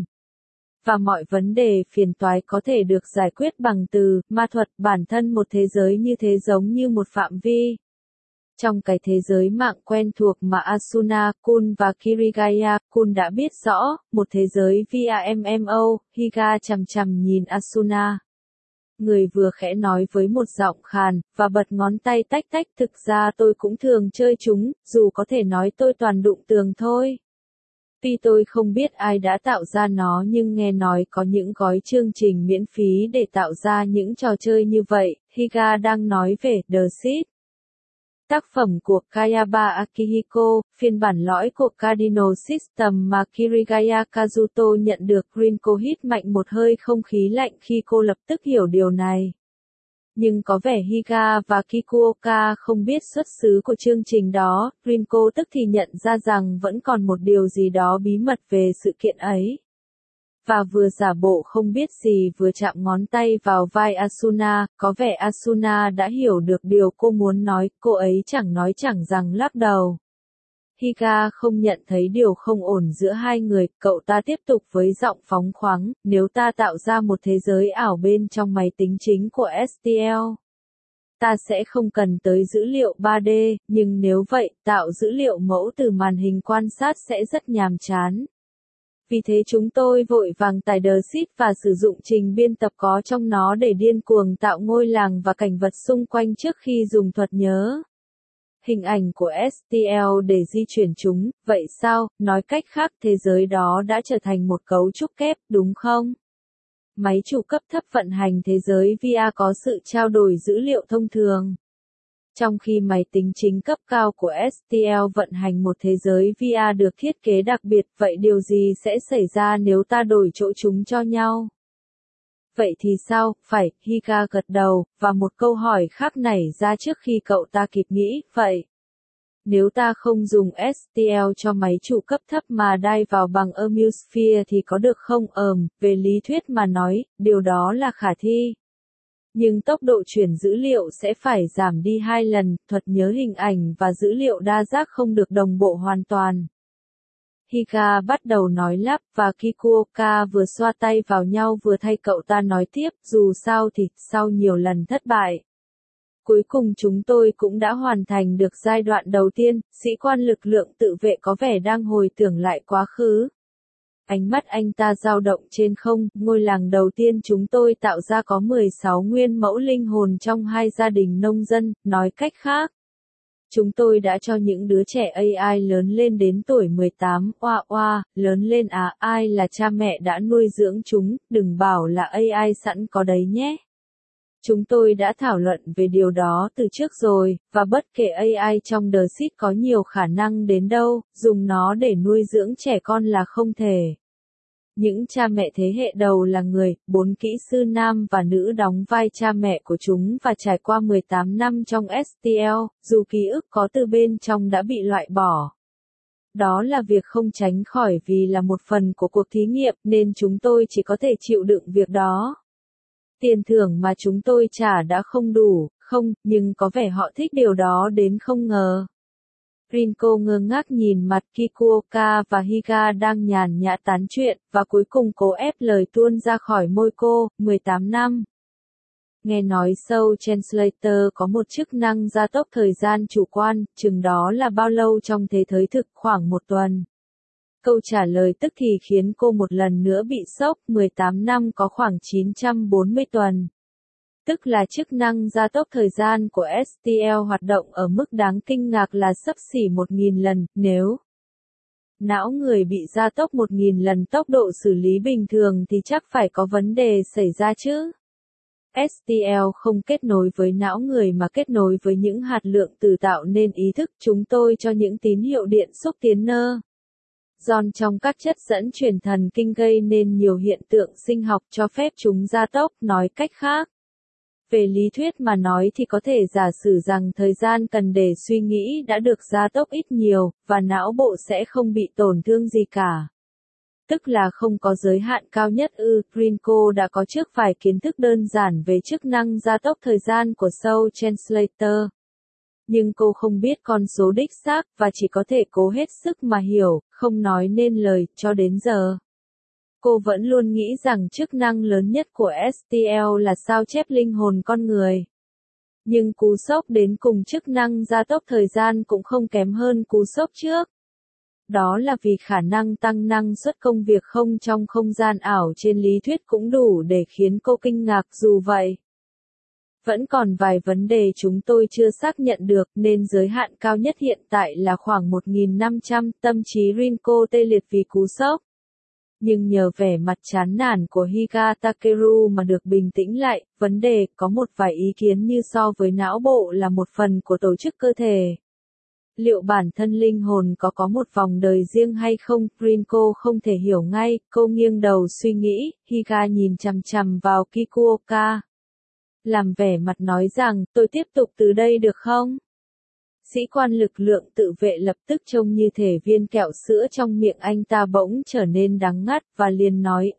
Và mọi vấn đề phiền toái có thể được giải quyết bằng từ, ma thuật. Bản thân một thế giới như thế giống như một phạm vi. Trong cái thế giới mạng quen thuộc mà Asuna-kun và Kirigaya-kun đã biết rõ, một thế giới via MMO, Higa chằm chằm nhìn Asuna. Người vừa khẽ nói với một giọng khàn, và bật ngón tay tách tách. Thực ra tôi cũng thường chơi chúng, dù có thể nói tôi toàn đụng tường thôi. Tuy tôi không biết ai đã tạo ra nó nhưng nghe nói có những gói chương trình miễn phí để tạo ra những trò chơi như vậy. Higa đang nói về The Seed. Tác phẩm của Kayaba Akihiko, phiên bản lõi của Cardinal System mà Kirigaya Kazuto nhận được. Rinko hít mạnh một hơi không khí lạnh khi cô lập tức hiểu điều này. Nhưng có vẻ Higa và Kikuoka không biết xuất xứ của chương trình đó. Rinko tức thì nhận ra rằng vẫn còn một điều gì đó bí mật về sự kiện ấy. Và vừa giả bộ không biết gì vừa chạm ngón tay vào vai Asuna, có vẻ Asuna đã hiểu được điều cô muốn nói, cô ấy chẳng nói chẳng rằng lắc đầu. Higa không nhận thấy điều không ổn giữa hai người, cậu ta tiếp tục với giọng phóng khoáng, nếu ta tạo ra một thế giới ảo bên trong máy tính chính của STL. Ta sẽ không cần tới dữ liệu 3D, nhưng nếu vậy, tạo dữ liệu mẫu từ màn hình quan sát sẽ rất nhàm chán. Vì thế chúng tôi vội vàng tải The Seed và sử dụng trình biên tập có trong nó để điên cuồng tạo ngôi làng và cảnh vật xung quanh trước khi dùng thuật nhớ hình ảnh của STL để di chuyển chúng. Vậy sao, nói cách khác thế giới đó đã trở thành một cấu trúc kép, đúng không? Máy chủ cấp thấp vận hành thế giới VR có sự trao đổi dữ liệu thông thường. Trong khi máy tính chính cấp cao của STL vận hành một thế giới VR được thiết kế đặc biệt, vậy điều gì sẽ xảy ra nếu ta đổi chỗ chúng cho nhau? Vậy thì sao, phải, Higa gật đầu, và một câu hỏi khác nảy ra trước khi cậu ta kịp nghĩ, vậy. Nếu ta không dùng STL cho máy chủ cấp thấp mà đai vào bằng Amusphere thì có được không? Về lý thuyết mà nói, điều đó là khả thi. Nhưng tốc độ chuyển dữ liệu sẽ phải giảm đi 2 lần, thuật nhớ hình ảnh và dữ liệu đa giác không được đồng bộ hoàn toàn. Higa bắt đầu nói lắp và Kikuoka vừa xoa tay vào nhau vừa thay cậu ta nói tiếp, dù sao thì, sau nhiều lần thất bại. Cuối cùng chúng tôi cũng đã hoàn thành được giai đoạn đầu tiên, sĩ quan lực lượng tự vệ có vẻ đang hồi tưởng lại quá khứ. Ánh mắt anh ta dao động trên không, ngôi làng đầu tiên chúng tôi tạo ra có 16 nguyên mẫu linh hồn trong 2 gia đình nông dân, nói cách khác. Chúng tôi đã cho những đứa trẻ AI lớn lên đến tuổi 18, lớn lên ai là cha mẹ đã nuôi dưỡng chúng, đừng bảo là AI sẵn có đấy nhé. Chúng tôi đã thảo luận về điều đó từ trước rồi, và bất kể AI trong The Seed có nhiều khả năng đến đâu, dùng nó để nuôi dưỡng trẻ con là không thể. Những cha mẹ thế hệ đầu là người, 4 kỹ sư nam và nữ đóng vai cha mẹ của chúng và trải qua 18 năm trong STL, dù ký ức có từ bên trong đã bị loại bỏ. Đó là việc không tránh khỏi vì là một phần của cuộc thí nghiệm nên chúng tôi chỉ có thể chịu đựng việc đó. Tiền thưởng mà chúng tôi trả đã không đủ, nhưng có vẻ họ thích điều đó đến không ngờ. Rinko ngơ ngác nhìn mặt Kikuoka và Higa đang nhàn nhã tán chuyện, và cuối cùng cố ép lời tuôn ra khỏi môi cô, 18 năm. Nghe nói Soul Translator có một chức năng gia tốc thời gian chủ quan, chừng đó là bao lâu trong thế giới thực, khoảng 1 tuần. Câu trả lời tức thì khiến cô một lần nữa bị sốc, 18 năm có khoảng 940 tuần. Tức là chức năng gia tốc thời gian của STL hoạt động ở mức đáng kinh ngạc là xấp xỉ 1.000 lần, nếu não người bị gia tốc 1.000 lần tốc độ xử lý bình thường thì chắc phải có vấn đề xảy ra chứ. STL không kết nối với não người mà kết nối với những hạt lượng từ tạo nên ý thức, chúng tôi cho những tín hiệu điện xúc tiến nơ. Giòn trong các chất dẫn truyền thần kinh gây nên nhiều hiện tượng sinh học cho phép chúng gia tốc, nói cách khác. Về lý thuyết mà nói thì có thể giả sử rằng thời gian cần để suy nghĩ đã được gia tốc ít nhiều, và não bộ sẽ không bị tổn thương gì cả. Tức là không có giới hạn cao nhất Rinko đã có trước vài kiến thức đơn giản về chức năng gia tốc thời gian của Soul Translator. Nhưng cô không biết con số đích xác và chỉ có thể cố hết sức mà hiểu, không nói nên lời, cho đến giờ. Cô vẫn luôn nghĩ rằng chức năng lớn nhất của STL là sao chép linh hồn con người. Nhưng cú sốc đến cùng chức năng gia tốc thời gian cũng không kém hơn cú sốc trước. Đó là vì khả năng tăng năng suất công việc không trong không gian ảo trên lý thuyết cũng đủ để khiến cô kinh ngạc. Dù vậy, vẫn còn vài vấn đề chúng tôi chưa xác nhận được, nên giới hạn cao nhất hiện tại là khoảng 1.500, tâm trí Rinko tê liệt vì cú sốc. Nhưng nhờ vẻ mặt chán nản của Higa Takeru mà được bình tĩnh lại, vấn đề có một vài ý kiến như so với não bộ là một phần của tổ chức cơ thể. Liệu bản thân linh hồn có một vòng đời riêng hay không? Rinko không thể hiểu ngay, cô nghiêng đầu suy nghĩ, Higa nhìn chằm chằm vào Kikuoka. Làm vẻ mặt nói rằng, tôi tiếp tục từ đây được không? Sĩ quan lực lượng tự vệ lập tức trông như thể viên kẹo sữa trong miệng anh ta bỗng trở nên đắng ngắt và liền nói,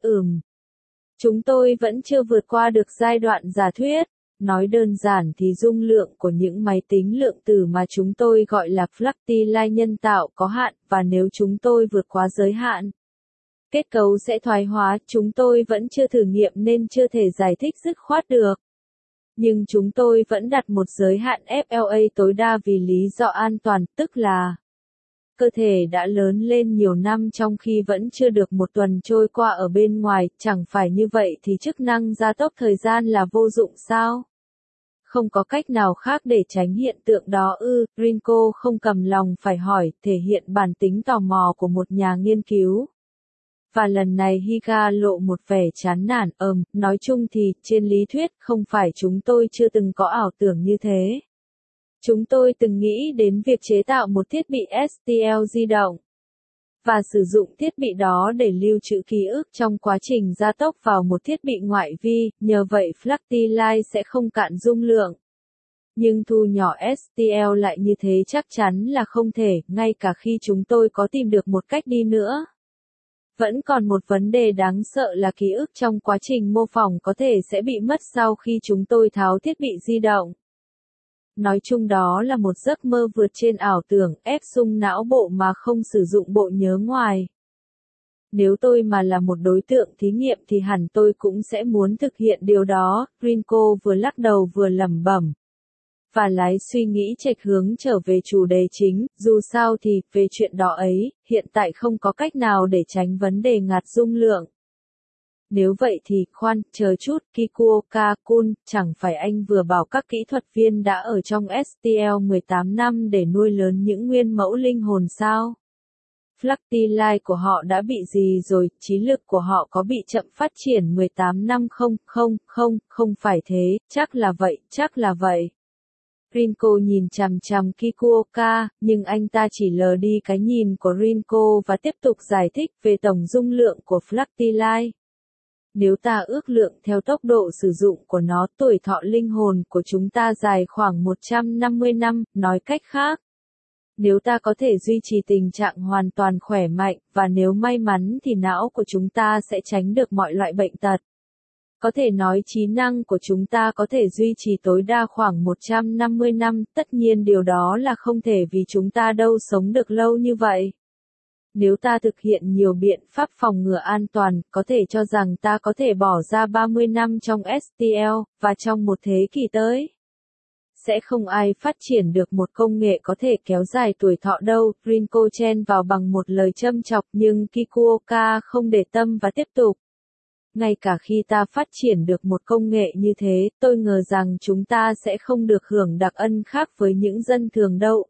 Chúng tôi vẫn chưa vượt qua được giai đoạn giả thuyết. Nói đơn giản thì dung lượng của những máy tính lượng tử mà chúng tôi gọi là Fluxy nhân tạo có hạn, và nếu chúng tôi vượt quá giới hạn, kết cấu sẽ thoái hóa, chúng tôi vẫn chưa thử nghiệm nên chưa thể giải thích dứt khoát được. Nhưng chúng tôi vẫn đặt một giới hạn FLA tối đa vì lý do an toàn, tức là cơ thể đã lớn lên nhiều năm trong khi vẫn chưa được một tuần trôi qua ở bên ngoài, chẳng phải như vậy thì chức năng gia tốc thời gian là vô dụng sao? Không có cách nào khác để tránh hiện tượng đó ư? Rinko không cầm lòng phải hỏi, thể hiện bản tính tò mò của một nhà nghiên cứu. Và lần này Higa lộ một vẻ chán nản, nói chung thì, trên lý thuyết, không phải chúng tôi chưa từng có ảo tưởng như thế. Chúng tôi từng nghĩ đến việc chế tạo một thiết bị STL di động. Và sử dụng thiết bị đó để lưu trữ ký ức trong quá trình gia tốc vào một thiết bị ngoại vi, nhờ vậy Fluxy Light sẽ không cạn dung lượng. Nhưng thu nhỏ STL lại như thế chắc chắn là không thể, ngay cả khi chúng tôi có tìm được một cách đi nữa. Vẫn còn một vấn đề đáng sợ là ký ức trong quá trình mô phỏng có thể sẽ bị mất sau khi chúng tôi tháo thiết bị di động. Nói chung đó là một giấc mơ vượt trên ảo tưởng, ép sung não bộ mà không sử dụng bộ nhớ ngoài. Nếu tôi mà là một đối tượng thí nghiệm thì hẳn tôi cũng sẽ muốn thực hiện điều đó, Rinko vừa lắc đầu vừa lẩm bẩm. Và lái suy nghĩ chệch hướng trở về chủ đề chính, dù sao thì, về chuyện đó ấy, hiện tại không có cách nào để tránh vấn đề ngạt dung lượng. Nếu vậy thì, khoan, chờ chút, Kikuoka-kun, chẳng phải anh vừa bảo các kỹ thuật viên đã ở trong STL 18 năm để nuôi lớn những nguyên mẫu linh hồn sao? Fluxy Light của họ đã bị gì rồi, trí lực của họ có bị chậm phát triển 18 năm không? Không phải thế, chắc là vậy. Rinko nhìn chằm chằm Kikuoka, nhưng anh ta chỉ lờ đi cái nhìn của Rinko và tiếp tục giải thích về tổng dung lượng của Fluxy Light. Nếu ta ước lượng theo tốc độ sử dụng của nó, tuổi thọ linh hồn của chúng ta dài khoảng 150 năm, nói cách khác. Nếu ta có thể duy trì tình trạng hoàn toàn khỏe mạnh, và nếu may mắn thì não của chúng ta sẽ tránh được mọi loại bệnh tật. Có thể nói trí năng của chúng ta có thể duy trì tối đa khoảng 150 năm, tất nhiên điều đó là không thể vì chúng ta đâu sống được lâu như vậy. Nếu ta thực hiện nhiều biện pháp phòng ngừa an toàn, có thể cho rằng ta có thể bỏ ra 30 năm trong STL, và trong một thế kỷ tới. Sẽ không ai phát triển được một công nghệ có thể kéo dài tuổi thọ đâu, Rinko chen vào bằng một lời châm chọc nhưng Kikuoka không để tâm và tiếp tục. Ngay cả khi ta phát triển được một công nghệ như thế, tôi ngờ rằng chúng ta sẽ không được hưởng đặc ân khác với những dân thường đâu,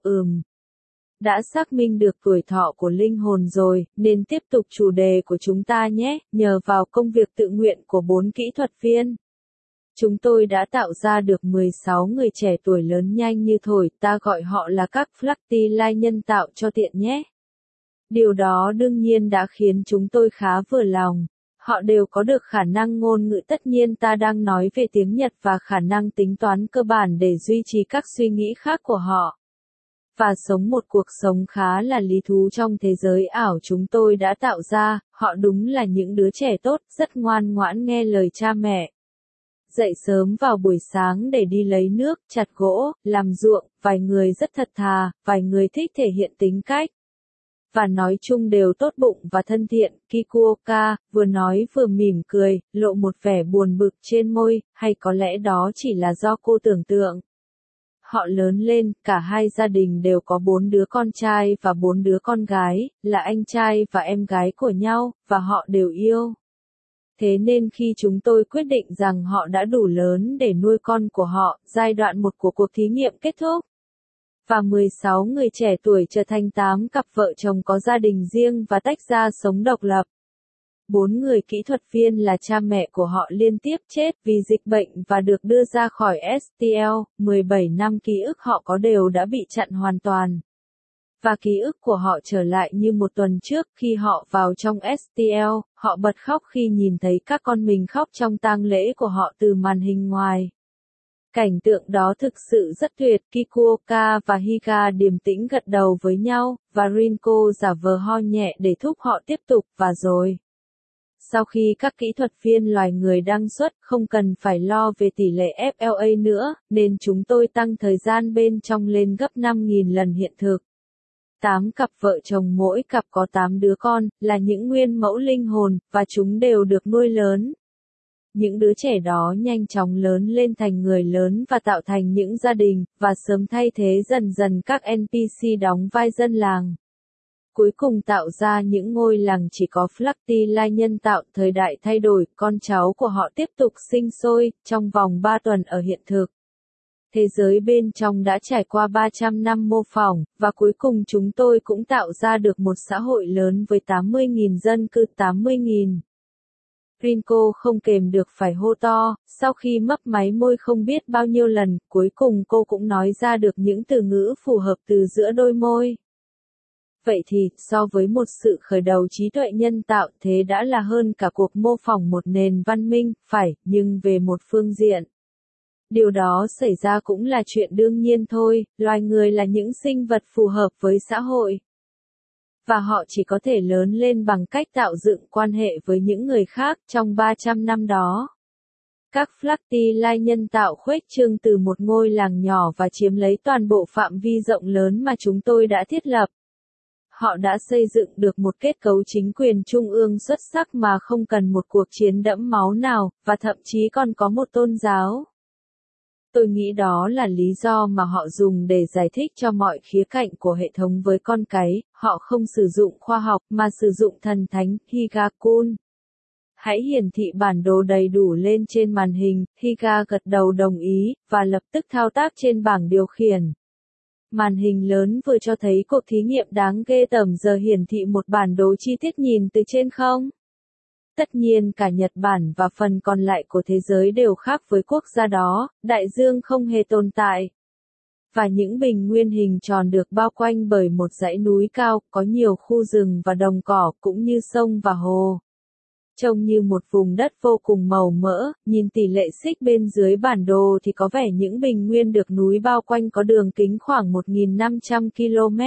Đã xác minh được tuổi thọ của linh hồn rồi, nên tiếp tục chủ đề của chúng ta nhé, nhờ vào công việc tự nguyện của 4 kỹ thuật viên. Chúng tôi đã tạo ra được 16 người trẻ tuổi lớn nhanh như thổi, ta gọi họ là các Fluxy Light nhân tạo cho tiện nhé. Điều đó đương nhiên đã khiến chúng tôi khá vừa lòng. Họ đều có được khả năng ngôn ngữ, tất nhiên ta đang nói về tiếng Nhật và khả năng tính toán cơ bản để duy trì các suy nghĩ khác của họ. Và sống một cuộc sống khá là lý thú trong thế giới ảo chúng tôi đã tạo ra, họ đúng là những đứa trẻ tốt, rất ngoan ngoãn nghe lời cha mẹ. Dậy sớm vào buổi sáng để đi lấy nước, chặt gỗ, làm ruộng, vài người rất thật thà, vài người thích thể hiện tính cách. Và nói chung đều tốt bụng và thân thiện, Kikuoka, vừa nói vừa mỉm cười, lộ một vẻ buồn bực trên môi, hay có lẽ đó chỉ là do cô tưởng tượng. Họ lớn lên, cả hai gia đình đều có 4 đứa con trai và 4 đứa con gái, là anh trai và em gái của nhau, và họ đều yêu. Thế nên khi chúng tôi quyết định rằng họ đã đủ lớn để nuôi con của họ, giai đoạn 1 của cuộc thí nghiệm kết thúc. Và 16 người trẻ tuổi trở thành 8 cặp vợ chồng có gia đình riêng và tách ra sống độc lập. 4 người kỹ thuật viên là cha mẹ của họ liên tiếp chết vì dịch bệnh và được đưa ra khỏi STL, 17 năm ký ức họ có đều đã bị chặn hoàn toàn. Và ký ức của họ trở lại như một tuần trước, khi họ vào trong STL, họ bật khóc khi nhìn thấy các con mình khóc trong tang lễ của họ từ màn hình ngoài. Cảnh tượng đó thực sự rất tuyệt, Kikuoka và Higa điềm tĩnh gật đầu với nhau, và Rinko giả vờ ho nhẹ để thúc họ tiếp tục, và rồi. Sau khi các kỹ thuật viên loài người đăng xuất, không cần phải lo về tỷ lệ FLA nữa, nên chúng tôi tăng thời gian bên trong lên gấp 5.000 lần hiện thực. 8 cặp vợ chồng mỗi cặp có 8 đứa con, là những nguyên mẫu linh hồn, và chúng đều được nuôi lớn. Những đứa trẻ đó nhanh chóng lớn lên thành người lớn và tạo thành những gia đình, và sớm thay thế dần dần các NPC đóng vai dân làng. cuối cùng tạo ra những ngôi làng chỉ có Fluctili nhân tạo. Thời đại thay đổi, con cháu của họ tiếp tục sinh sôi, trong vòng 3 tuần ở hiện thực. Thế giới bên trong đã trải qua 300 năm mô phỏng, và cuối cùng chúng tôi cũng tạo ra được một xã hội lớn với 80.000 dân cư 80.000. Rinko không kềm được phải hô to, sau khi mấp máy môi không biết bao nhiêu lần, cuối cùng cô cũng nói ra được những từ ngữ phù hợp từ giữa đôi môi. Vậy thì, so với một sự khởi đầu trí tuệ nhân tạo thế đã là hơn cả cuộc mô phỏng một nền văn minh, phải, nhưng về một phương diện. Điều đó xảy ra cũng là chuyện đương nhiên thôi, loài người là những sinh vật phù hợp với xã hội. Và họ chỉ có thể lớn lên bằng cách tạo dựng quan hệ với những người khác trong 300 năm đó. Các Fluctili nhân tạo khuếch trương từ một ngôi làng nhỏ và chiếm lấy toàn bộ phạm vi rộng lớn mà chúng tôi đã thiết lập. Họ đã xây dựng được một kết cấu chính quyền trung ương xuất sắc mà không cần một cuộc chiến đẫm máu nào, và thậm chí còn có một tôn giáo. Tôi nghĩ đó là lý do mà họ dùng để giải thích cho mọi khía cạnh của hệ thống với con cái, họ không sử dụng khoa học mà sử dụng thần thánh, Higakun. Hãy hiển thị bản đồ đầy đủ lên trên màn hình, Higa gật đầu đồng ý, và lập tức thao tác trên bảng điều khiển. Màn hình lớn vừa cho thấy cuộc thí nghiệm đáng ghê tởm giờ hiển thị một bản đồ chi tiết nhìn từ trên không. Tất nhiên cả Nhật Bản và phần còn lại của thế giới đều khác với quốc gia đó, đại dương không hề tồn tại. Và những bình nguyên hình tròn được bao quanh bởi một dãy núi cao, có nhiều khu rừng và đồng cỏ, cũng như sông và hồ. Trông như một vùng đất vô cùng màu mỡ, nhìn tỷ lệ xích bên dưới bản đồ thì có vẻ những bình nguyên được núi bao quanh có đường kính khoảng 1.500 km.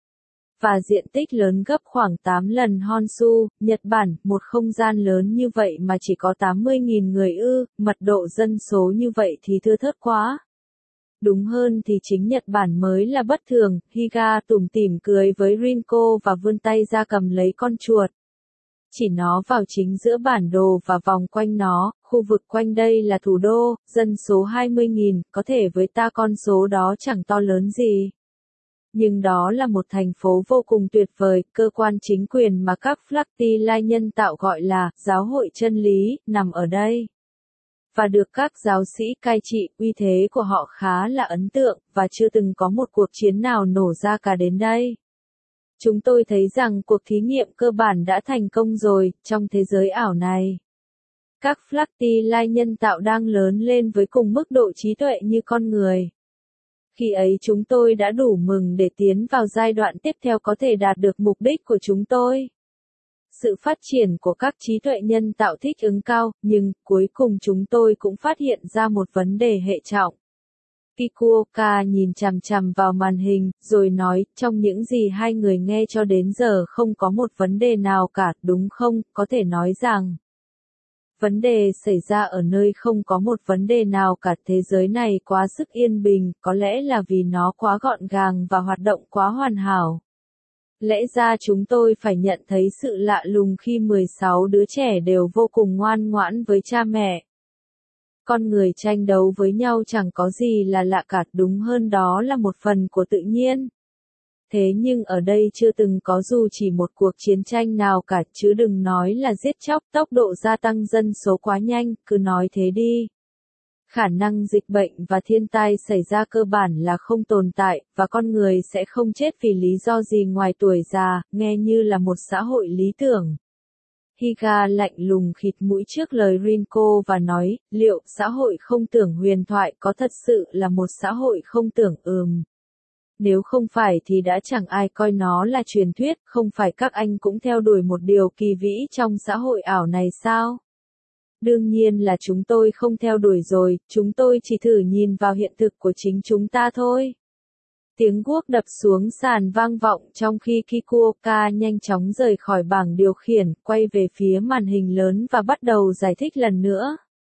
Và diện tích lớn gấp khoảng 8 lần Honshu, Nhật Bản, một không gian lớn như vậy mà chỉ có 80.000 người ư, mật độ dân số như vậy thì thưa thớt quá. Đúng hơn thì chính Nhật Bản mới là bất thường, Higa tủm tỉm cười với Rinko và vươn tay ra cầm lấy con chuột. Chỉ nó vào chính giữa bản đồ và vòng quanh nó, khu vực quanh đây là thủ đô, dân số 20.000, có thể với ta con số đó chẳng to lớn gì. Nhưng đó là một thành phố vô cùng tuyệt vời, cơ quan chính quyền mà các Fluctili nhân tạo gọi là Giáo hội chân lý, nằm ở đây. Và được các giáo sĩ cai trị, uy thế của họ khá là ấn tượng, và chưa từng có một cuộc chiến nào nổ ra cả đến đây. Chúng tôi thấy rằng cuộc thí nghiệm cơ bản đã thành công rồi, trong thế giới ảo này. Các Fluctili nhân tạo đang lớn lên với cùng mức độ trí tuệ như con người. Khi ấy chúng tôi đã đủ mừng để tiến vào giai đoạn tiếp theo có thể đạt được mục đích của chúng tôi. Sự phát triển của các trí tuệ nhân tạo thích ứng cao, nhưng cuối cùng chúng tôi cũng phát hiện ra một vấn đề hệ trọng. Kikuoka nhìn chằm chằm vào màn hình, rồi nói, trong những gì hai người nghe cho đến giờ không có một vấn đề nào cả, đúng không? Có thể nói rằng, vấn đề xảy ra ở nơi không có một vấn đề nào cả, thế giới này quá sức yên bình, có lẽ là vì nó quá gọn gàng và hoạt động quá hoàn hảo. Lẽ ra chúng tôi phải nhận thấy sự lạ lùng khi 16 đứa trẻ đều vô cùng ngoan ngoãn với cha mẹ. Con người tranh đấu với nhau chẳng có gì là lạ cả, đúng hơn đó là một phần của tự nhiên. Thế nhưng ở đây chưa từng có dù chỉ một cuộc chiến tranh nào cả, chứ đừng nói là giết chóc, tốc độ gia tăng dân số quá nhanh, cứ nói thế đi. Khả năng dịch bệnh và thiên tai xảy ra cơ bản là không tồn tại, và con người sẽ không chết vì lý do gì ngoài tuổi già, nghe như là một xã hội lý tưởng. Higa lạnh lùng khịt mũi trước lời Rinko và nói, liệu xã hội không tưởng huyền thoại có thật sự là một xã hội không tưởng Nếu không phải thì đã chẳng ai coi nó là truyền thuyết, không phải các anh cũng theo đuổi một điều kỳ vĩ trong xã hội ảo này sao? Đương nhiên là chúng tôi không theo đuổi rồi, chúng tôi chỉ thử nhìn vào hiện thực của chính chúng ta thôi. Tiếng guốc đập xuống sàn vang vọng trong khi Kikuoka nhanh chóng rời khỏi bảng điều khiển, quay về phía màn hình lớn và bắt đầu giải thích lần nữa.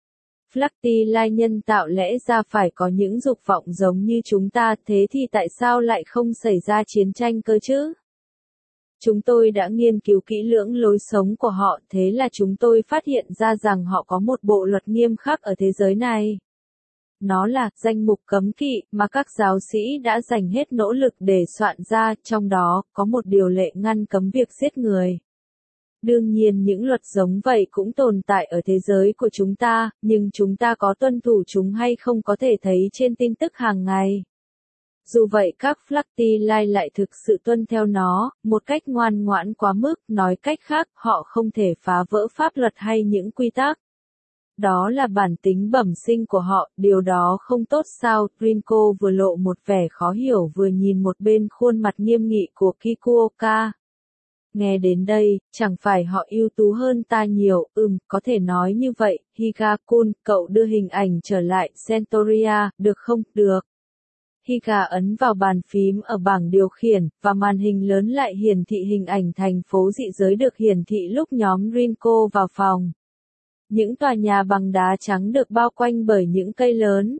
Fluctili nhân tạo lẽ ra phải có những dục vọng giống như chúng ta, thế thì tại sao lại không xảy ra chiến tranh cơ chứ? Chúng tôi đã nghiên cứu kỹ lưỡng lối sống của họ, thế là chúng tôi phát hiện ra rằng họ có một bộ luật nghiêm khắc ở thế giới này. nó là danh mục cấm kỵ mà các giáo sĩ đã dành hết nỗ lực để soạn ra, trong đó có một điều lệ ngăn cấm việc giết người. Đương nhiên những luật giống vậy cũng tồn tại ở thế giới của chúng ta, nhưng chúng ta có tuân thủ chúng hay không có thể thấy trên tin tức hàng ngày. Dù vậy các Flatty lại thực sự tuân theo nó, một cách ngoan ngoãn quá mức, nói cách khác, họ không thể phá vỡ pháp luật hay những quy tắc. Đó là bản tính bẩm sinh của họ, điều đó không tốt sao? Rinko vừa lộ một vẻ khó hiểu vừa nhìn một bên khuôn mặt nghiêm nghị của Kikuoka. Nghe đến đây, chẳng phải họ ưu tú hơn ta nhiều, có thể nói như vậy, Higa-kun, cậu đưa hình ảnh trở lại, Centauria, được không? Được. Higa ấn vào bàn phím ở bảng điều khiển, và màn hình lớn lại hiển thị hình ảnh thành phố dị giới được hiển thị lúc nhóm Rinko vào phòng. Những tòa nhà bằng đá trắng được bao quanh bởi những cây lớn.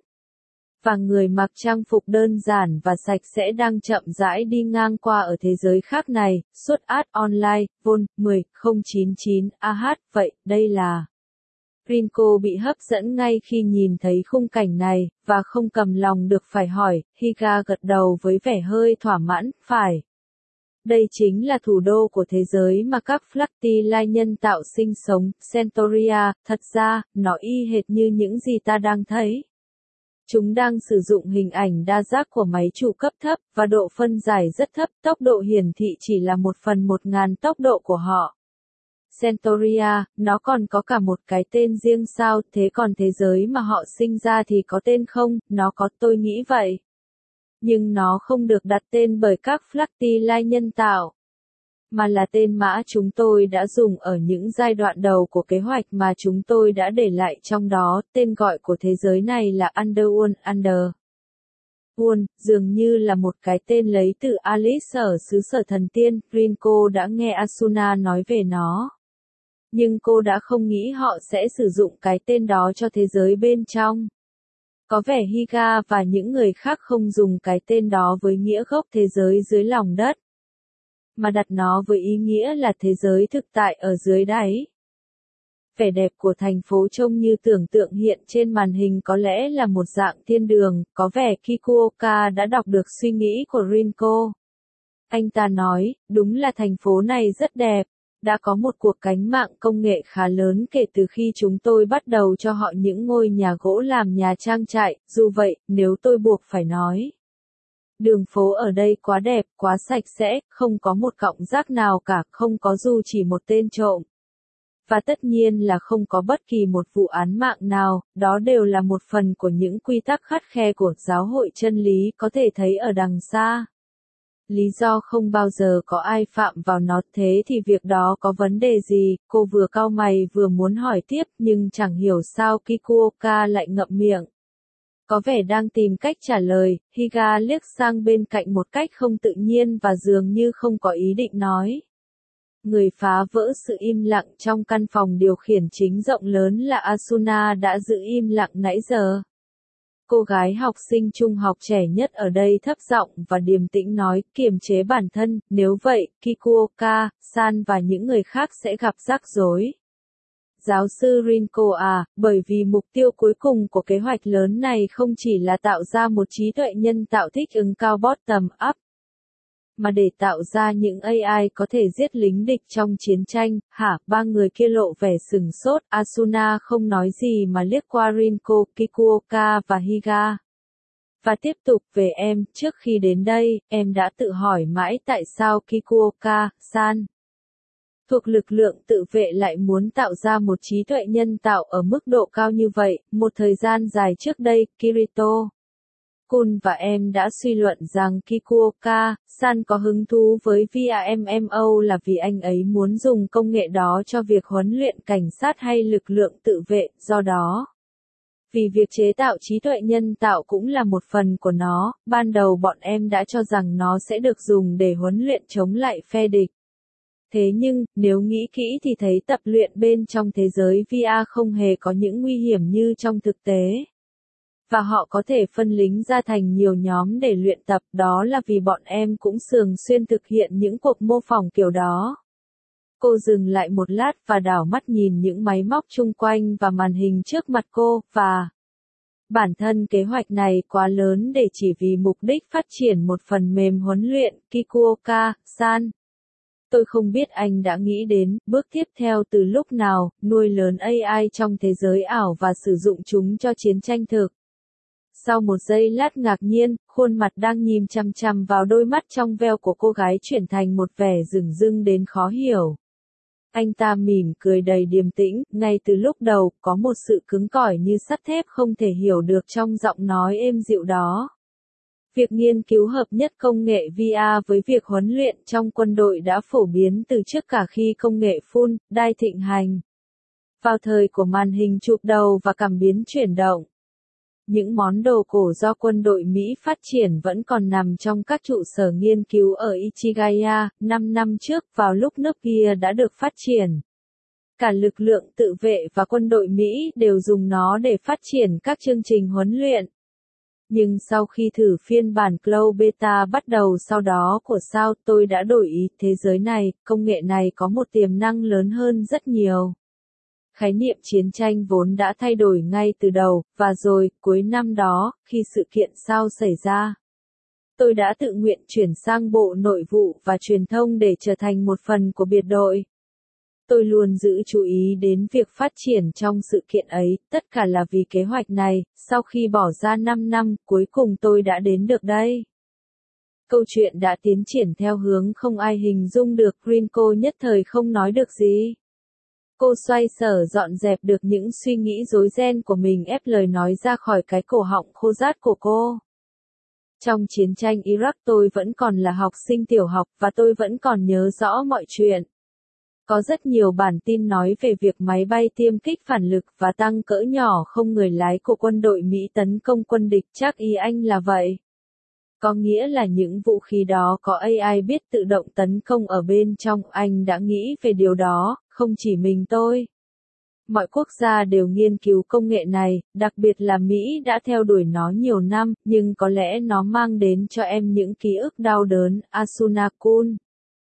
Và người mặc trang phục đơn giản và sạch sẽ đang chậm rãi đi ngang qua ở thế giới khác này, xuất ad online, Vol 10-099, vậy, đây là... Rinko bị hấp dẫn ngay khi nhìn thấy khung cảnh này, và không cầm lòng được phải hỏi, Higa gật đầu với vẻ hơi thỏa mãn, phải. Đây chính là thủ đô của thế giới mà các Flatty nhân tạo sinh sống, Centauria, thật ra, nó y hệt như những gì ta đang thấy. Chúng đang sử dụng hình ảnh đa giác của máy chủ cấp thấp, và độ phân giải rất thấp, tốc độ hiển thị chỉ là 1/1000 tốc độ của họ. Centauria, nó còn có cả một cái tên riêng sao, thế còn thế giới mà họ sinh ra thì có tên không? Nó có, tôi nghĩ vậy. Nhưng nó không được đặt tên bởi các Flatty nhân tạo, mà là tên mã chúng tôi đã dùng ở những giai đoạn đầu của kế hoạch mà chúng tôi đã để lại trong đó. Tên gọi của thế giới này là Underworld, dường như là một cái tên lấy từ Alice ở xứ sở thần tiên. Rinko đã nghe Asuna nói về nó, nhưng cô đã không nghĩ họ sẽ sử dụng cái tên đó cho thế giới bên trong. Có vẻ Higa và những người khác không dùng cái tên đó với nghĩa gốc thế giới dưới lòng đất, mà đặt nó với ý nghĩa là thế giới thực tại ở dưới đáy. Vẻ đẹp của thành phố trông như tưởng tượng hiện trên màn hình có lẽ là một dạng thiên đường, có vẻ Kikuoka đã đọc được suy nghĩ của Rinko. Anh ta nói, đúng là thành phố này rất đẹp. Đã có một cuộc cách mạng công nghệ khá lớn kể từ khi chúng tôi bắt đầu cho họ những ngôi nhà gỗ làm nhà trang trại, dù vậy, nếu tôi buộc phải nói. Đường phố ở đây quá đẹp, quá sạch sẽ, không có một cọng rác nào cả, không có dù chỉ một tên trộm. Và tất nhiên là không có bất kỳ một vụ án mạng nào, đó đều là một phần của những quy tắc khắt khe của giáo hội chân lý có thể thấy ở đằng xa. Lý do không bao giờ có ai phạm vào nó, thế thì việc đó có vấn đề gì? Cô vừa cau mày vừa muốn hỏi tiếp, nhưng chẳng hiểu sao Kikuoka lại ngậm miệng. Có vẻ đang tìm cách trả lời, Higa liếc sang bên cạnh một cách không tự nhiên và dường như không có ý định nói. Người phá vỡ sự im lặng trong căn phòng điều khiển chính rộng lớn là Asuna đã giữ im lặng nãy giờ. Cô gái học sinh trung học trẻ nhất ở đây thấp giọng và điềm tĩnh nói, kiềm chế bản thân, nếu vậy, Kikuoka-san và những người khác sẽ gặp rắc rối. Giáo sư Rinko bởi vì mục tiêu cuối cùng của kế hoạch lớn này không chỉ là tạo ra một trí tuệ nhân tạo thích ứng cao bottom-up, mà để tạo ra những AI có thể giết lính địch trong chiến tranh. Ba người kia lộ vẻ sừng sốt, Asuna không nói gì mà liếc qua Rinko, Kikuoka và Higa. Và tiếp tục về em, trước khi đến đây, em đã tự hỏi mãi tại sao Kikuoka-san thuộc lực lượng tự vệ lại muốn tạo ra một trí tuệ nhân tạo ở mức độ cao như vậy. Một thời gian dài trước đây, Kirito Kun và em đã suy luận rằng Kikuoka-san có hứng thú với VRMMO là vì anh ấy muốn dùng công nghệ đó cho việc huấn luyện cảnh sát hay lực lượng tự vệ, do đó. Vì việc chế tạo trí tuệ nhân tạo cũng là một phần của nó, ban đầu bọn em đã cho rằng nó sẽ được dùng để huấn luyện chống lại phe địch. Thế nhưng, nếu nghĩ kỹ thì thấy tập luyện bên trong thế giới VR không hề có những nguy hiểm như trong thực tế. Và họ có thể phân lính ra thành nhiều nhóm để luyện tập, đó là vì bọn em cũng thường xuyên thực hiện những cuộc mô phỏng kiểu đó. Cô dừng lại một lát và đảo mắt nhìn những máy móc chung quanh và màn hình trước mặt cô, và Bản thân kế hoạch này quá lớn để chỉ vì mục đích phát triển một phần mềm huấn luyện, Kikuoka-san. Tôi không biết anh đã nghĩ đến bước tiếp theo từ lúc nào, nuôi lớn AI trong thế giới ảo và sử dụng chúng cho chiến tranh thực. Sau một giây lát ngạc nhiên, khuôn mặt đang nhìn chằm chằm vào đôi mắt trong veo của cô gái chuyển thành một vẻ dửng dưng đến khó hiểu. Anh ta mỉm cười đầy điềm tĩnh, ngay từ lúc đầu, có một sự cứng cỏi như sắt thép không thể hiểu được trong giọng nói êm dịu đó. Việc nghiên cứu hợp nhất công nghệ VR với việc huấn luyện trong quân đội đã phổ biến từ trước cả khi công nghệ full đai thịnh hành. Vào thời của màn hình chụp đầu và cảm biến chuyển động, những món đồ cổ do quân đội Mỹ phát triển vẫn còn nằm trong các trụ sở nghiên cứu ở Ichigaya. 5 năm trước, vào lúc nước kia đã được phát triển, cả lực lượng tự vệ và quân đội Mỹ đều dùng nó để phát triển các chương trình huấn luyện. Nhưng sau khi thử phiên bản Cloud Beta bắt đầu sau đó của sao, tôi đã đổi ý. Thế giới này, công nghệ này có một tiềm năng lớn hơn rất nhiều. Khái niệm chiến tranh vốn đã thay đổi ngay từ đầu, và rồi, cuối năm đó, khi sự kiện sao xảy ra, tôi đã tự nguyện chuyển sang Bộ Nội vụ và Truyền thông để trở thành một phần của biệt đội. Tôi luôn giữ chú ý đến việc phát triển trong sự kiện ấy, tất cả là vì kế hoạch này. Sau khi bỏ ra 5 năm, cuối cùng tôi đã đến được đây. Câu chuyện đã tiến triển theo hướng không ai hình dung được. Rinko nhất thời không nói được gì. Cô xoay sở dọn dẹp được những suy nghĩ rối ren của mình, ép lời nói ra khỏi cái cổ họng khô rát của cô. Trong chiến tranh Iraq tôi vẫn còn là học sinh tiểu học và tôi vẫn còn nhớ rõ mọi chuyện. Có rất nhiều bản tin nói về việc máy bay tiêm kích phản lực và tăng cỡ nhỏ không người lái của quân đội Mỹ tấn công quân địch, chắc ý anh là vậy. Có nghĩa là những vũ khí đó có AI biết tự động tấn công ở bên trong. Anh đã nghĩ về điều đó, không chỉ mình tôi. Mọi quốc gia đều nghiên cứu công nghệ này, đặc biệt là Mỹ đã theo đuổi nó nhiều năm, nhưng có lẽ nó mang đến cho em những ký ức đau đớn. Asuna-kun.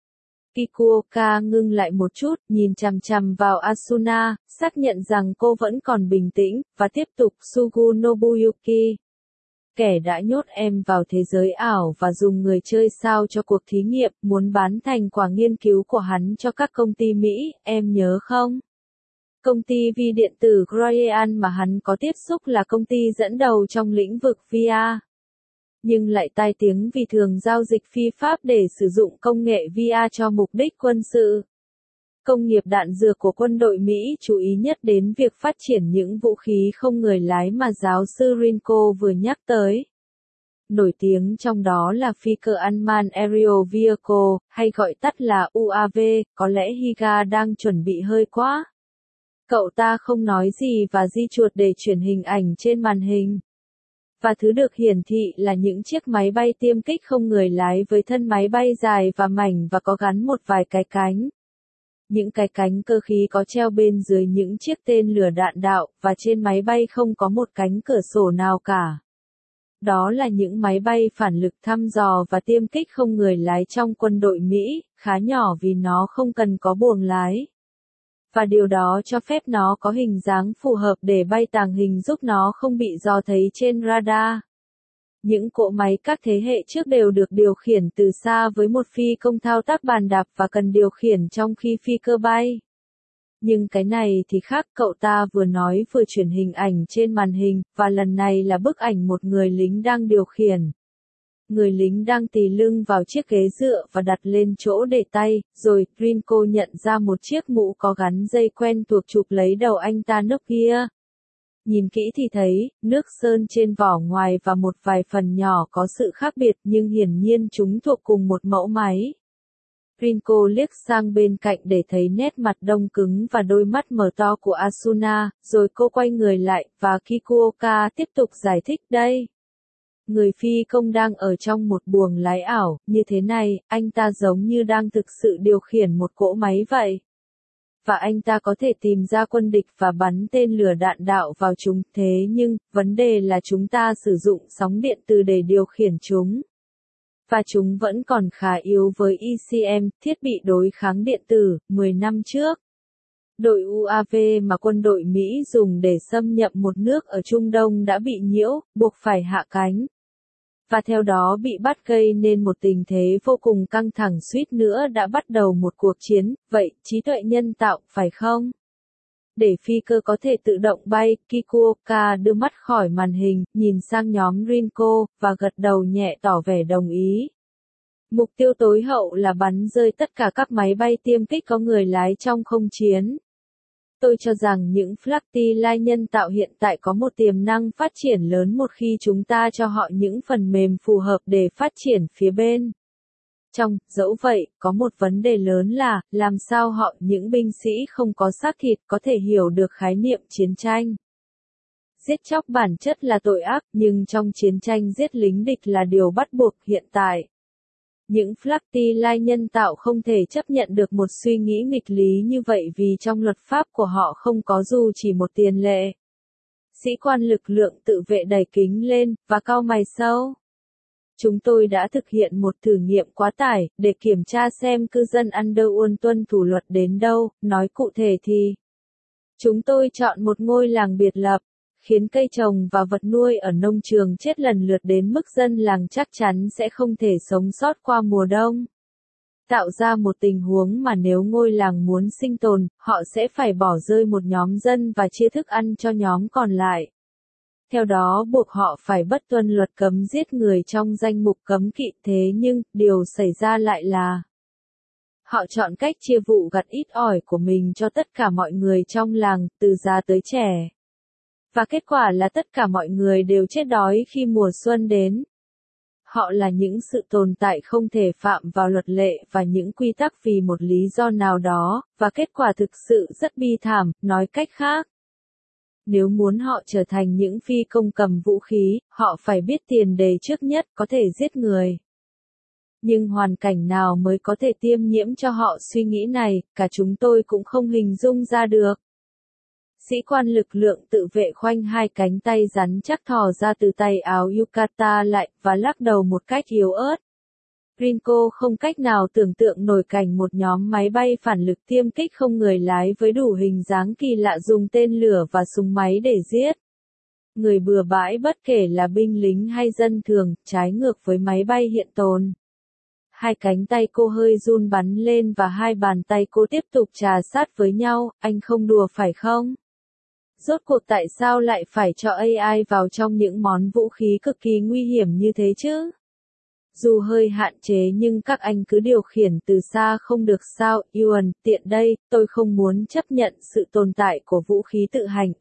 Kikuoka ngưng lại một chút, nhìn chằm chằm vào Asuna, xác nhận rằng cô vẫn còn bình tĩnh, và tiếp tục. Sugu Nobuyuki. Kẻ đã nhốt em vào thế giới ảo và dùng người chơi sao cho cuộc thí nghiệm, muốn bán thành quả nghiên cứu của hắn cho các công ty Mỹ, em nhớ không? Công ty vi điện tử Croyan mà hắn có tiếp xúc là công ty dẫn đầu trong lĩnh vực VR. Nhưng lại tai tiếng vì thường giao dịch phi pháp để sử dụng công nghệ VR cho mục đích quân sự. Công nghiệp đạn dược của quân đội Mỹ chú ý nhất đến việc phát triển những vũ khí không người lái mà giáo sư Rinko vừa nhắc tới. Nổi tiếng trong đó là phi cơ Unmanned Aerial Vehicle, hay gọi tắt là UAV, có lẽ Higa đang chuẩn bị hơi quá. Cậu ta không nói gì và di chuột để chuyển hình ảnh trên màn hình. Và thứ được hiển thị là những chiếc máy bay tiêm kích không người lái với thân máy bay dài và mảnh và có gắn một vài cái cánh. Những cái cánh cơ khí có treo bên dưới những chiếc tên lửa đạn đạo, và trên máy bay không có một cánh cửa sổ nào cả. Đó là những máy bay phản lực thăm dò và tiêm kích không người lái trong quân đội Mỹ, khá nhỏ vì nó không cần có buồng lái. Và điều đó cho phép nó có hình dáng phù hợp để bay tàng hình, giúp nó không bị dò thấy trên radar. Những cỗ máy các thế hệ trước đều được điều khiển từ xa với một phi công thao tác bàn đạp và cần điều khiển trong khi phi cơ bay. Nhưng cái này thì khác, cậu ta vừa nói vừa chuyển hình ảnh trên màn hình, và lần này là bức ảnh một người lính đang điều khiển. Người lính đang tì lưng vào chiếc ghế dựa và đặt lên chỗ để tay, rồi Rinko nhận ra một chiếc mũ có gắn dây quen thuộc chụp lấy đầu anh ta nấp kia. Nhìn kỹ thì thấy, nước sơn trên vỏ ngoài và một vài phần nhỏ có sự khác biệt, nhưng hiển nhiên chúng thuộc cùng một mẫu máy. Rinko liếc sang bên cạnh để thấy nét mặt đông cứng và đôi mắt mở to của Asuna, rồi cô quay người lại, và Kikuoka tiếp tục giải thích đây. Người phi công đang ở trong một buồng lái ảo, như thế này, anh ta giống như đang thực sự điều khiển một cỗ máy vậy. Và anh ta có thể tìm ra quân địch và bắn tên lửa đạn đạo vào chúng, thế nhưng, vấn đề là chúng ta sử dụng sóng điện từ để điều khiển chúng. Và chúng vẫn còn khá yếu với ECM, thiết bị đối kháng điện tử, 10 năm trước. Đội UAV mà quân đội Mỹ dùng để xâm nhập một nước ở Trung Đông đã bị nhiễu, buộc phải hạ cánh. Và theo đó bị bắt, gây nên một tình thế vô cùng căng thẳng, suýt nữa đã bắt đầu một cuộc chiến. Vậy, trí tuệ nhân tạo, phải không? Để phi cơ có thể tự động bay, Kikuoka đưa mắt khỏi màn hình, nhìn sang nhóm Rinko, và gật đầu nhẹ tỏ vẻ đồng ý. Mục tiêu tối hậu là bắn rơi tất cả các máy bay tiêm kích có người lái trong không chiến. Tôi cho rằng những Flashlight nhân tạo hiện tại có một tiềm năng phát triển lớn một khi chúng ta cho họ những phần mềm phù hợp để phát triển phía bên. Dẫu vậy, có một vấn đề lớn là, làm sao họ, những binh sĩ không có xác thịt, có thể hiểu được khái niệm chiến tranh. Giết chóc bản chất là tội ác, nhưng trong chiến tranh giết lính địch là điều bắt buộc hiện tại. Những Flashlight nhân tạo không thể chấp nhận được một suy nghĩ nghịch lý như vậy vì trong luật pháp của họ không có dù chỉ một tiền lệ. Sĩ quan lực lượng tự vệ đẩy kính lên, và cau mày sâu. Chúng tôi đã thực hiện một thử nghiệm quá tải, để kiểm tra xem cư dân Underworld tuân thủ luật đến đâu, nói cụ thể thì. Chúng tôi chọn một ngôi làng biệt lập, khiến cây trồng và vật nuôi ở nông trường chết lần lượt đến mức dân làng chắc chắn sẽ không thể sống sót qua mùa đông. Tạo ra một tình huống mà nếu ngôi làng muốn sinh tồn, họ sẽ phải bỏ rơi một nhóm dân và chia thức ăn cho nhóm còn lại. Theo đó buộc họ phải bất tuân luật cấm giết người trong danh mục cấm kỵ, thế nhưng, điều xảy ra lại là họ chọn cách chia vụ gặt ít ỏi của mình cho tất cả mọi người trong làng, từ già tới trẻ. Và kết quả là tất cả mọi người đều chết đói khi mùa xuân đến. Họ là những sự tồn tại không thể phạm vào luật lệ và những quy tắc vì một lý do nào đó, và kết quả thực sự rất bi thảm, nói cách khác. Nếu muốn họ trở thành những phi công cầm vũ khí, họ phải biết tiền đề trước nhất có thể giết người. Nhưng hoàn cảnh nào mới có thể tiêm nhiễm cho họ suy nghĩ này, cả chúng tôi cũng không hình dung ra được. Sĩ quan lực lượng tự vệ khoanh hai cánh tay rắn chắc thò ra từ tay áo yukata lại, và lắc đầu một cách yếu ớt. Rinko không cách nào tưởng tượng nổi cảnh một nhóm máy bay phản lực tiêm kích không người lái với đủ hình dáng kỳ lạ dùng tên lửa và súng máy để giết người bừa bãi, bất kể là binh lính hay dân thường, trái ngược với máy bay hiện tồn. Hai cánh tay cô hơi run bắn lên và hai bàn tay cô tiếp tục chà sát với nhau. Anh không đùa phải không? Rốt cuộc tại sao lại phải cho AI vào trong những món vũ khí cực kỳ nguy hiểm như thế chứ? Dù hơi hạn chế nhưng các anh cứ điều khiển từ xa không được sao? Yuan, tiện đây, tôi không muốn chấp nhận sự tồn tại của vũ khí tự hành.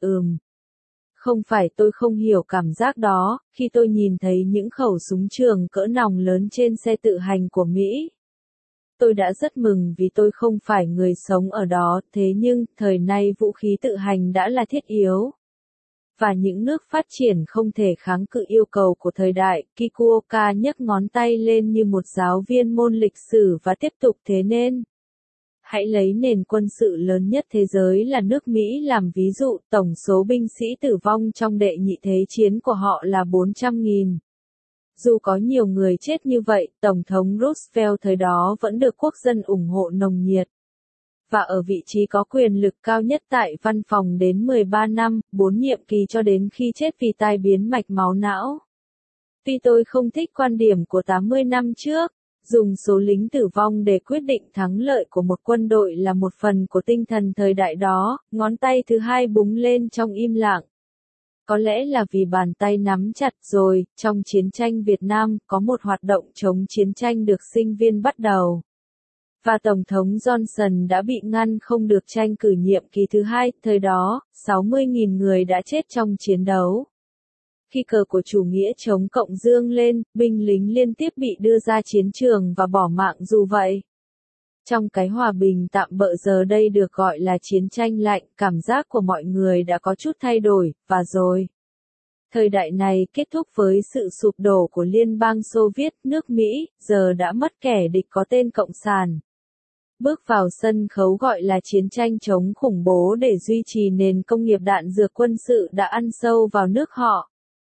Không phải tôi không hiểu cảm giác đó, khi tôi nhìn thấy những khẩu súng trường cỡ nòng lớn trên xe tự hành của Mỹ. Tôi đã rất mừng vì tôi không phải người sống ở đó, thế nhưng, thời nay vũ khí tự hành đã là thiết yếu. Và những nước phát triển không thể kháng cự yêu cầu của thời đại. Kikuoka nhấc ngón tay lên như một giáo viên môn lịch sử và tiếp tục, thế nên. Hãy lấy nền quân sự lớn nhất thế giới là nước Mỹ làm ví dụ, tổng số binh sĩ tử vong trong đệ nhị thế chiến của họ là 400.000. Dù có nhiều người chết như vậy, Tổng thống Roosevelt thời đó vẫn được quốc dân ủng hộ nồng nhiệt. Và ở vị trí có quyền lực cao nhất tại văn phòng đến 13 năm, 4 nhiệm kỳ cho đến khi chết vì tai biến mạch máu não. Tuy tôi không thích quan điểm của 80 năm trước, dùng số lính tử vong để quyết định thắng lợi của một quân đội là một phần của tinh thần thời đại đó, ngón tay thứ hai búng lên trong im lặng. Có lẽ là vì bàn tay nắm chặt rồi, trong chiến tranh Việt Nam, có một hoạt động chống chiến tranh được sinh viên bắt đầu. Và Tổng thống Johnson đã bị ngăn không được tranh cử nhiệm kỳ thứ hai, thời đó, 60.000 người đã chết trong chiến đấu. Khi cờ của chủ nghĩa chống cộng dương lên, binh lính liên tiếp bị đưa ra chiến trường và bỏ mạng dù vậy. Trong cái hòa bình tạm bợ giờ đây được gọi là chiến tranh lạnh, cảm giác của mọi người đã có chút thay đổi, và rồi. Thời đại này kết thúc với sự sụp đổ của Liên bang Xô Viết, nước Mỹ, giờ đã mất kẻ địch có tên Cộng sản. Bước vào sân khấu gọi là chiến tranh chống khủng bố để duy trì nền công nghiệp đạn dược quân sự đã ăn sâu vào nước họ.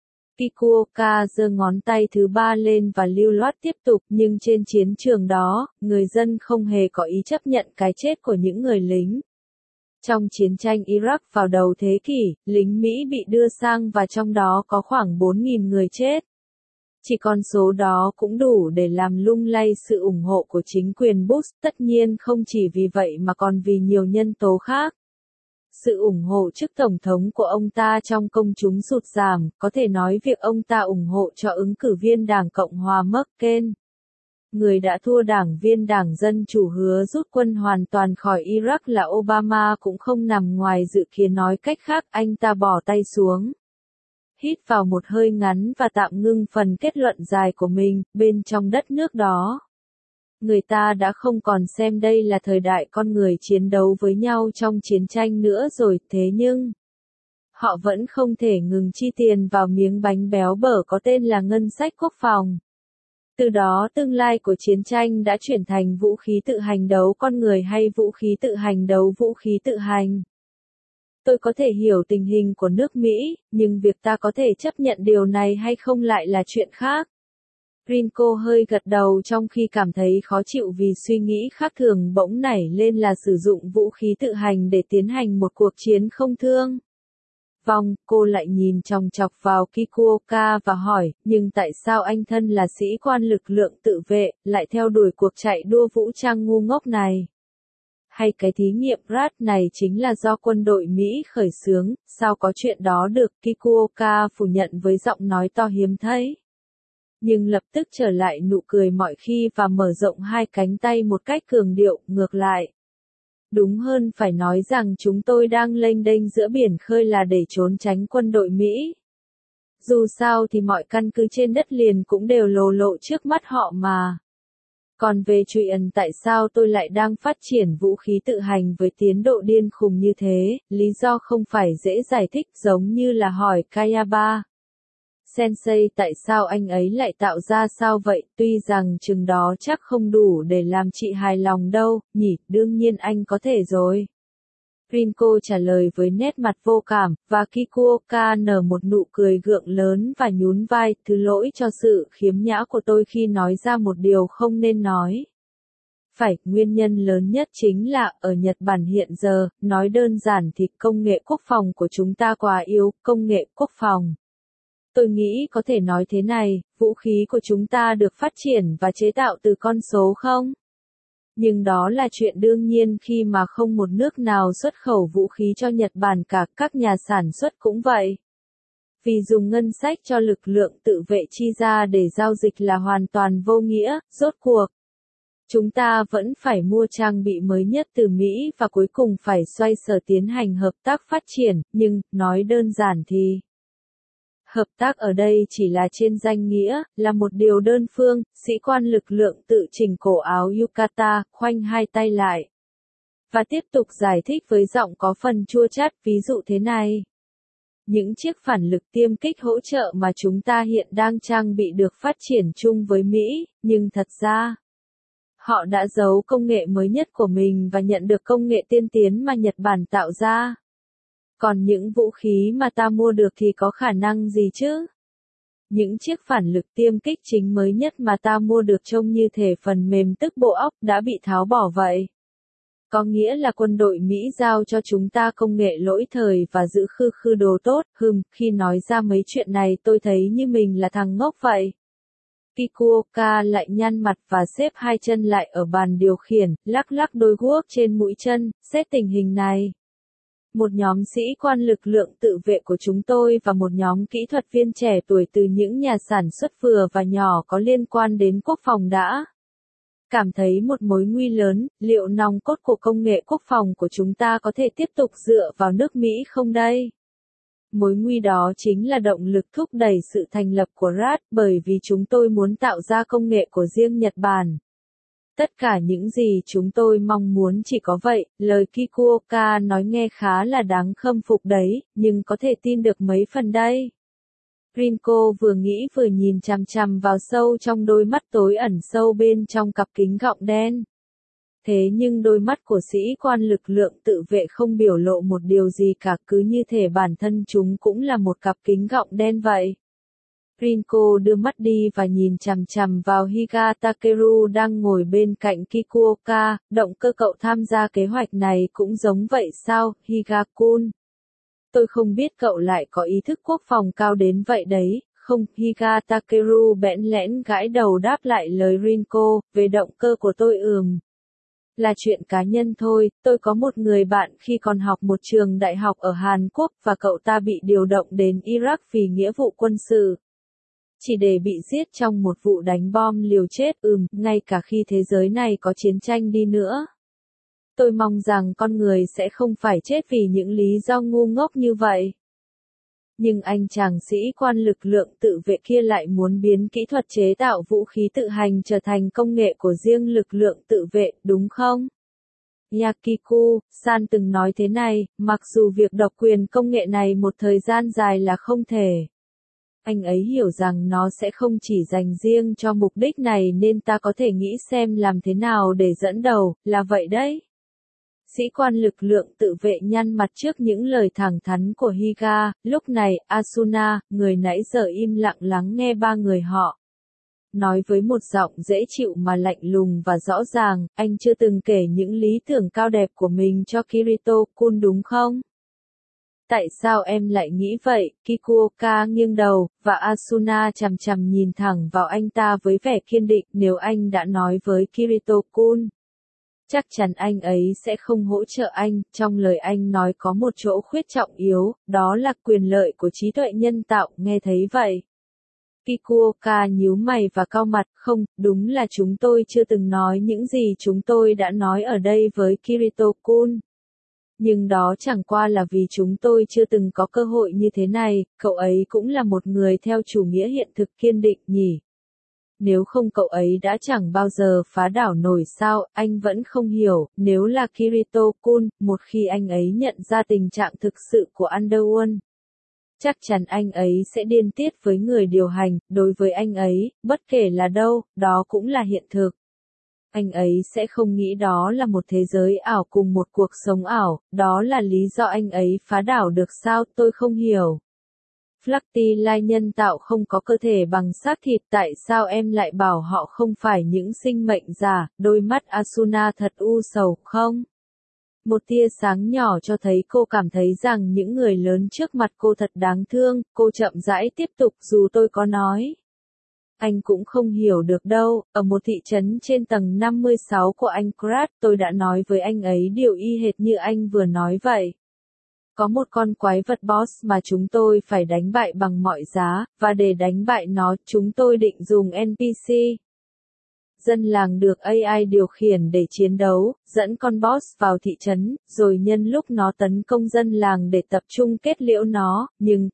Kikuoka giơ ngón tay thứ ba lên và lưu loát tiếp tục, nhưng trên chiến trường đó, người dân không hề có ý chấp nhận cái chết của những người lính. Trong chiến tranh Iraq vào đầu thế kỷ, lính Mỹ bị đưa sang và trong đó có khoảng 4.000 người chết. Chỉ con số đó cũng đủ để làm lung lay sự ủng hộ của chính quyền Bush, tất nhiên không chỉ vì vậy mà còn vì nhiều nhân tố khác. Sự ủng hộ chức tổng thống của ông ta trong công chúng sụt giảm, có thể nói việc ông ta ủng hộ cho ứng cử viên Đảng Cộng hòa McCain, người đã thua đảng viên Đảng Dân Chủ hứa rút quân hoàn toàn khỏi Iraq là Obama cũng không nằm ngoài dự kiến, nói cách khác anh ta bỏ tay xuống. Hít vào một hơi ngắn và tạm ngưng phần kết luận dài của mình, bên trong đất nước đó. Người ta đã không còn xem đây là thời đại con người chiến đấu với nhau trong chiến tranh nữa rồi, thế nhưng họ vẫn không thể ngừng chi tiền vào miếng bánh béo bở có tên là ngân sách quốc phòng. Từ đó tương lai của chiến tranh đã chuyển thành vũ khí tự hành đấu con người hay vũ khí tự hành đấu vũ khí tự hành. Tôi có thể hiểu tình hình của nước Mỹ, nhưng việc ta có thể chấp nhận điều này hay không lại là chuyện khác. Rinko hơi gật đầu trong khi cảm thấy khó chịu vì suy nghĩ khác thường bỗng nảy lên là sử dụng vũ khí tự hành để tiến hành một cuộc chiến không thương vong. Cô lại nhìn chòng chọc vào Kikuoka và hỏi, nhưng tại sao anh thân là sĩ quan lực lượng tự vệ, lại theo đuổi cuộc chạy đua vũ trang ngu ngốc này? Hay cái thí nghiệm RAT này chính là do quân đội Mỹ khởi xướng, sao có chuyện đó được? Kikuoka phủ nhận với giọng nói to hiếm thấy. Nhưng lập tức trở lại nụ cười mọi khi và mở rộng hai cánh tay một cách cường điệu, ngược lại. Đúng hơn phải nói rằng chúng tôi đang lênh đênh giữa biển khơi là để trốn tránh quân đội Mỹ. Dù sao thì mọi căn cứ trên đất liền cũng đều lồ lộ trước mắt họ mà. Còn về chuyện tại sao tôi lại đang phát triển vũ khí tự hành với tiến độ điên khùng như thế, lý do không phải dễ giải thích, giống như là hỏi Kayaba Sensei tại sao anh ấy lại tạo ra sao vậy, tuy rằng chừng đó chắc không đủ để làm chị hài lòng đâu, nhỉ, đương nhiên anh có thể rồi. Rinko trả lời với nét mặt vô cảm, và Kikuoka nở một nụ cười gượng lớn và nhún vai, thứ lỗi cho sự khiếm nhã của tôi khi nói ra một điều không nên nói. Phải, nguyên nhân lớn nhất chính là, ở Nhật Bản hiện giờ, nói đơn giản thì công nghệ quốc phòng của chúng ta quá yếu, công nghệ quốc phòng. Tôi nghĩ có thể nói thế này, vũ khí của chúng ta được phát triển và chế tạo từ con số không? Nhưng đó là chuyện đương nhiên khi mà không một nước nào xuất khẩu vũ khí cho Nhật Bản cả, các nhà sản xuất cũng vậy. Vì dùng ngân sách cho lực lượng tự vệ chi ra để giao dịch là hoàn toàn vô nghĩa, rốt cuộc. Chúng ta vẫn phải mua trang bị mới nhất từ Mỹ và cuối cùng phải xoay sở tiến hành hợp tác phát triển, nhưng, nói đơn giản thì hợp tác ở đây chỉ là trên danh nghĩa, là một điều đơn phương. Sĩ quan lực lượng tự chỉnh cổ áo yukata, khoanh hai tay lại. Và tiếp tục giải thích với giọng có phần chua chát, ví dụ thế này. Những chiếc phản lực tiêm kích hỗ trợ mà chúng ta hiện đang trang bị được phát triển chung với Mỹ, nhưng thật ra, họ đã giấu công nghệ mới nhất của mình và nhận được công nghệ tiên tiến mà Nhật Bản tạo ra. Còn những vũ khí mà ta mua được thì có khả năng gì chứ? Những chiếc phản lực tiêm kích chính mới nhất mà ta mua được trông như thể phần mềm tức bộ óc đã bị tháo bỏ vậy. Có nghĩa là quân đội Mỹ giao cho chúng ta công nghệ lỗi thời và giữ khư đồ tốt. Khi nói ra mấy chuyện này tôi thấy như mình là thằng ngốc vậy. Kikuoka lại nhăn mặt và xếp hai chân lại ở bàn điều khiển, lắc lắc đôi guốc trên mũi chân, xét tình hình này. Một nhóm sĩ quan lực lượng tự vệ của chúng tôi và một nhóm kỹ thuật viên trẻ tuổi từ những nhà sản xuất vừa và nhỏ có liên quan đến quốc phòng đã cảm thấy một mối nguy lớn, liệu nòng cốt của công nghệ quốc phòng của chúng ta có thể tiếp tục dựa vào nước Mỹ không đây? Mối nguy đó chính là động lực thúc đẩy sự thành lập của RAT, bởi vì chúng tôi muốn tạo ra công nghệ của riêng Nhật Bản. Tất cả những gì chúng tôi mong muốn chỉ có vậy, lời Kikuoka nói nghe khá là đáng khâm phục đấy, nhưng có thể tin được mấy phần đây? Rinko vừa nghĩ vừa nhìn chằm chằm vào sâu trong đôi mắt tối ẩn sâu bên trong cặp kính gọng đen. Thế nhưng đôi mắt của sĩ quan lực lượng tự vệ không biểu lộ một điều gì cả, cứ như thể bản thân chúng cũng là một cặp kính gọng đen vậy. Rinko đưa mắt đi và nhìn chằm chằm vào Higa Takeru đang ngồi bên cạnh Kikuoka, động cơ cậu tham gia kế hoạch này cũng giống vậy sao, Higa-kun? Tôi không biết cậu lại có ý thức quốc phòng cao đến vậy đấy, không, Higa Takeru bẽn lẽn gãi đầu đáp lại lời Rinko, về động cơ của tôi là chuyện cá nhân thôi, tôi có một người bạn khi còn học một trường đại học ở Hàn Quốc và cậu ta bị điều động đến Iraq vì nghĩa vụ quân sự. Chỉ để bị giết trong một vụ đánh bom liều chết, ngay cả khi thế giới này có chiến tranh đi nữa. Tôi mong rằng con người sẽ không phải chết vì những lý do ngu ngốc như vậy. Nhưng anh chàng sĩ quan lực lượng tự vệ kia lại muốn biến kỹ thuật chế tạo vũ khí tự hành trở thành công nghệ của riêng lực lượng tự vệ, đúng không? Yakiku-san từng nói thế này, mặc dù việc độc quyền công nghệ này một thời gian dài là không thể. Anh ấy hiểu rằng nó sẽ không chỉ dành riêng cho mục đích này nên ta có thể nghĩ xem làm thế nào để dẫn đầu, là vậy đấy. Sĩ quan lực lượng tự vệ nhăn mặt trước những lời thẳng thắn của Higa, lúc này, Asuna, người nãy giờ im lặng lắng nghe ba người họ. Nói với một giọng dễ chịu mà lạnh lùng và rõ ràng, anh chưa từng kể những lý tưởng cao đẹp của mình cho Kirito-kun đúng không? Tại sao em lại nghĩ vậy? Kikuoka nghiêng đầu, và Asuna chằm chằm nhìn thẳng vào anh ta với vẻ kiên định, nếu anh đã nói với Kirito-kun. Chắc chắn anh ấy sẽ không hỗ trợ anh, trong lời anh nói có một chỗ khuyết trọng yếu, đó là quyền lợi của trí tuệ nhân tạo, nghe thấy vậy. Kikuoka nhíu mày và cau mặt, không, đúng là chúng tôi chưa từng nói những gì chúng tôi đã nói ở đây với Kirito-kun. Nhưng đó chẳng qua là vì chúng tôi chưa từng có cơ hội như thế này, cậu ấy cũng là một người theo chủ nghĩa hiện thực kiên định nhỉ. Nếu không cậu ấy đã chẳng bao giờ phá đảo nổi sao, anh vẫn không hiểu, nếu là Kirito-kun, một khi anh ấy nhận ra tình trạng thực sự của Underworld. Chắc chắn anh ấy sẽ điên tiết với người điều hành, đối với anh ấy, bất kể là đâu, đó cũng là hiện thực. Anh ấy sẽ không nghĩ đó là một thế giới ảo cùng một cuộc sống ảo, đó là lý do anh ấy phá đảo được sao, tôi không hiểu. Flucti lai nhân tạo không có cơ thể bằng xác thịt, tại sao em lại bảo họ không phải những sinh mệnh giả, đôi mắt Asuna thật u sầu, không? Một tia sáng nhỏ cho thấy cô cảm thấy rằng những người lớn trước mặt cô thật đáng thương, cô chậm rãi tiếp tục dù tôi có nói. Anh cũng không hiểu được đâu, ở một thị trấn trên tầng 56 của Anchorage tôi đã nói với anh ấy điều y hệt như anh vừa nói vậy. Có một con quái vật boss mà chúng tôi phải đánh bại bằng mọi giá, và để đánh bại nó, chúng tôi định dùng NPC. Dân làng được AI điều khiển để chiến đấu, dẫn con boss vào thị trấn, rồi nhân lúc nó tấn công dân làng để tập trung kết liễu nó, nhưng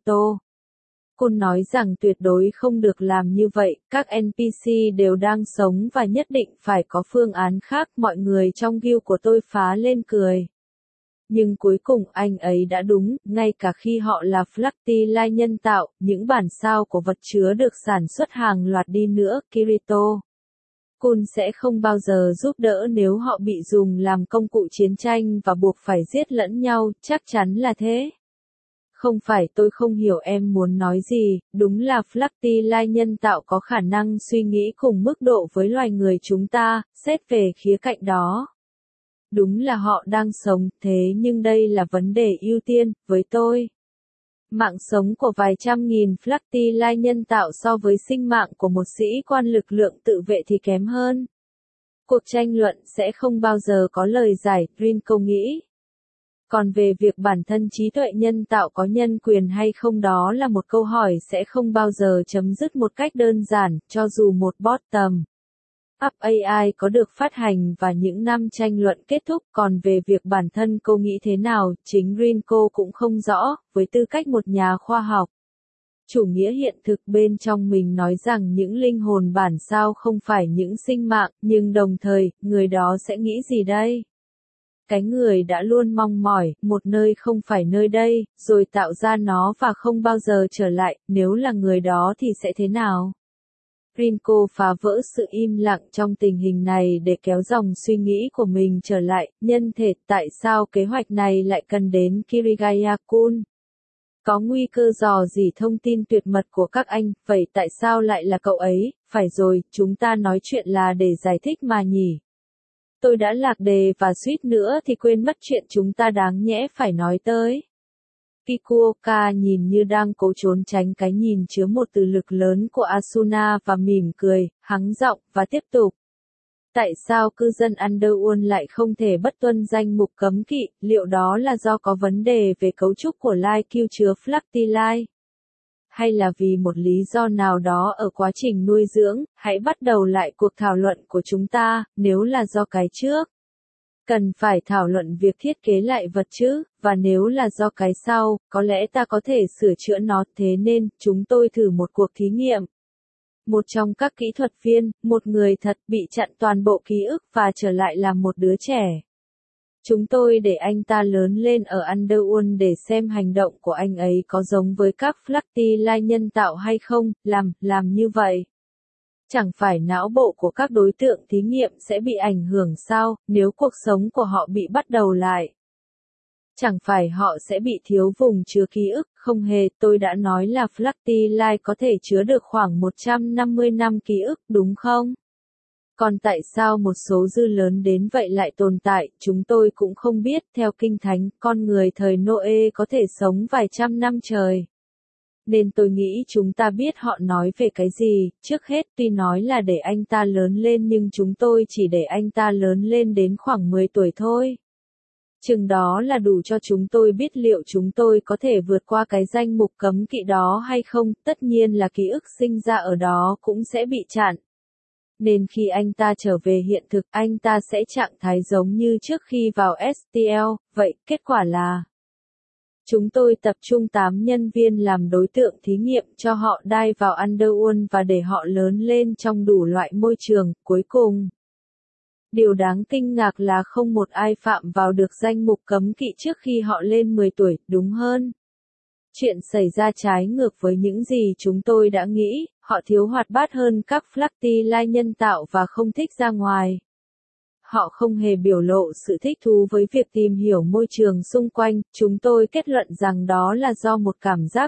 Kirito-kun nói rằng tuyệt đối không được làm như vậy, các NPC đều đang sống và nhất định phải có phương án khác, mọi người trong guild của tôi phá lên cười. Nhưng cuối cùng anh ấy đã đúng, ngay cả khi họ là Flucti lai nhân tạo, những bản sao của vật chứa được sản xuất hàng loạt đi nữa, Kirito-kun sẽ không bao giờ giúp đỡ nếu họ bị dùng làm công cụ chiến tranh và buộc phải giết lẫn nhau, chắc chắn là thế. Không phải tôi không hiểu em muốn nói gì, đúng là Flucti lai nhân tạo có khả năng suy nghĩ cùng mức độ với loài người chúng ta, xét về khía cạnh đó. Đúng là họ đang sống, thế nhưng đây là vấn đề ưu tiên, với tôi. Mạng sống của vài trăm nghìn Flucti lai nhân tạo so với sinh mạng của một sĩ quan lực lượng tự vệ thì kém hơn. Cuộc tranh luận sẽ không bao giờ có lời giải, Rinko nghĩ. Còn về việc bản thân trí tuệ nhân tạo có nhân quyền hay không đó là một câu hỏi sẽ không bao giờ chấm dứt một cách đơn giản, cho dù một bot tầm Up AI có được phát hành và những năm tranh luận kết thúc, còn về việc bản thân cô nghĩ thế nào, chính Rinko cũng không rõ, với tư cách một nhà khoa học. Chủ nghĩa hiện thực bên trong mình nói rằng những linh hồn bản sao không phải những sinh mạng, nhưng đồng thời, người đó sẽ nghĩ gì đây? Cái người đã luôn mong mỏi, một nơi không phải nơi đây, rồi tạo ra nó và không bao giờ trở lại, nếu là người đó thì sẽ thế nào? Rinko phá vỡ sự im lặng trong tình hình này để kéo dòng suy nghĩ của mình trở lại, nhân thể, tại sao kế hoạch này lại cần đến Kirigaya-kun? Có nguy cơ dò dỉ thông tin tuyệt mật của các anh, vậy tại sao lại là cậu ấy? Phải rồi, chúng ta nói chuyện là để giải thích mà nhỉ. Tôi đã lạc đề và suýt nữa thì quên mất chuyện chúng ta đáng nhẽ phải nói tới. Kikuoka nhìn như đang cố trốn tránh cái nhìn chứa một từ lực lớn của Asuna và mỉm cười, hắng giọng, và tiếp tục. Tại sao cư dân Underworld lại không thể bất tuân danh mục cấm kỵ, liệu đó là do có vấn đề về cấu trúc của Light Q chứa Flactili? Hay là vì một lý do nào đó ở quá trình nuôi dưỡng? Hãy bắt đầu lại cuộc thảo luận của chúng ta, nếu là do cái trước. Cần phải thảo luận việc thiết kế lại vật chứ, và nếu là do cái sau, có lẽ ta có thể sửa chữa nó, thế nên, chúng tôi thử một cuộc thí nghiệm. Một trong các kỹ thuật viên, một người thật, bị chặn toàn bộ ký ức và trở lại làm một đứa trẻ. Chúng tôi để anh ta lớn lên ở Underworld để xem hành động của anh ấy có giống với các Flactili nhân tạo hay không, làm như vậy. Chẳng phải não bộ của các đối tượng thí nghiệm sẽ bị ảnh hưởng sao, nếu cuộc sống của họ bị bắt đầu lại? Chẳng phải họ sẽ bị thiếu vùng chứa ký ức, không hề, tôi đã nói là Flactili có thể chứa được khoảng 150 năm ký ức, đúng không? Còn tại sao một số dư lớn đến vậy lại tồn tại, chúng tôi cũng không biết, theo Kinh Thánh, con người thời Noe có thể sống vài trăm năm trời. Nên tôi nghĩ chúng ta biết họ nói về cái gì, trước hết tuy nói là để anh ta lớn lên nhưng chúng tôi chỉ để anh ta lớn lên đến khoảng 10 tuổi thôi. Chừng đó là đủ cho chúng tôi biết liệu chúng tôi có thể vượt qua cái danh mục cấm kỵ đó hay không, tất nhiên là ký ức sinh ra ở đó cũng sẽ bị chặn. Nên khi anh ta trở về hiện thực, anh ta sẽ trạng thái giống như trước khi vào STL, vậy kết quả là chúng tôi tập trung 8 nhân viên làm đối tượng thí nghiệm cho họ dive vào Underworld và để họ lớn lên trong đủ loại môi trường, cuối cùng. Điều đáng kinh ngạc là không một ai phạm vào được danh mục cấm kỵ trước khi họ lên 10 tuổi, đúng hơn. Chuyện xảy ra trái ngược với những gì chúng tôi đã nghĩ, họ thiếu hoạt bát hơn các Flactili nhân tạo và không thích ra ngoài. Họ không hề biểu lộ sự thích thú với việc tìm hiểu môi trường xung quanh, chúng tôi kết luận rằng đó là do một cảm giác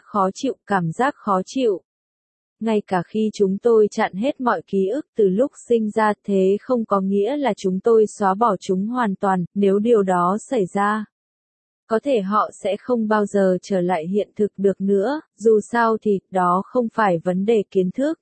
khó chịu. Ngay cả khi chúng tôi chặn hết mọi ký ức từ lúc sinh ra, thế không có nghĩa là chúng tôi xóa bỏ chúng hoàn toàn, nếu điều đó xảy ra. Có thể họ sẽ không bao giờ trở lại hiện thực được nữa, dù sao thì, đó không phải vấn đề kiến thức.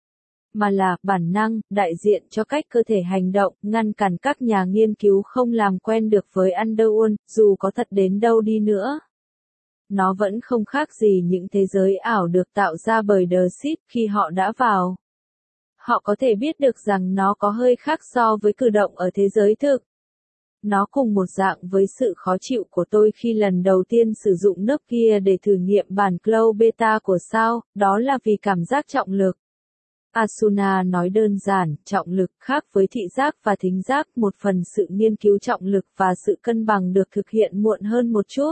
Mà là, bản năng, đại diện cho cách cơ thể hành động, ngăn cản các nhà nghiên cứu không làm quen được với Underworld, dù có thật đến đâu đi nữa. Nó vẫn không khác gì những thế giới ảo được tạo ra bởi The Sith khi họ đã vào. Họ có thể biết được rằng nó có hơi khác so với cử động ở thế giới thực. Nó cùng một dạng với sự khó chịu của tôi khi lần đầu tiên sử dụng nước kia để thử nghiệm bản Cloud Beta của sao, đó là vì cảm giác trọng lực. Asuna nói đơn giản, trọng lực khác với thị giác và thính giác, một phần sự nghiên cứu trọng lực và sự cân bằng được thực hiện muộn hơn một chút.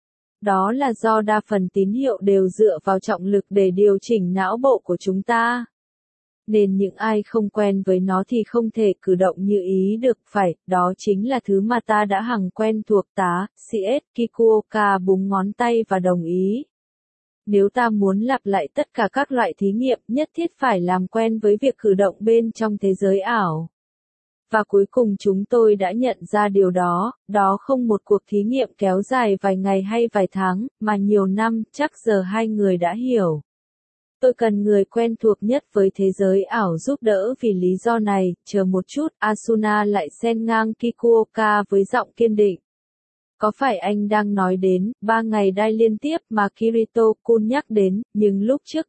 Đó là do đa phần tín hiệu đều dựa vào trọng lực để điều chỉnh não bộ của chúng ta. Nên những ai không quen với nó thì không thể cử động như ý được, phải, đó chính là thứ mà ta đã hằng quen thuộc tá, CS, Kikuoka búng ngón tay và đồng ý. Nếu ta muốn lặp lại tất cả các loại thí nghiệm, nhất thiết phải làm quen với việc cử động bên trong thế giới ảo. Và cuối cùng chúng tôi đã nhận ra điều đó không một cuộc thí nghiệm kéo dài vài ngày hay vài tháng, mà nhiều năm, chắc giờ hai người đã hiểu. Tôi cần người quen thuộc nhất với thế giới ảo giúp đỡ vì lý do này, chờ một chút, Asuna lại xen ngang Kikuoka với giọng kiên định. Có phải anh đang nói đến 3 ngày đai liên tiếp mà Kirito-kun nhắc đến, nhưng lúc trước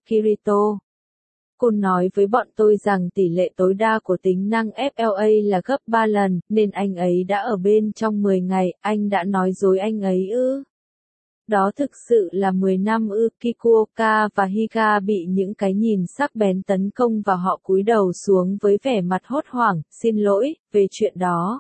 Kirito-kun nói với bọn tôi rằng tỷ lệ tối đa của tính năng FLA là gấp 3 lần, nên anh ấy đã ở bên trong 10 ngày, anh đã nói dối anh ấy ư? Đó thực sự là 10 năm ư? Kikuoka và Higa bị những cái nhìn sắc bén tấn công và họ cúi đầu xuống với vẻ mặt hốt hoảng, xin lỗi, về chuyện đó.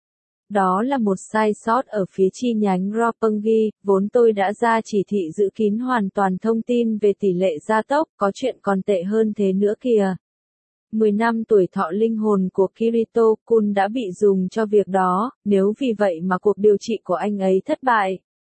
Đó là một sai sót ở phía chi nhánh Roppongi, vốn tôi đã ra chỉ thị giữ kín hoàn toàn thông tin về tỷ lệ gia tốc, có chuyện còn tệ hơn thế nữa kìa. 10 năm tuổi thọ linh hồn của Kirito-kun đã bị dùng cho việc đó, nếu vì vậy mà cuộc điều trị của anh ấy thất bại.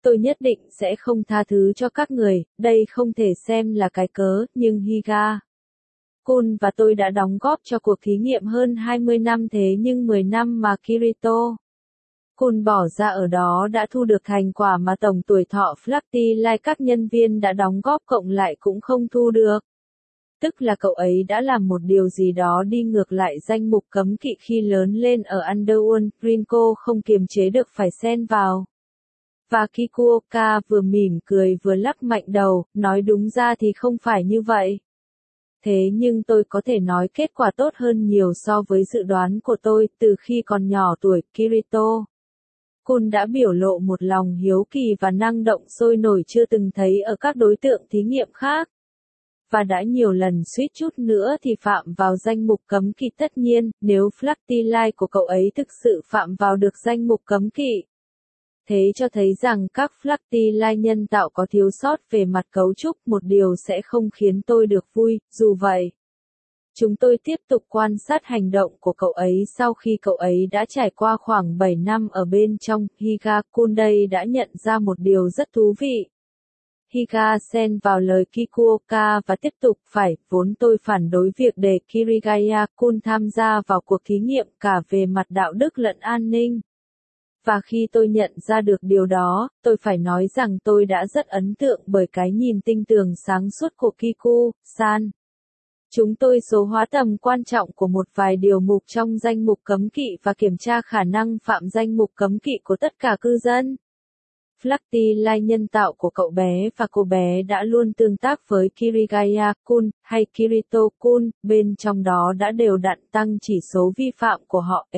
Tôi nhất định sẽ không tha thứ cho các người, đây không thể xem là cái cớ, nhưng Higa Kun và tôi đã đóng góp cho cuộc thí nghiệm hơn 20 năm thế nhưng 10 năm mà Kirito Kun bỏ ra ở đó đã thu được thành quả mà tổng tuổi thọ Fluffy Light các nhân viên đã đóng góp cộng lại cũng không thu được. Tức là cậu ấy đã làm một điều gì đó đi ngược lại danh mục cấm kỵ khi lớn lên ở Underworld, Rinko không kiềm chế được phải xen vào. Và Kikuoka vừa mỉm cười vừa lắc mạnh đầu, nói đúng ra thì không phải như vậy. Thế nhưng tôi có thể nói kết quả tốt hơn nhiều so với dự đoán của tôi, từ khi còn nhỏ tuổi, Kirito Kun đã biểu lộ một lòng hiếu kỳ và năng động sôi nổi chưa từng thấy ở các đối tượng thí nghiệm khác. Và đã nhiều lần suýt chút nữa thì phạm vào danh mục cấm kỵ tất nhiên, nếu Fluffy Light của cậu ấy thực sự phạm vào được danh mục cấm kỵ. Thế cho thấy rằng các Fluffy Light nhân tạo có thiếu sót về mặt cấu trúc, một điều sẽ không khiến tôi được vui, dù vậy. Chúng tôi tiếp tục quan sát hành động của cậu ấy sau khi cậu ấy đã trải qua khoảng 7 năm ở bên trong. Higa Kun đây đã nhận ra một điều rất thú vị. Higa xen vào lời Kikuoka và tiếp tục vốn tôi phản đối việc để Kirigaya Kun tham gia vào cuộc thí nghiệm cả về mặt đạo đức lẫn an ninh. Và khi tôi nhận ra được điều đó, tôi phải nói rằng tôi đã rất ấn tượng bởi cái nhìn tinh tường sáng suốt của Kiku-san. Chúng tôi số hóa tầm quan trọng của một vài điều mục trong danh mục cấm kỵ và kiểm tra khả năng phạm danh mục cấm kỵ của tất cả cư dân. Fluffy Light nhân tạo của cậu bé và cô bé đã luôn tương tác với Kirigaya Kun hay Kirito Kun, bên trong đó đã đều đặn tăng chỉ số vi phạm của họ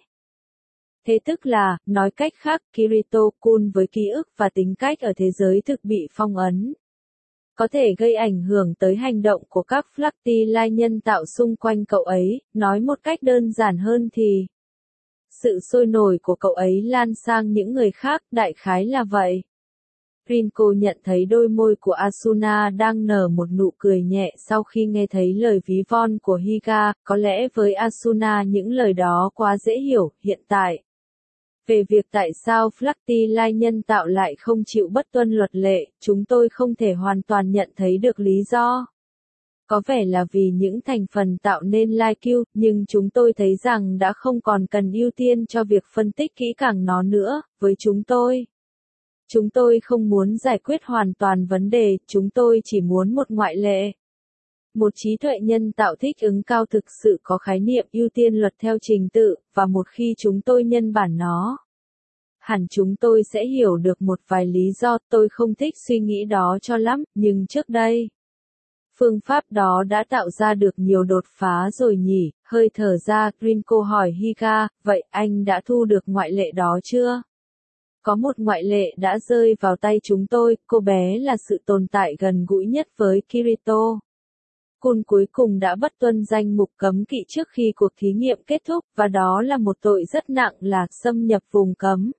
Thế tức là, nói cách khác, Kirito Kun với ký ức và tính cách ở thế giới thực bị phong ấn. Có thể gây ảnh hưởng tới hành động của các Fluffy Light nhân tạo xung quanh cậu ấy, nói một cách đơn giản hơn thì sự sôi nổi của cậu ấy lan sang những người khác, đại khái là vậy. Rinko nhận thấy đôi môi của Asuna đang nở một nụ cười nhẹ sau khi nghe thấy lời ví von của Higa, có lẽ với Asuna những lời đó quá dễ hiểu, hiện tại. Về việc tại sao Fluffy Light nhân tạo lại không chịu bất tuân luật lệ, chúng tôi không thể hoàn toàn nhận thấy được lý do. Có vẻ là vì những thành phần tạo nên Light-Q, nhưng chúng tôi thấy rằng đã không còn cần ưu tiên cho việc phân tích kỹ càng nó nữa, với chúng tôi. Chúng tôi không muốn giải quyết hoàn toàn vấn đề, chúng tôi chỉ muốn một ngoại lệ. Một trí tuệ nhân tạo thích ứng cao thực sự có khái niệm ưu tiên luật theo trình tự, và một khi chúng tôi nhân bản nó, hẳn chúng tôi sẽ hiểu được một vài lý do. Tôi không thích suy nghĩ đó cho lắm, nhưng trước đây, phương pháp đó đã tạo ra được nhiều đột phá rồi nhỉ. Hơi thở ra, Rinko hỏi Higa, vậy anh đã thu được ngoại lệ đó chưa? Có một ngoại lệ đã rơi vào tay chúng tôi, cô bé là sự tồn tại gần gũi nhất với Kirito Kun cuối cùng đã bất tuân danh mục cấm kỵ trước khi cuộc thí nghiệm kết thúc, và đó là một tội rất nặng là xâm nhập vùng cấm.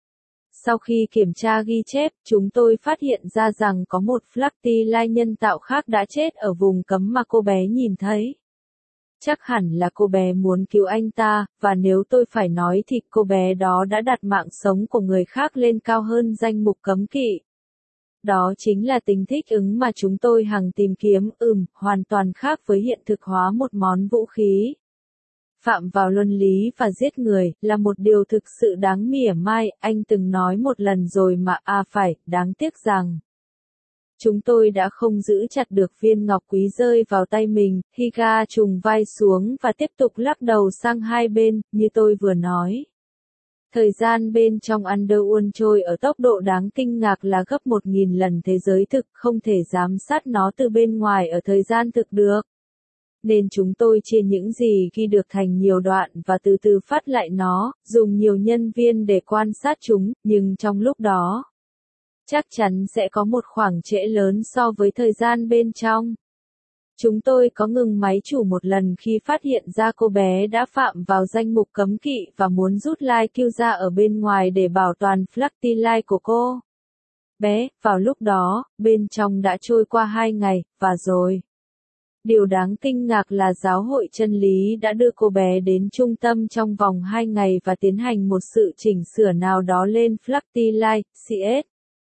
Sau khi kiểm tra ghi chép, chúng tôi phát hiện ra rằng có một Fluffy Light nhân tạo khác đã chết ở vùng cấm mà cô bé nhìn thấy. Chắc hẳn là cô bé muốn cứu anh ta, và nếu tôi phải nói thì cô bé đó đã đặt mạng sống của người khác lên cao hơn danh mục cấm kỵ. Đó chính là tính thích ứng mà chúng tôi hằng tìm kiếm, hoàn toàn khác với hiện thực hóa một món vũ khí. Phạm vào luân lý và giết người, là một điều thực sự đáng mỉa mai, anh từng nói một lần rồi mà đáng tiếc rằng chúng tôi đã không giữ chặt được viên ngọc quý rơi vào tay mình. Higa trùng vai xuống và tiếp tục lắc đầu sang hai bên, như tôi vừa nói. Thời gian bên trong Underworld trôi ở tốc độ đáng kinh ngạc là gấp 1000 lần thế giới thực, không thể giám sát nó từ bên ngoài ở thời gian thực được. Nên chúng tôi chia những gì ghi được thành nhiều đoạn và từ từ phát lại nó, dùng nhiều nhân viên để quan sát chúng, nhưng trong lúc đó, chắc chắn sẽ có một khoảng trễ lớn so với thời gian bên trong. Chúng tôi có ngừng máy chủ một lần khi phát hiện ra cô bé đã phạm vào danh mục cấm kỵ và muốn rút Light-Q ra ở bên ngoài để bảo toàn Fluffy Light của cô bé. Vào lúc đó, bên trong đã trôi qua 2 ngày, và rồi. Điều đáng kinh ngạc là giáo hội chân lý đã đưa cô bé đến trung tâm trong vòng 2 ngày và tiến hành một sự chỉnh sửa nào đó lên Fluffy Light, CS.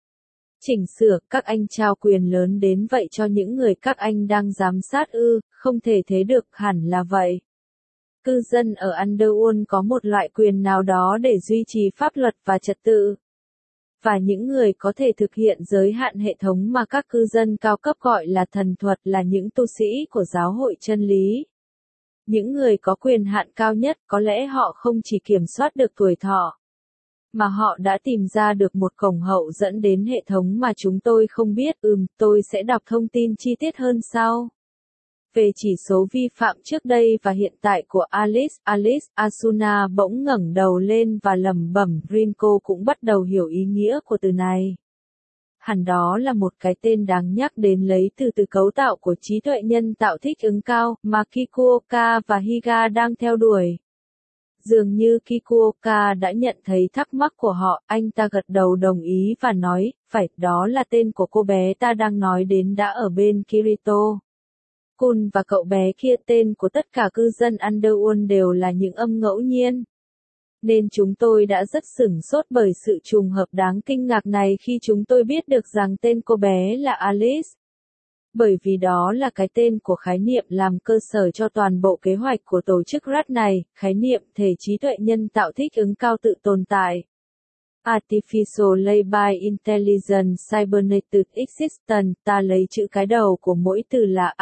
Chỉnh sửa, các anh trao quyền lớn đến vậy cho những người các anh đang giám sát ư, không thể thế được, hẳn là vậy. Cư dân ở Underworld có một loại quyền nào đó để duy trì pháp luật và trật tự. Và những người có thể thực hiện giới hạn hệ thống mà các cư dân cao cấp gọi là thần thuật là những tu sĩ của giáo hội chân lý. Những người có quyền hạn cao nhất có lẽ họ không chỉ kiểm soát được tuổi thọ, mà họ đã tìm ra được một cổng hậu dẫn đến hệ thống mà chúng tôi không biết. Tôi sẽ đọc thông tin chi tiết hơn sau. Về chỉ số vi phạm trước đây và hiện tại của Alice, Asuna bỗng ngẩng đầu lên và lẩm bẩm, Rinko cũng bắt đầu hiểu ý nghĩa của từ này. Hẳn đó là một cái tên đáng nhắc đến lấy từ cấu tạo của trí tuệ nhân tạo thích ứng cao mà Kikuoka và Higa đang theo đuổi. Dường như Kikuoka đã nhận thấy thắc mắc của họ, anh ta gật đầu đồng ý và nói, phải, đó là tên của cô bé ta đang nói đến đã ở bên Kirito. Kun và cậu bé kia, tên của tất cả cư dân Underworld đều là những âm ngẫu nhiên. Nên chúng tôi đã rất sửng sốt bởi sự trùng hợp đáng kinh ngạc này khi chúng tôi biết được rằng tên cô bé là Alice. Bởi vì đó là cái tên của khái niệm làm cơ sở cho toàn bộ kế hoạch của tổ chức RAT này, khái niệm thể trí tuệ nhân tạo thích ứng cao tự tồn tại. Artificial Labor Intelligence Cybernetic Existence, ta lấy chữ cái đầu của mỗi từ là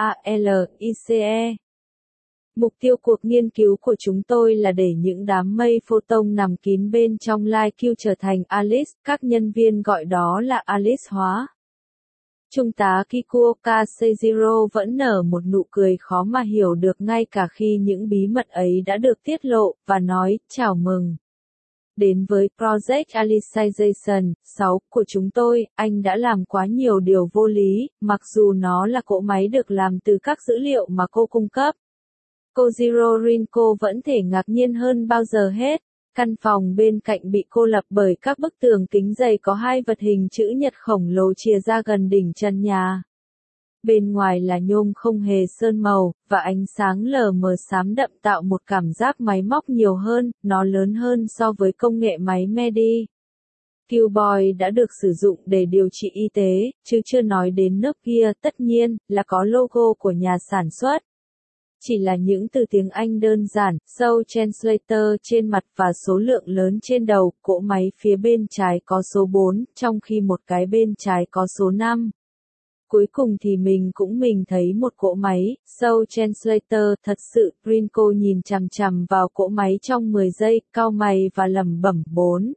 ALICE. Mục tiêu cuộc nghiên cứu của chúng tôi là để những đám mây photon nằm kín bên trong LiQ trở thành Alice, các nhân viên gọi đó là Alice hóa. Trung tá Kikuoka Seijiro vẫn nở một nụ cười khó mà hiểu được ngay cả khi những bí mật ấy đã được tiết lộ, và nói, chào mừng. Đến với Project Alicization 6 của chúng tôi, anh đã làm quá nhiều điều vô lý, mặc dù nó là cỗ máy được làm từ các dữ liệu mà cô cung cấp. Kojiro Rinko vẫn thể ngạc nhiên hơn bao giờ hết. Căn phòng bên cạnh bị cô lập bởi các bức tường kính dày có hai vật hình chữ nhật khổng lồ chìa ra gần đỉnh trần nhà. Bên ngoài là nhôm không hề sơn màu, và ánh sáng lờ mờ xám đậm tạo một cảm giác máy móc nhiều hơn, nó lớn hơn so với công nghệ máy Medi. Q-Boy đã được sử dụng để điều trị y tế, chứ chưa nói đến nước kia, tất nhiên, là có logo của nhà sản xuất. Chỉ là những từ tiếng Anh đơn giản, Soul Translator trên mặt và số lượng lớn trên đầu, cỗ máy phía bên trái có số 4, trong khi một cái bên trái có số 5. Cuối cùng thì mình thấy một cỗ máy, Soul Translator, thật sự, Rinko nhìn chằm chằm vào cỗ máy trong 10 giây, cau mày và lẩm bẩm 4.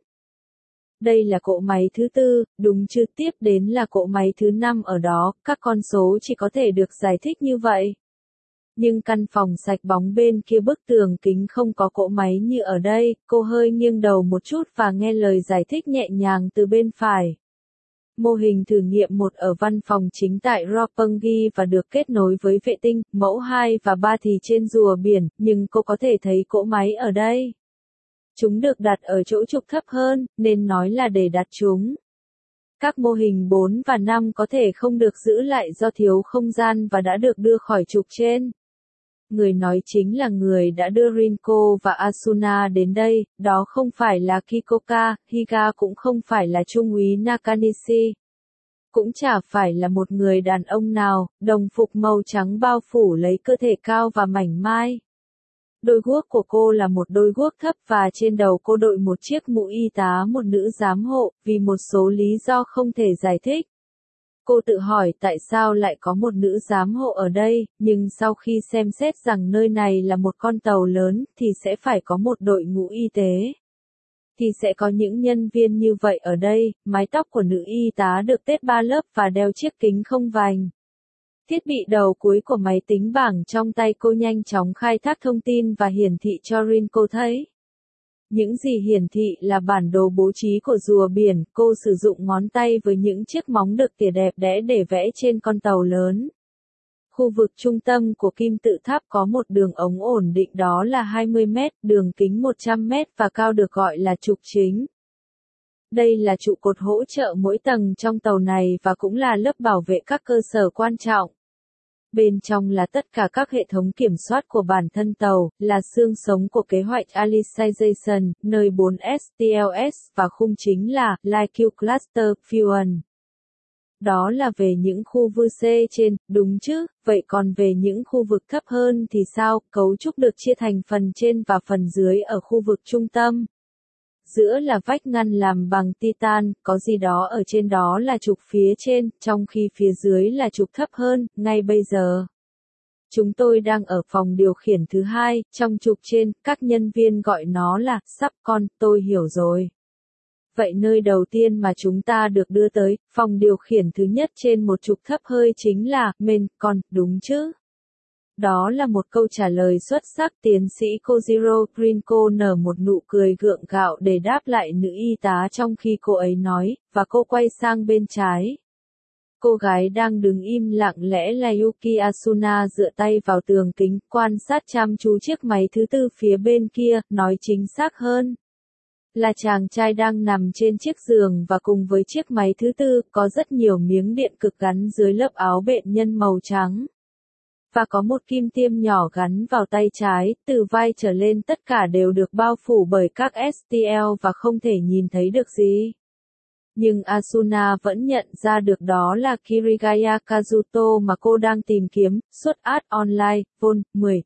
Đây là cỗ máy thứ 4, đúng chứ, tiếp đến là cỗ máy thứ 5 ở đó, các con số chỉ có thể được giải thích như vậy. Nhưng căn phòng sạch bóng bên kia bức tường kính không có cỗ máy như ở đây, cô hơi nghiêng đầu một chút và nghe lời giải thích nhẹ nhàng từ bên phải. Mô hình thử nghiệm 1 ở văn phòng chính tại Roppongi và được kết nối với vệ tinh, mẫu 2 và 3 thì trên rùa biển, nhưng cô có thể thấy cỗ máy ở đây. Chúng được đặt ở chỗ trục thấp hơn, nên nói là để đặt chúng. Các mô hình 4 và 5 có thể không được giữ lại do thiếu không gian và đã được đưa khỏi trục trên. Người nói chính là người đã đưa Rinko và Asuna đến đây, đó không phải là Kikoka, Higa cũng không phải là Trung úy Nakanishi. Cũng chả phải là một người đàn ông nào, đồng phục màu trắng bao phủ lấy cơ thể cao và mảnh mai. Đôi guốc của cô là một đôi guốc thấp và trên đầu cô đội một chiếc mũ y tá một nữ giám hộ, vì một số lý do không thể giải thích. Cô tự hỏi tại sao lại có một nữ giám hộ ở đây, nhưng sau khi xem xét rằng nơi này là một con tàu lớn, thì sẽ phải có một đội ngũ y tế. Thì sẽ có những nhân viên như vậy ở đây, mái tóc của nữ y tá được tết 3 lớp và đeo chiếc kính không vành. Thiết bị đầu cuối của máy tính bảng trong tay cô nhanh chóng khai thác thông tin và hiển thị cho Rinko thấy. Những gì hiển thị là bản đồ bố trí của rùa biển, cô sử dụng ngón tay với những chiếc móng được tỉa đẹp đẽ để vẽ trên con tàu lớn. Khu vực trung tâm của kim tự tháp có một đường ống ổn định đó là 20 mét, đường kính 100 mét và cao được gọi là trục chính. Đây là trụ cột hỗ trợ mỗi tầng trong tàu này và cũng là lớp bảo vệ các cơ sở quan trọng. Bên trong là tất cả các hệ thống kiểm soát của bản thân tàu, là xương sống của kế hoạch Alicization, nơi 4 STLS và khung chính là LiQ Cluster Fusion. Đó là về những khu vực trên, đúng chứ, vậy còn về những khu vực thấp hơn thì sao? Cấu trúc được chia thành phần trên và phần dưới ở khu vực trung tâm. Giữa là vách ngăn làm bằng titan, có gì đó ở trên đó là trục phía trên, trong khi phía dưới là trục thấp hơn, ngay bây giờ. Chúng tôi đang ở phòng điều khiển thứ hai, trong trục trên, các nhân viên gọi nó là subcon, tôi hiểu rồi. Vậy nơi đầu tiên mà chúng ta được đưa tới, phòng điều khiển thứ nhất trên một trục thấp hơi chính là maincon, đúng chứ? Đó là một câu trả lời xuất sắc. Tiến sĩ Kojiro Grinko nở một nụ cười gượng gạo để đáp lại nữ y tá trong khi cô ấy nói, và cô quay sang bên trái. Cô gái đang đứng im lặng lẽ là Yuki Asuna dựa tay vào tường kính, quan sát chăm chú chiếc máy thứ tư phía bên kia, nói chính xác hơn. Là chàng trai đang nằm trên chiếc giường và cùng với chiếc máy thứ tư, có rất nhiều miếng điện cực gắn dưới lớp áo bệnh nhân màu trắng. Và có một kim tiêm nhỏ gắn vào tay trái, từ vai trở lên tất cả đều được bao phủ bởi các STL và không thể nhìn thấy được gì. Nhưng Asuna vẫn nhận ra được đó là Kirigaya Kazuto mà cô đang tìm kiếm, xuất ad online, vol. 10,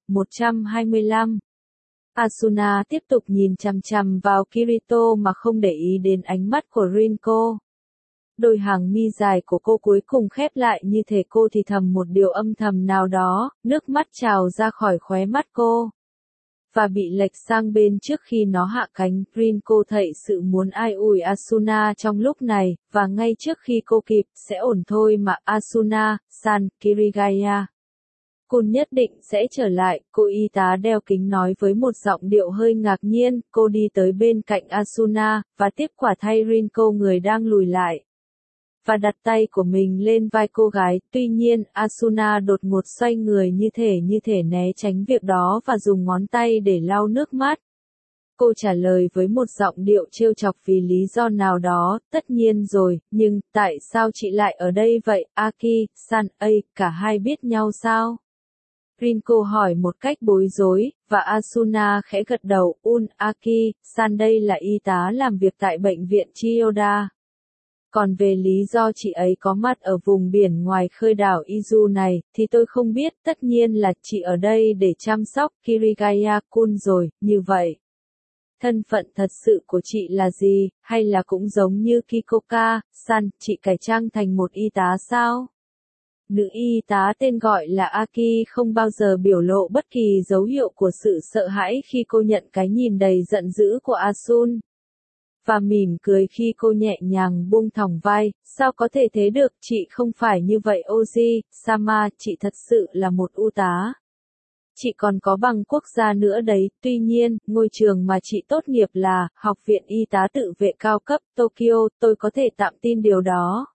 125. Asuna tiếp tục nhìn chằm chằm vào Kirito mà không để ý đến ánh mắt của Rinko. Đôi hàng mi dài của cô cuối cùng khép lại như thể cô thì thầm một điều âm thầm nào đó, nước mắt trào ra khỏi khóe mắt cô. Và bị lệch sang bên trước khi nó hạ cánh, Rinko thấy sự muốn ai ủi Asuna trong lúc này, và ngay trước khi cô kịp, sẽ ổn thôi mà Asuna-san, Kirigaya. Kun nhất định sẽ trở lại, cô y tá đeo kính nói với một giọng điệu hơi ngạc nhiên, cô đi tới bên cạnh Asuna, và tiếp quả thay Rinko người đang lùi lại. Và đặt tay của mình lên vai cô gái, tuy nhiên, Asuna đột ngột xoay người như thể né tránh việc đó và dùng ngón tay để lau nước mắt. Cô trả lời với một giọng điệu trêu chọc vì lý do nào đó, tất nhiên rồi, nhưng, tại sao chị lại ở đây vậy, Aki-san, cả hai biết nhau sao? Rinko hỏi một cách bối rối, và Asuna khẽ gật đầu, Aki-san đây là y tá làm việc tại bệnh viện Chiyoda. Còn về lý do chị ấy có mặt ở vùng biển ngoài khơi đảo Izu này, thì tôi không biết, tất nhiên là chị ở đây để chăm sóc Kirigaya-kun rồi, như vậy. Thân phận thật sự của chị là gì, hay là cũng giống như Kikoka-san, chị cải trang thành một y tá sao? Nữ y tá tên gọi là Aki không bao giờ biểu lộ bất kỳ dấu hiệu của sự sợ hãi khi cô nhận cái nhìn đầy giận dữ của Asun. Và mỉm cười khi cô nhẹ nhàng buông thõng vai, sao có thể thế được, chị không phải như vậy Oji-sama, chị thật sự là một y tá. Chị còn có bằng quốc gia nữa đấy, tuy nhiên, ngôi trường mà chị tốt nghiệp là, Học viện Y tá tự vệ cao cấp, Tokyo, tôi có thể tạm tin điều đó.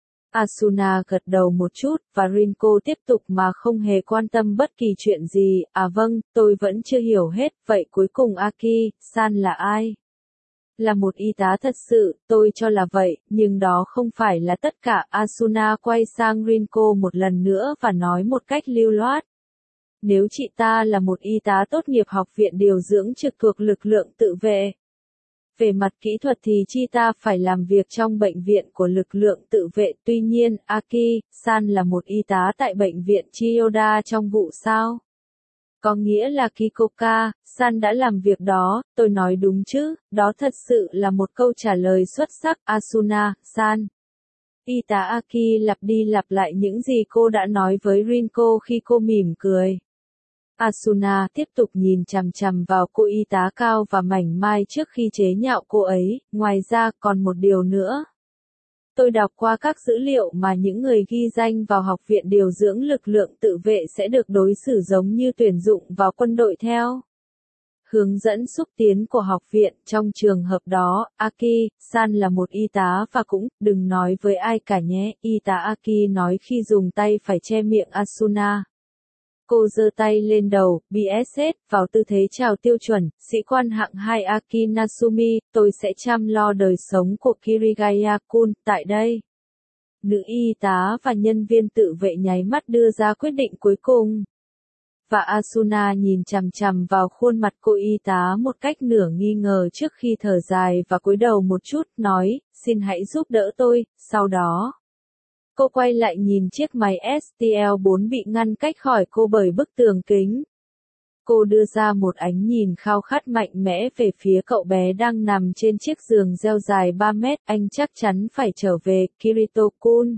Asuna gật đầu một chút, và Rinko tiếp tục mà không hề quan tâm bất kỳ chuyện gì, vâng, tôi vẫn chưa hiểu hết, vậy cuối cùng Aki-san là ai? Là một y tá thật sự, tôi cho là vậy, nhưng đó không phải là tất cả. Asuna quay sang Rinko một lần nữa và nói một cách lưu loát. Nếu chị ta là một y tá tốt nghiệp học viện điều dưỡng trực thuộc lực lượng tự vệ. Về mặt kỹ thuật thì chị ta phải làm việc trong bệnh viện của lực lượng tự vệ, tuy nhiên, Aki-san là một y tá tại bệnh viện Chiyoda trong vụ sao? Có nghĩa là Kikoka-san đã làm việc đó, tôi nói đúng chứ, đó thật sự là một câu trả lời xuất sắc, Asuna-san. Y tá Aki lặp đi lặp lại những gì cô đã nói với Rinko khi cô mỉm cười. Asuna tiếp tục nhìn chằm chằm vào cô y tá cao và mảnh mai trước khi chế nhạo cô ấy, ngoài ra còn một điều nữa. Tôi đọc qua các dữ liệu mà những người ghi danh vào học viện điều dưỡng lực lượng tự vệ sẽ được đối xử giống như tuyển dụng vào quân đội theo hướng dẫn xúc tiến của học viện. Trong trường hợp đó, Aki-san là một y tá và cũng, đừng nói với ai cả nhé, y tá Aki nói khi dùng tay phải che miệng Asuna. Cô giơ tay lên đầu, BSS, vào tư thế chào tiêu chuẩn, sĩ quan hạng 2 Aki Nasumi, tôi sẽ chăm lo đời sống của Kirigaya-kun, tại đây. Nữ y tá và nhân viên tự vệ nháy mắt đưa ra quyết định cuối cùng. Và Asuna nhìn chằm chằm vào khuôn mặt cô y tá một cách nửa nghi ngờ trước khi thở dài và cúi đầu một chút, nói, xin hãy giúp đỡ tôi, sau đó. Cô quay lại nhìn chiếc máy STL4 bị ngăn cách khỏi cô bởi bức tường kính. Cô đưa ra một ánh nhìn khao khát mạnh mẽ về phía cậu bé đang nằm trên chiếc giường reo dài 3 mét. Anh chắc chắn phải trở về, Kirito-kun.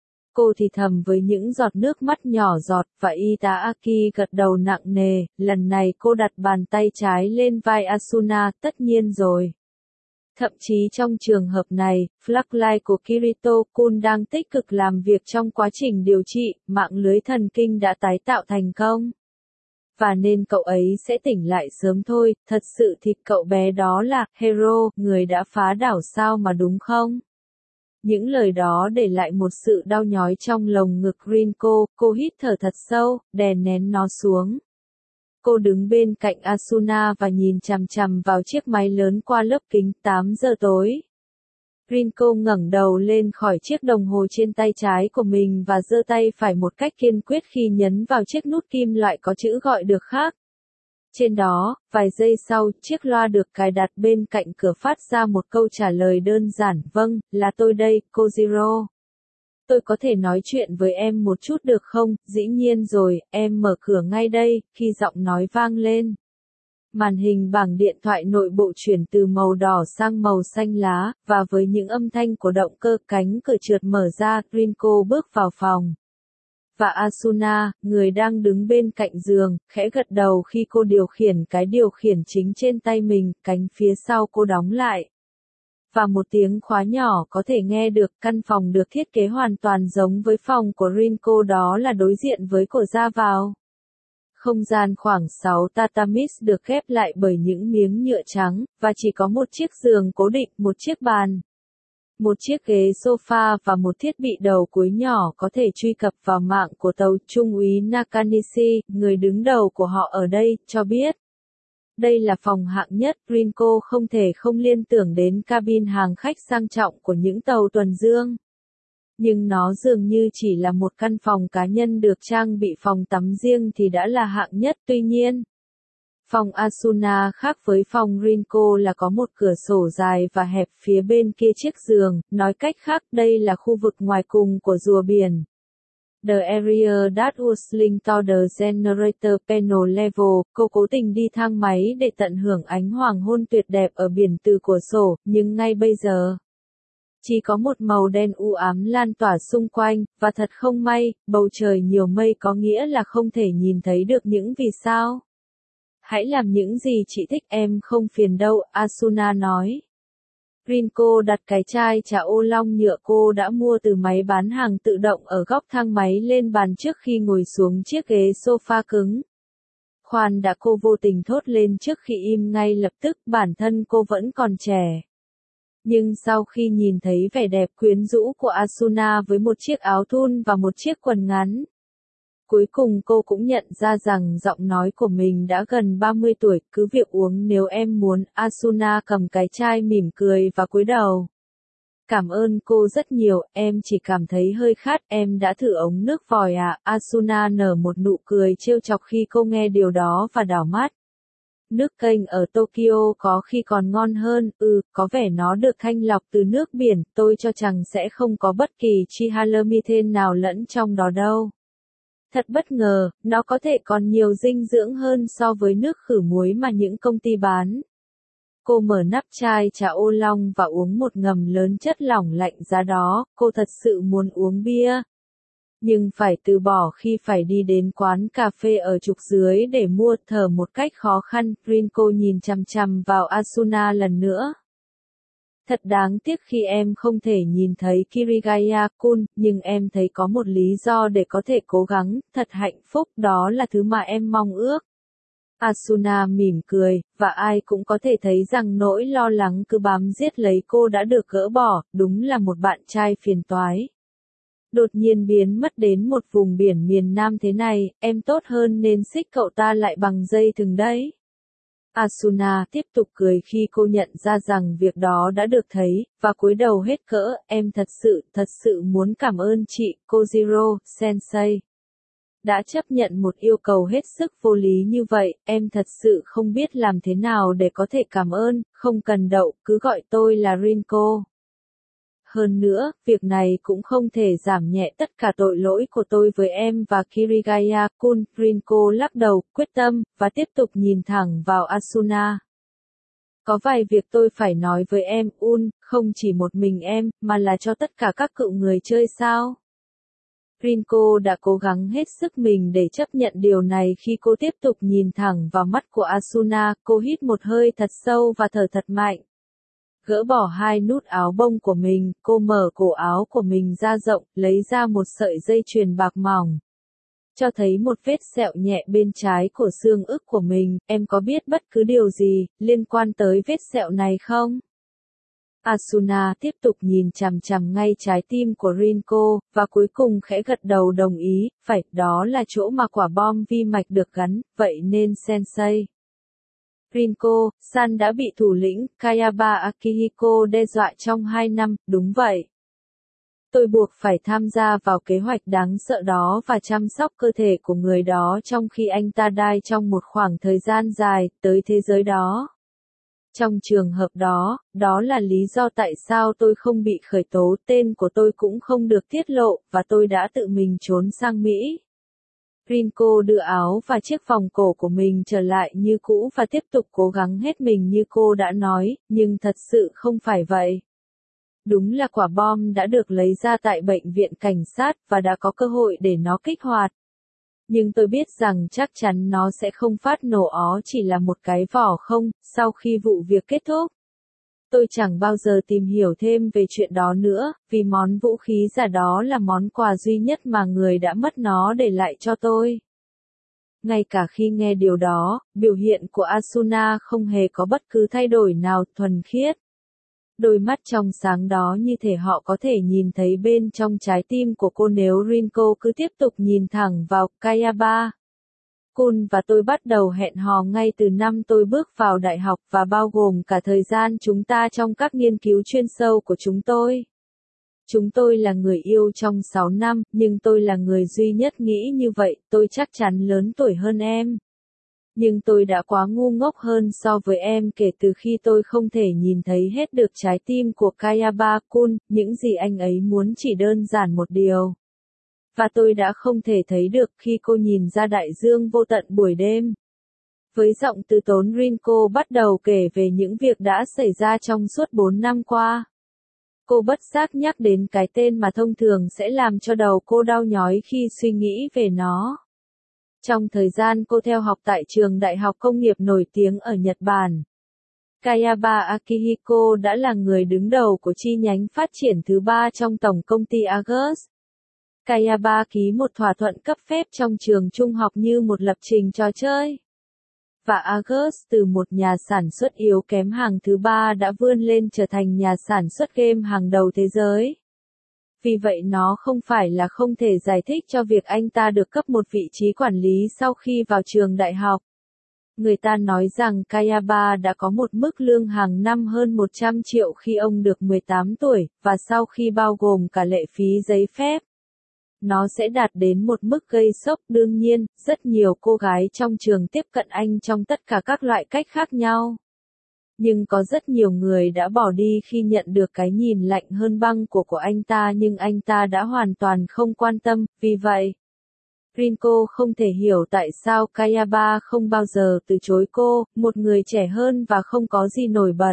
Cô thì thầm với những giọt nước mắt nhỏ giọt, và Itaaki gật đầu nặng nề. Lần này cô đặt bàn tay trái lên vai Asuna, tất nhiên rồi. Thậm chí trong trường hợp này, Flaglide của Kirito-kun đang tích cực làm việc trong quá trình điều trị, mạng lưới thần kinh đã tái tạo thành công. Và nên cậu ấy sẽ tỉnh lại sớm thôi, thật sự thì cậu bé đó là Hero, người đã phá đảo sao mà đúng không? Những lời đó để lại một sự đau nhói trong lồng ngực Rinko, cô hít thở thật sâu, đè nén nó xuống. Cô đứng bên cạnh Asuna và nhìn chằm chằm vào chiếc máy lớn qua lớp kính. 8 giờ tối. Rinko ngẩng đầu lên khỏi chiếc đồng hồ trên tay trái của mình và giơ tay phải một cách kiên quyết khi nhấn vào chiếc nút kim loại có chữ gọi được khác. Trên đó, vài giây sau, chiếc loa được cài đặt bên cạnh cửa phát ra một câu trả lời đơn giản, vâng, là tôi đây, Kojiro. Tôi có thể nói chuyện với em một chút được không? Dĩ nhiên rồi, em mở cửa ngay đây, khi giọng nói vang lên. Màn hình bảng điện thoại nội bộ chuyển từ màu đỏ sang màu xanh lá, và với những âm thanh của động cơ cánh cửa trượt mở ra, Rinko bước vào phòng. Và Asuna, người đang đứng bên cạnh giường, khẽ gật đầu khi cô điều khiển cái điều khiển chính trên tay mình, cánh phía sau cô đóng lại. Và một tiếng khóa nhỏ có thể nghe được. Căn phòng được thiết kế hoàn toàn giống với phòng của Rinko, đó là đối diện với cửa ra vào. Không gian khoảng 6 tatamis được ghép lại bởi những miếng nhựa trắng, và chỉ có một chiếc giường cố định, một chiếc bàn, một chiếc ghế sofa và một thiết bị đầu cuối nhỏ có thể truy cập vào mạng của tàu. Trung úy Nakanishi, người đứng đầu của họ ở đây, cho biết. Đây là phòng hạng nhất. Rinko không thể không liên tưởng đến cabin hàng khách sang trọng của những tàu tuần dương. Nhưng nó dường như chỉ là một căn phòng cá nhân được trang bị phòng tắm riêng thì đã là hạng nhất. Tuy nhiên, phòng Asuna khác với phòng Rinko là có một cửa sổ dài và hẹp phía bên kia chiếc giường. Nói cách khác, đây là khu vực ngoài cùng của rùa biển. The area that was linked to the generator panel level. Cô cố tình đi thang máy để tận hưởng ánh hoàng hôn tuyệt đẹp ở biển từ cửa sổ, nhưng ngay bây giờ, chỉ có một màu đen u ám lan tỏa xung quanh, và thật không may, bầu trời nhiều mây có nghĩa là không thể nhìn thấy được những vì sao. Hãy làm những gì chị thích, em không phiền đâu, Asuna nói. Rinko đặt cái chai trà ô long nhựa cô đã mua từ máy bán hàng tự động ở góc thang máy lên bàn trước khi ngồi xuống chiếc ghế sofa cứng. Khoan đã, cô vô tình thốt lên trước khi im ngay lập tức, bản thân cô vẫn còn trẻ. Nhưng sau khi nhìn thấy vẻ đẹp quyến rũ của Asuna với một chiếc áo thun và một chiếc quần ngắn, cuối cùng cô cũng nhận ra rằng giọng nói của mình đã gần 30 tuổi, cứ việc uống nếu em muốn. Asuna cầm cái chai mỉm cười và cúi đầu. Cảm ơn cô rất nhiều, em chỉ cảm thấy hơi khát, em đã thử ống nước vòi à? Asuna nở một nụ cười trêu chọc khi cô nghe điều đó và đảo mắt. Nước kênh ở Tokyo có khi còn ngon hơn, có vẻ nó được thanh lọc từ nước biển, tôi cho rằng sẽ không có bất kỳ trihalomethen nào lẫn trong đó đâu. Thật bất ngờ, nó có thể còn nhiều dinh dưỡng hơn so với nước khử muối mà những công ty bán. Cô mở nắp chai trà ô long và uống một ngụm lớn chất lỏng lạnh giá đó, cô thật sự muốn uống bia. Nhưng phải từ bỏ khi phải đi đến quán cà phê ở trục dưới để mua. Thở một cách khó khăn, Rinko nhìn chằm chằm vào Asuna lần nữa. Thật đáng tiếc khi em không thể nhìn thấy Kirigaya-kun, nhưng em thấy có một lý do để có thể cố gắng, thật hạnh phúc, đó là thứ mà em mong ước. Asuna mỉm cười, và ai cũng có thể thấy rằng nỗi lo lắng cứ bám giết lấy cô đã được gỡ bỏ, đúng là một bạn trai phiền toái. Đột nhiên biến mất đến một vùng biển miền Nam thế này, em tốt hơn nên xích cậu ta lại bằng dây thừng đấy. Asuna tiếp tục cười khi cô nhận ra rằng việc đó đã được thấy, và cúi đầu hết cỡ, em thật sự muốn cảm ơn chị, Kojiro, sensei. Đã chấp nhận một yêu cầu hết sức vô lý như vậy, em thật sự không biết làm thế nào để có thể cảm ơn, không cần đậu, cứ gọi tôi là Rinko. hơn nữa, việc này cũng không thể giảm nhẹ tất cả tội lỗi của tôi với em và Kirigaya-kun. Rinko lắc đầu, quyết tâm, và tiếp tục nhìn thẳng vào Asuna. Có vài việc tôi phải nói với em, không chỉ một mình em, mà là cho tất cả các cựu người chơi sao? Rinko đã cố gắng hết sức mình để chấp nhận điều này khi cô tiếp tục nhìn thẳng vào mắt của Asuna, cô hít một hơi thật sâu và thở thật mạnh. Gỡ bỏ hai nút áo bông của mình, cô mở cổ áo của mình ra rộng, lấy ra một sợi dây chuyền bạc mỏng. Cho thấy một vết sẹo nhẹ bên trái của xương ức của mình, em có biết bất cứ điều gì liên quan tới vết sẹo này không? Asuna tiếp tục nhìn chằm chằm ngay trái tim của Rinko, và cuối cùng khẽ gật đầu đồng ý, phải, đó là chỗ mà quả bom vi mạch được gắn, vậy nên Sensei. Rinko-san đã bị thủ lĩnh Kayaba Akihiko đe dọa trong 2 năm, đúng vậy. Tôi buộc phải tham gia vào kế hoạch đáng sợ đó và chăm sóc cơ thể của người đó trong khi anh ta đai trong một khoảng thời gian dài, tới thế giới đó. Trong trường hợp đó, đó là lý do tại sao tôi không bị khởi tố, tên của tôi cũng không được tiết lộ, và tôi đã tự mình trốn sang Mỹ. Rinko đưa áo và chiếc vòng cổ của mình trở lại như cũ và tiếp tục cố gắng hết mình như cô đã nói, nhưng thật sự không phải vậy. Đúng là quả bom đã được lấy ra tại bệnh viện cảnh sát và đã có cơ hội để nó kích hoạt. Nhưng tôi biết rằng chắc chắn nó sẽ không phát nổ, ó chỉ là một cái vỏ không, sau khi vụ việc kết thúc. Tôi chẳng bao giờ tìm hiểu thêm về chuyện đó nữa, vì món vũ khí giả đó là món quà duy nhất mà người đã mất nó để lại cho tôi. Ngay cả khi nghe điều đó, biểu hiện của Asuna không hề có bất cứ thay đổi nào, thuần khiết. Đôi mắt trong sáng đó như thể họ có thể nhìn thấy bên trong trái tim của cô nếu Rinko cứ tiếp tục nhìn thẳng vào Kayaba. Kun và tôi bắt đầu hẹn hò ngay từ năm tôi bước vào đại học và bao gồm cả thời gian chúng ta trong các nghiên cứu chuyên sâu của chúng tôi. Chúng tôi là người yêu trong 6 năm, nhưng tôi là người duy nhất nghĩ như vậy, tôi chắc chắn lớn tuổi hơn em. Nhưng tôi đã quá ngu ngốc hơn so với em kể từ khi tôi không thể nhìn thấy hết được trái tim của Kayaba-kun, những gì anh ấy muốn chỉ đơn giản một điều. Và tôi đã không thể thấy được khi cô nhìn ra đại dương vô tận buổi đêm. Với giọng từ tốn Rinko bắt đầu kể về những việc đã xảy ra trong suốt 4 năm qua. Cô bất giác nhắc đến cái tên mà thông thường sẽ làm cho đầu cô đau nhói khi suy nghĩ về nó. Trong thời gian cô theo học tại trường đại học công nghiệp nổi tiếng ở Nhật Bản, Kayaba Akihiko đã là người đứng đầu của chi nhánh phát triển thứ 3 trong tổng công ty Argus. Kayaba ký một thỏa thuận cấp phép trong trường trung học như một lập trình trò chơi. Và Argus từ một nhà sản xuất yếu kém hàng thứ 3 đã vươn lên trở thành nhà sản xuất game hàng đầu thế giới. Vì vậy nó không phải là không thể giải thích cho việc anh ta được cấp một vị trí quản lý sau khi vào trường đại học. Người ta nói rằng Kayaba đã có một mức lương hàng năm hơn 100 triệu khi ông được 18 tuổi, và sau khi bao gồm cả lệ phí giấy phép, nó sẽ đạt đến một mức gây sốc. Đương nhiên, rất nhiều cô gái trong trường tiếp cận anh trong tất cả các loại cách khác nhau. Nhưng có rất nhiều người đã bỏ đi khi nhận được cái nhìn lạnh hơn băng của anh ta, nhưng anh ta đã hoàn toàn không quan tâm, vì vậy Rinko không thể hiểu tại sao Kayaba không bao giờ từ chối cô, một người trẻ hơn và không có gì nổi bật.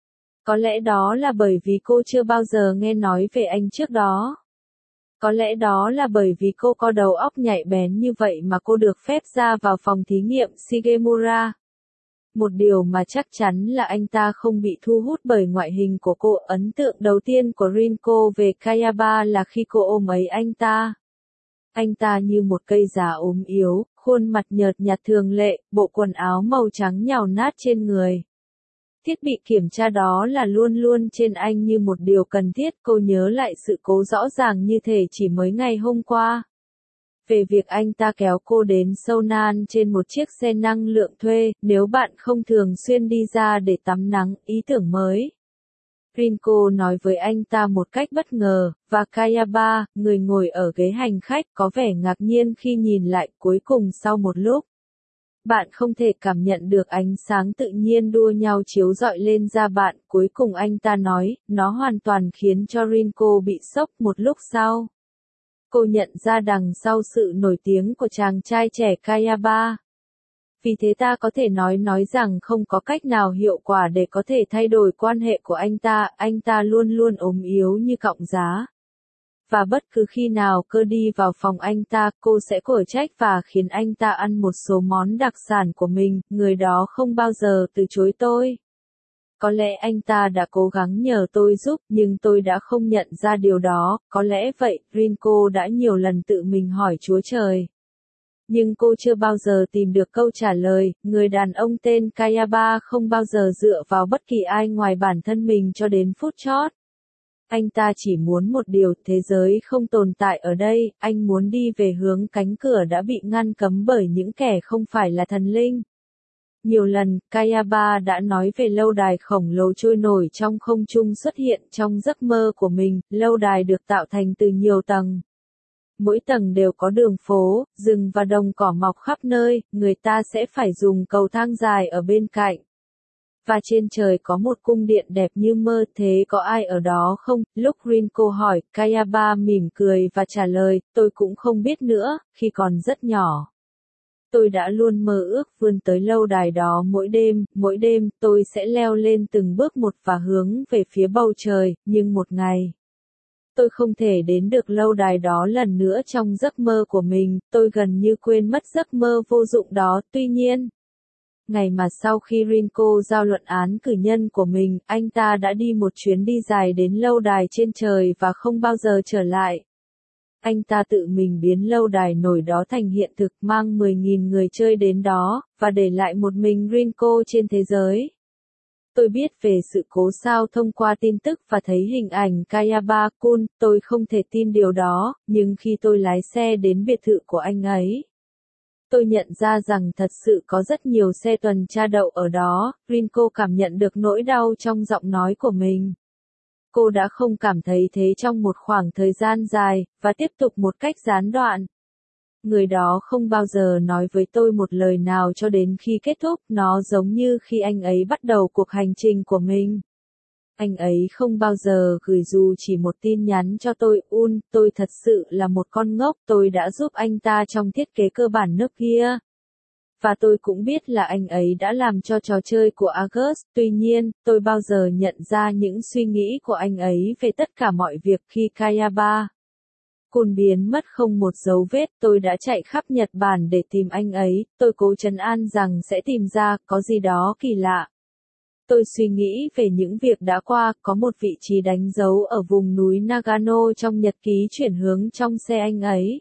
Có lẽ đó là bởi vì cô chưa bao giờ nghe nói về anh trước đó. Có lẽ đó là bởi vì cô có đầu óc nhạy bén như vậy mà cô được phép ra vào phòng thí nghiệm Shigemura. Một điều mà chắc chắn là anh ta không bị thu hút bởi ngoại hình của cô. Ấn tượng đầu tiên của Rinko về Kayaba là khi cô ôm lấy anh ta. Anh ta như một cây già ốm yếu, khuôn mặt nhợt nhạt thường lệ, bộ quần áo màu trắng nhàu nát trên người. Thiết bị kiểm tra đó là luôn luôn trên anh như một điều cần thiết. Cô nhớ lại sự cố rõ ràng như thể chỉ mới ngày hôm qua. Về việc anh ta kéo cô đến Seonan trên một chiếc xe năng lượng thuê, nếu bạn không thường xuyên đi ra để tắm nắng, ý tưởng mới. Rinko nói với anh ta một cách bất ngờ, và Kayaba, người ngồi ở ghế hành khách, có vẻ ngạc nhiên khi nhìn lại. Cuối cùng sau một lúc, Bạn không thể cảm nhận được ánh sáng tự nhiên đua nhau chiếu rọi lên da bạn, cuối cùng anh ta nói, nó hoàn toàn khiến cho Rinko bị sốc một lúc sau. Cô nhận ra đằng sau sự nổi tiếng của chàng trai trẻ Kayaba. Vì thế ta có thể nói rằng không có cách nào hiệu quả để có thể thay đổi quan hệ của anh ta luôn luôn ốm yếu như cọng giá. Và bất cứ khi nào cơ đi vào phòng anh ta, cô sẽ cổ trách và khiến anh ta ăn một số món đặc sản của mình, người đó không bao giờ từ chối tôi. Có lẽ anh ta đã cố gắng nhờ tôi giúp, nhưng tôi đã không nhận ra điều đó, có lẽ vậy, Rinko đã nhiều lần tự mình hỏi Chúa Trời. Nhưng cô chưa bao giờ tìm được câu trả lời, người đàn ông tên Kayaba không bao giờ dựa vào bất kỳ ai ngoài bản thân mình cho đến phút chót. Anh ta chỉ muốn một điều, thế giới không tồn tại ở đây, anh muốn đi về hướng cánh cửa đã bị ngăn cấm bởi những kẻ không phải là thần linh. Nhiều lần, Kayaba đã nói về lâu đài khổng lồ trôi nổi trong không trung xuất hiện trong giấc mơ của mình, lâu đài được tạo thành từ nhiều tầng. Mỗi tầng đều có đường phố, rừng và đồng cỏ mọc khắp nơi, người ta sẽ phải dùng cầu thang dài ở bên cạnh. Và trên trời có một cung điện đẹp như mơ, thế có ai ở đó không? Lúc Rinko hỏi, Kayaba mỉm cười và trả lời, tôi cũng không biết nữa, khi còn rất nhỏ. Tôi đã luôn mơ ước vươn tới lâu đài đó mỗi đêm tôi sẽ leo lên từng bước một và hướng về phía bầu trời, nhưng một ngày. Tôi không thể đến được lâu đài đó lần nữa trong giấc mơ của mình, tôi gần như quên mất giấc mơ vô dụng đó, tuy nhiên. Ngày mà sau khi Rinko giao luận án cử nhân của mình, anh ta đã đi một chuyến đi dài đến lâu đài trên trời và không bao giờ trở lại. Anh ta tự mình biến lâu đài nổi đó thành hiện thực, mang 10.000 người chơi đến đó, và để lại một mình Rinko trên thế giới. Tôi biết về sự cố sao thông qua tin tức và thấy hình ảnh Kayaba-kun, tôi không thể tin điều đó, nhưng khi tôi lái xe đến biệt thự của anh ấy, tôi nhận ra rằng thật sự có rất nhiều xe tuần tra đậu ở đó, Rinko cảm nhận được nỗi đau trong giọng nói của mình. Cô đã không cảm thấy thế trong một khoảng thời gian dài, và tiếp tục một cách gián đoạn. Người đó không bao giờ nói với tôi một lời nào cho đến khi kết thúc, nó giống như khi anh ấy bắt đầu cuộc hành trình của mình. Anh ấy không bao giờ gửi dù chỉ một tin nhắn cho tôi, tôi thật sự là một con ngốc, tôi đã giúp anh ta trong thiết kế cơ bản nước kia. Và tôi cũng biết là anh ấy đã làm cho trò chơi của August, tuy nhiên, tôi bao giờ nhận ra những suy nghĩ của anh ấy về tất cả mọi việc khi Kayaba Kun biến mất không một dấu vết, tôi đã chạy khắp Nhật Bản để tìm anh ấy, tôi cố trấn an rằng sẽ tìm ra, có gì đó kỳ lạ. Tôi suy nghĩ về những việc đã qua, có một vị trí đánh dấu ở vùng núi Nagano trong nhật ký chuyển hướng trong xe anh ấy.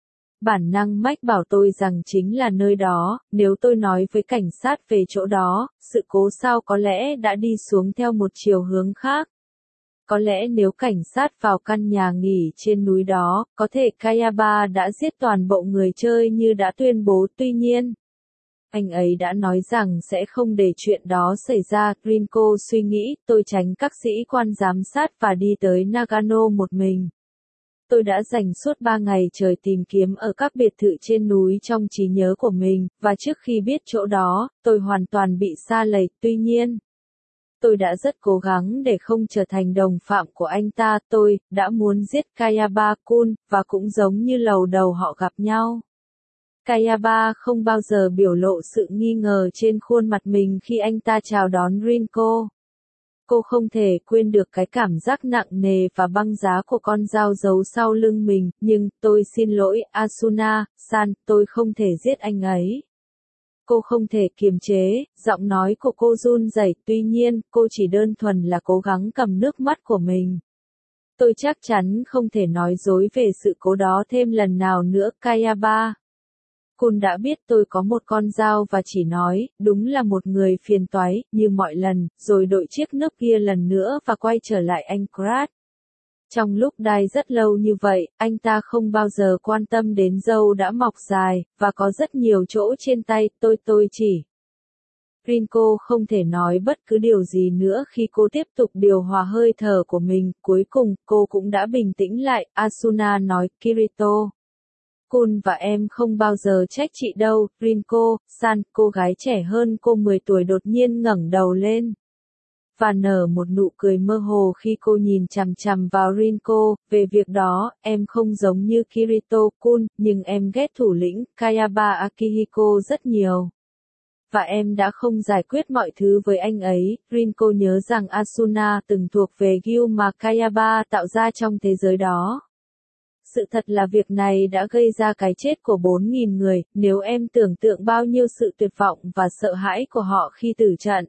Bản năng mách bảo tôi rằng chính là nơi đó, nếu tôi nói với cảnh sát về chỗ đó, sự cố sao có lẽ đã đi xuống theo một chiều hướng khác. Có lẽ nếu cảnh sát vào căn nhà nghỉ trên núi đó, có thể Kayaba đã giết toàn bộ người chơi như đã tuyên bố, tuy nhiên. Anh ấy đã nói rằng sẽ không để chuyện đó xảy ra, Rinko suy nghĩ, tôi tránh các sĩ quan giám sát và đi tới Nagano một mình. Tôi đã dành suốt 3 ngày trời tìm kiếm ở các biệt thự trên núi trong trí nhớ của mình, và trước khi biết chỗ đó, tôi hoàn toàn bị sa lầy, tuy nhiên. Tôi đã rất cố gắng để không trở thành đồng phạm của anh ta, tôi đã muốn giết Kayaba-kun, và cũng giống như lầu đầu họ gặp nhau. Kayaba không bao giờ biểu lộ sự nghi ngờ trên khuôn mặt mình khi anh ta chào đón Rinko. Cô không thể quên được cái cảm giác nặng nề và băng giá của con dao giấu sau lưng mình, nhưng, tôi xin lỗi, Asuna-san, tôi không thể giết anh ấy. Cô không thể kiềm chế, giọng nói của cô run rẩy, tuy nhiên, cô chỉ đơn thuần là cố gắng cầm nước mắt của mình. Tôi chắc chắn không thể nói dối về sự cố đó thêm lần nào nữa, Kayaba Kun đã biết tôi có một con dao và chỉ nói, đúng là một người phiền toái, như mọi lần, rồi đội chiếc nước kia lần nữa và quay trở lại Anchorage. Trong lúc đai rất lâu như vậy, anh ta không bao giờ quan tâm đến râu đã mọc dài, và có rất nhiều chỗ trên tay, tôi chỉ. Rinko không thể nói bất cứ điều gì nữa khi cô tiếp tục điều hòa hơi thở của mình, cuối cùng, cô cũng đã bình tĩnh lại, Asuna nói, Kirito. Kun và em không bao giờ trách chị đâu, Rinko-san, cô gái trẻ hơn cô 10 tuổi đột nhiên ngẩng đầu lên. Và nở một nụ cười mơ hồ khi cô nhìn chằm chằm vào Rinko, về việc đó, em không giống như Kirito-kun, nhưng em ghét thủ lĩnh, Kayaba Akihiko rất nhiều. Và em đã không giải quyết mọi thứ với anh ấy, Rinko nhớ rằng Asuna từng thuộc về Gyu mà Kayaba tạo ra trong thế giới đó. Sự thật là việc này đã gây ra cái chết của 4.000 người, nếu em tưởng tượng bao nhiêu sự tuyệt vọng và sợ hãi của họ khi tử trận.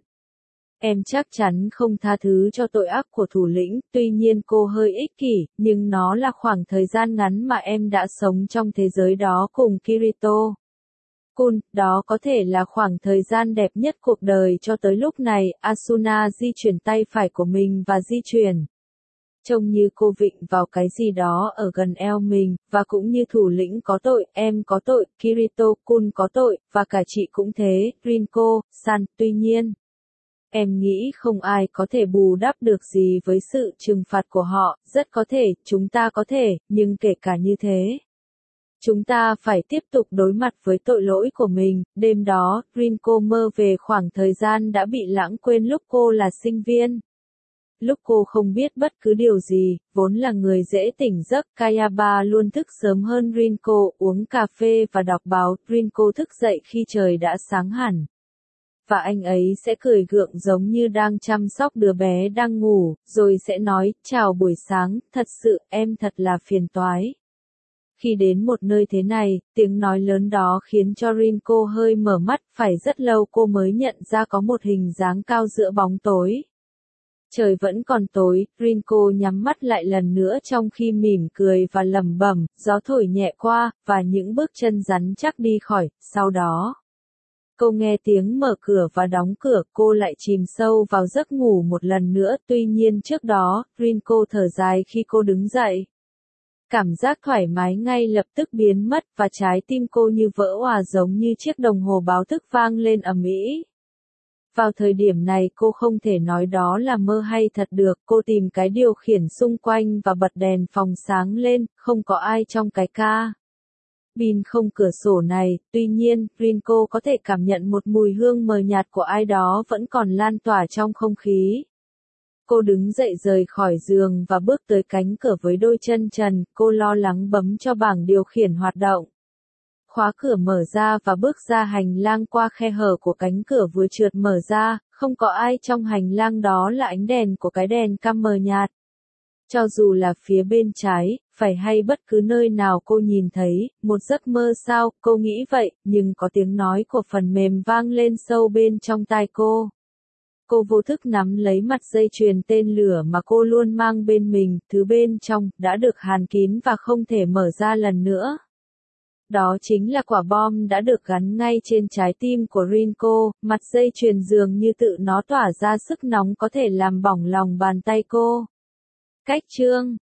Em chắc chắn không tha thứ cho tội ác của thủ lĩnh, tuy nhiên cô hơi ích kỷ, nhưng nó là khoảng thời gian ngắn mà em đã sống trong thế giới đó cùng Kirito. Kun, đó có thể là khoảng thời gian đẹp nhất cuộc đời cho tới lúc này, Asuna di chuyển tay phải của mình và di chuyển. Trông như cô vịn vào cái gì đó ở gần eo mình, và cũng như thủ lĩnh có tội, em có tội, Kirito-kun có tội, và cả chị cũng thế, Rinko-san, tuy nhiên. Em nghĩ không ai có thể bù đắp được gì với sự trừng phạt của họ, rất có thể, chúng ta có thể, nhưng kể cả như thế. Chúng ta phải tiếp tục đối mặt với tội lỗi của mình. Đêm đó, Rinko mơ về khoảng thời gian đã bị lãng quên lúc cô là sinh viên. Lúc cô không biết bất cứ điều gì, vốn là người dễ tỉnh giấc, Kayaba luôn thức sớm hơn Rinko, uống cà phê và đọc báo. Rinko thức dậy khi trời đã sáng hẳn. Và anh ấy sẽ cười gượng giống như đang chăm sóc đứa bé đang ngủ, rồi sẽ nói, chào buổi sáng, thật sự, em thật là phiền toái. Khi đến một nơi thế này, tiếng nói lớn đó khiến cho Rinko hơi mở mắt, phải rất lâu cô mới nhận ra có một hình dáng cao giữa bóng tối. Trời vẫn còn tối, Rinko nhắm mắt lại lần nữa trong khi mỉm cười và lẩm bẩm, gió thổi nhẹ qua, và những bước chân rắn chắc đi khỏi, sau đó. Cô nghe tiếng mở cửa và đóng cửa, cô lại chìm sâu vào giấc ngủ một lần nữa, tuy nhiên trước đó, Rinko thở dài khi cô đứng dậy. Cảm giác thoải mái ngay lập tức biến mất và trái tim cô như vỡ òa giống như chiếc đồng hồ báo thức vang lên ầm ĩ. Vào thời điểm này cô không thể nói đó là mơ hay thật được, cô tìm cái điều khiển xung quanh và bật đèn phòng sáng lên, không có ai trong cái cabin không cửa sổ này, tuy nhiên, Rinko có thể cảm nhận một mùi hương mờ nhạt của ai đó vẫn còn lan tỏa trong không khí. Cô đứng dậy rời khỏi giường và bước tới cánh cửa với đôi chân trần, cô lo lắng bấm cho bảng điều khiển hoạt động. Khóa cửa mở ra và bước ra hành lang qua khe hở của cánh cửa vừa trượt mở ra, không có ai trong hành lang, đó là ánh đèn của cái đèn cam mờ nhạt. Cho dù là phía bên trái, phải hay bất cứ nơi nào cô nhìn thấy, một giấc mơ sao, cô nghĩ vậy, nhưng có tiếng nói của phần mềm vang lên sâu bên trong tai cô. Cô vô thức nắm lấy mặt dây chuyền tên lửa mà cô luôn mang bên mình, thứ bên trong, đã được hàn kín và không thể mở ra lần nữa. Đó chính là quả bom đã được gắn ngay trên trái tim của Rinko, mặt dây chuyền dường như tự nó tỏa ra sức nóng có thể làm bỏng lòng bàn tay cô. Cách chương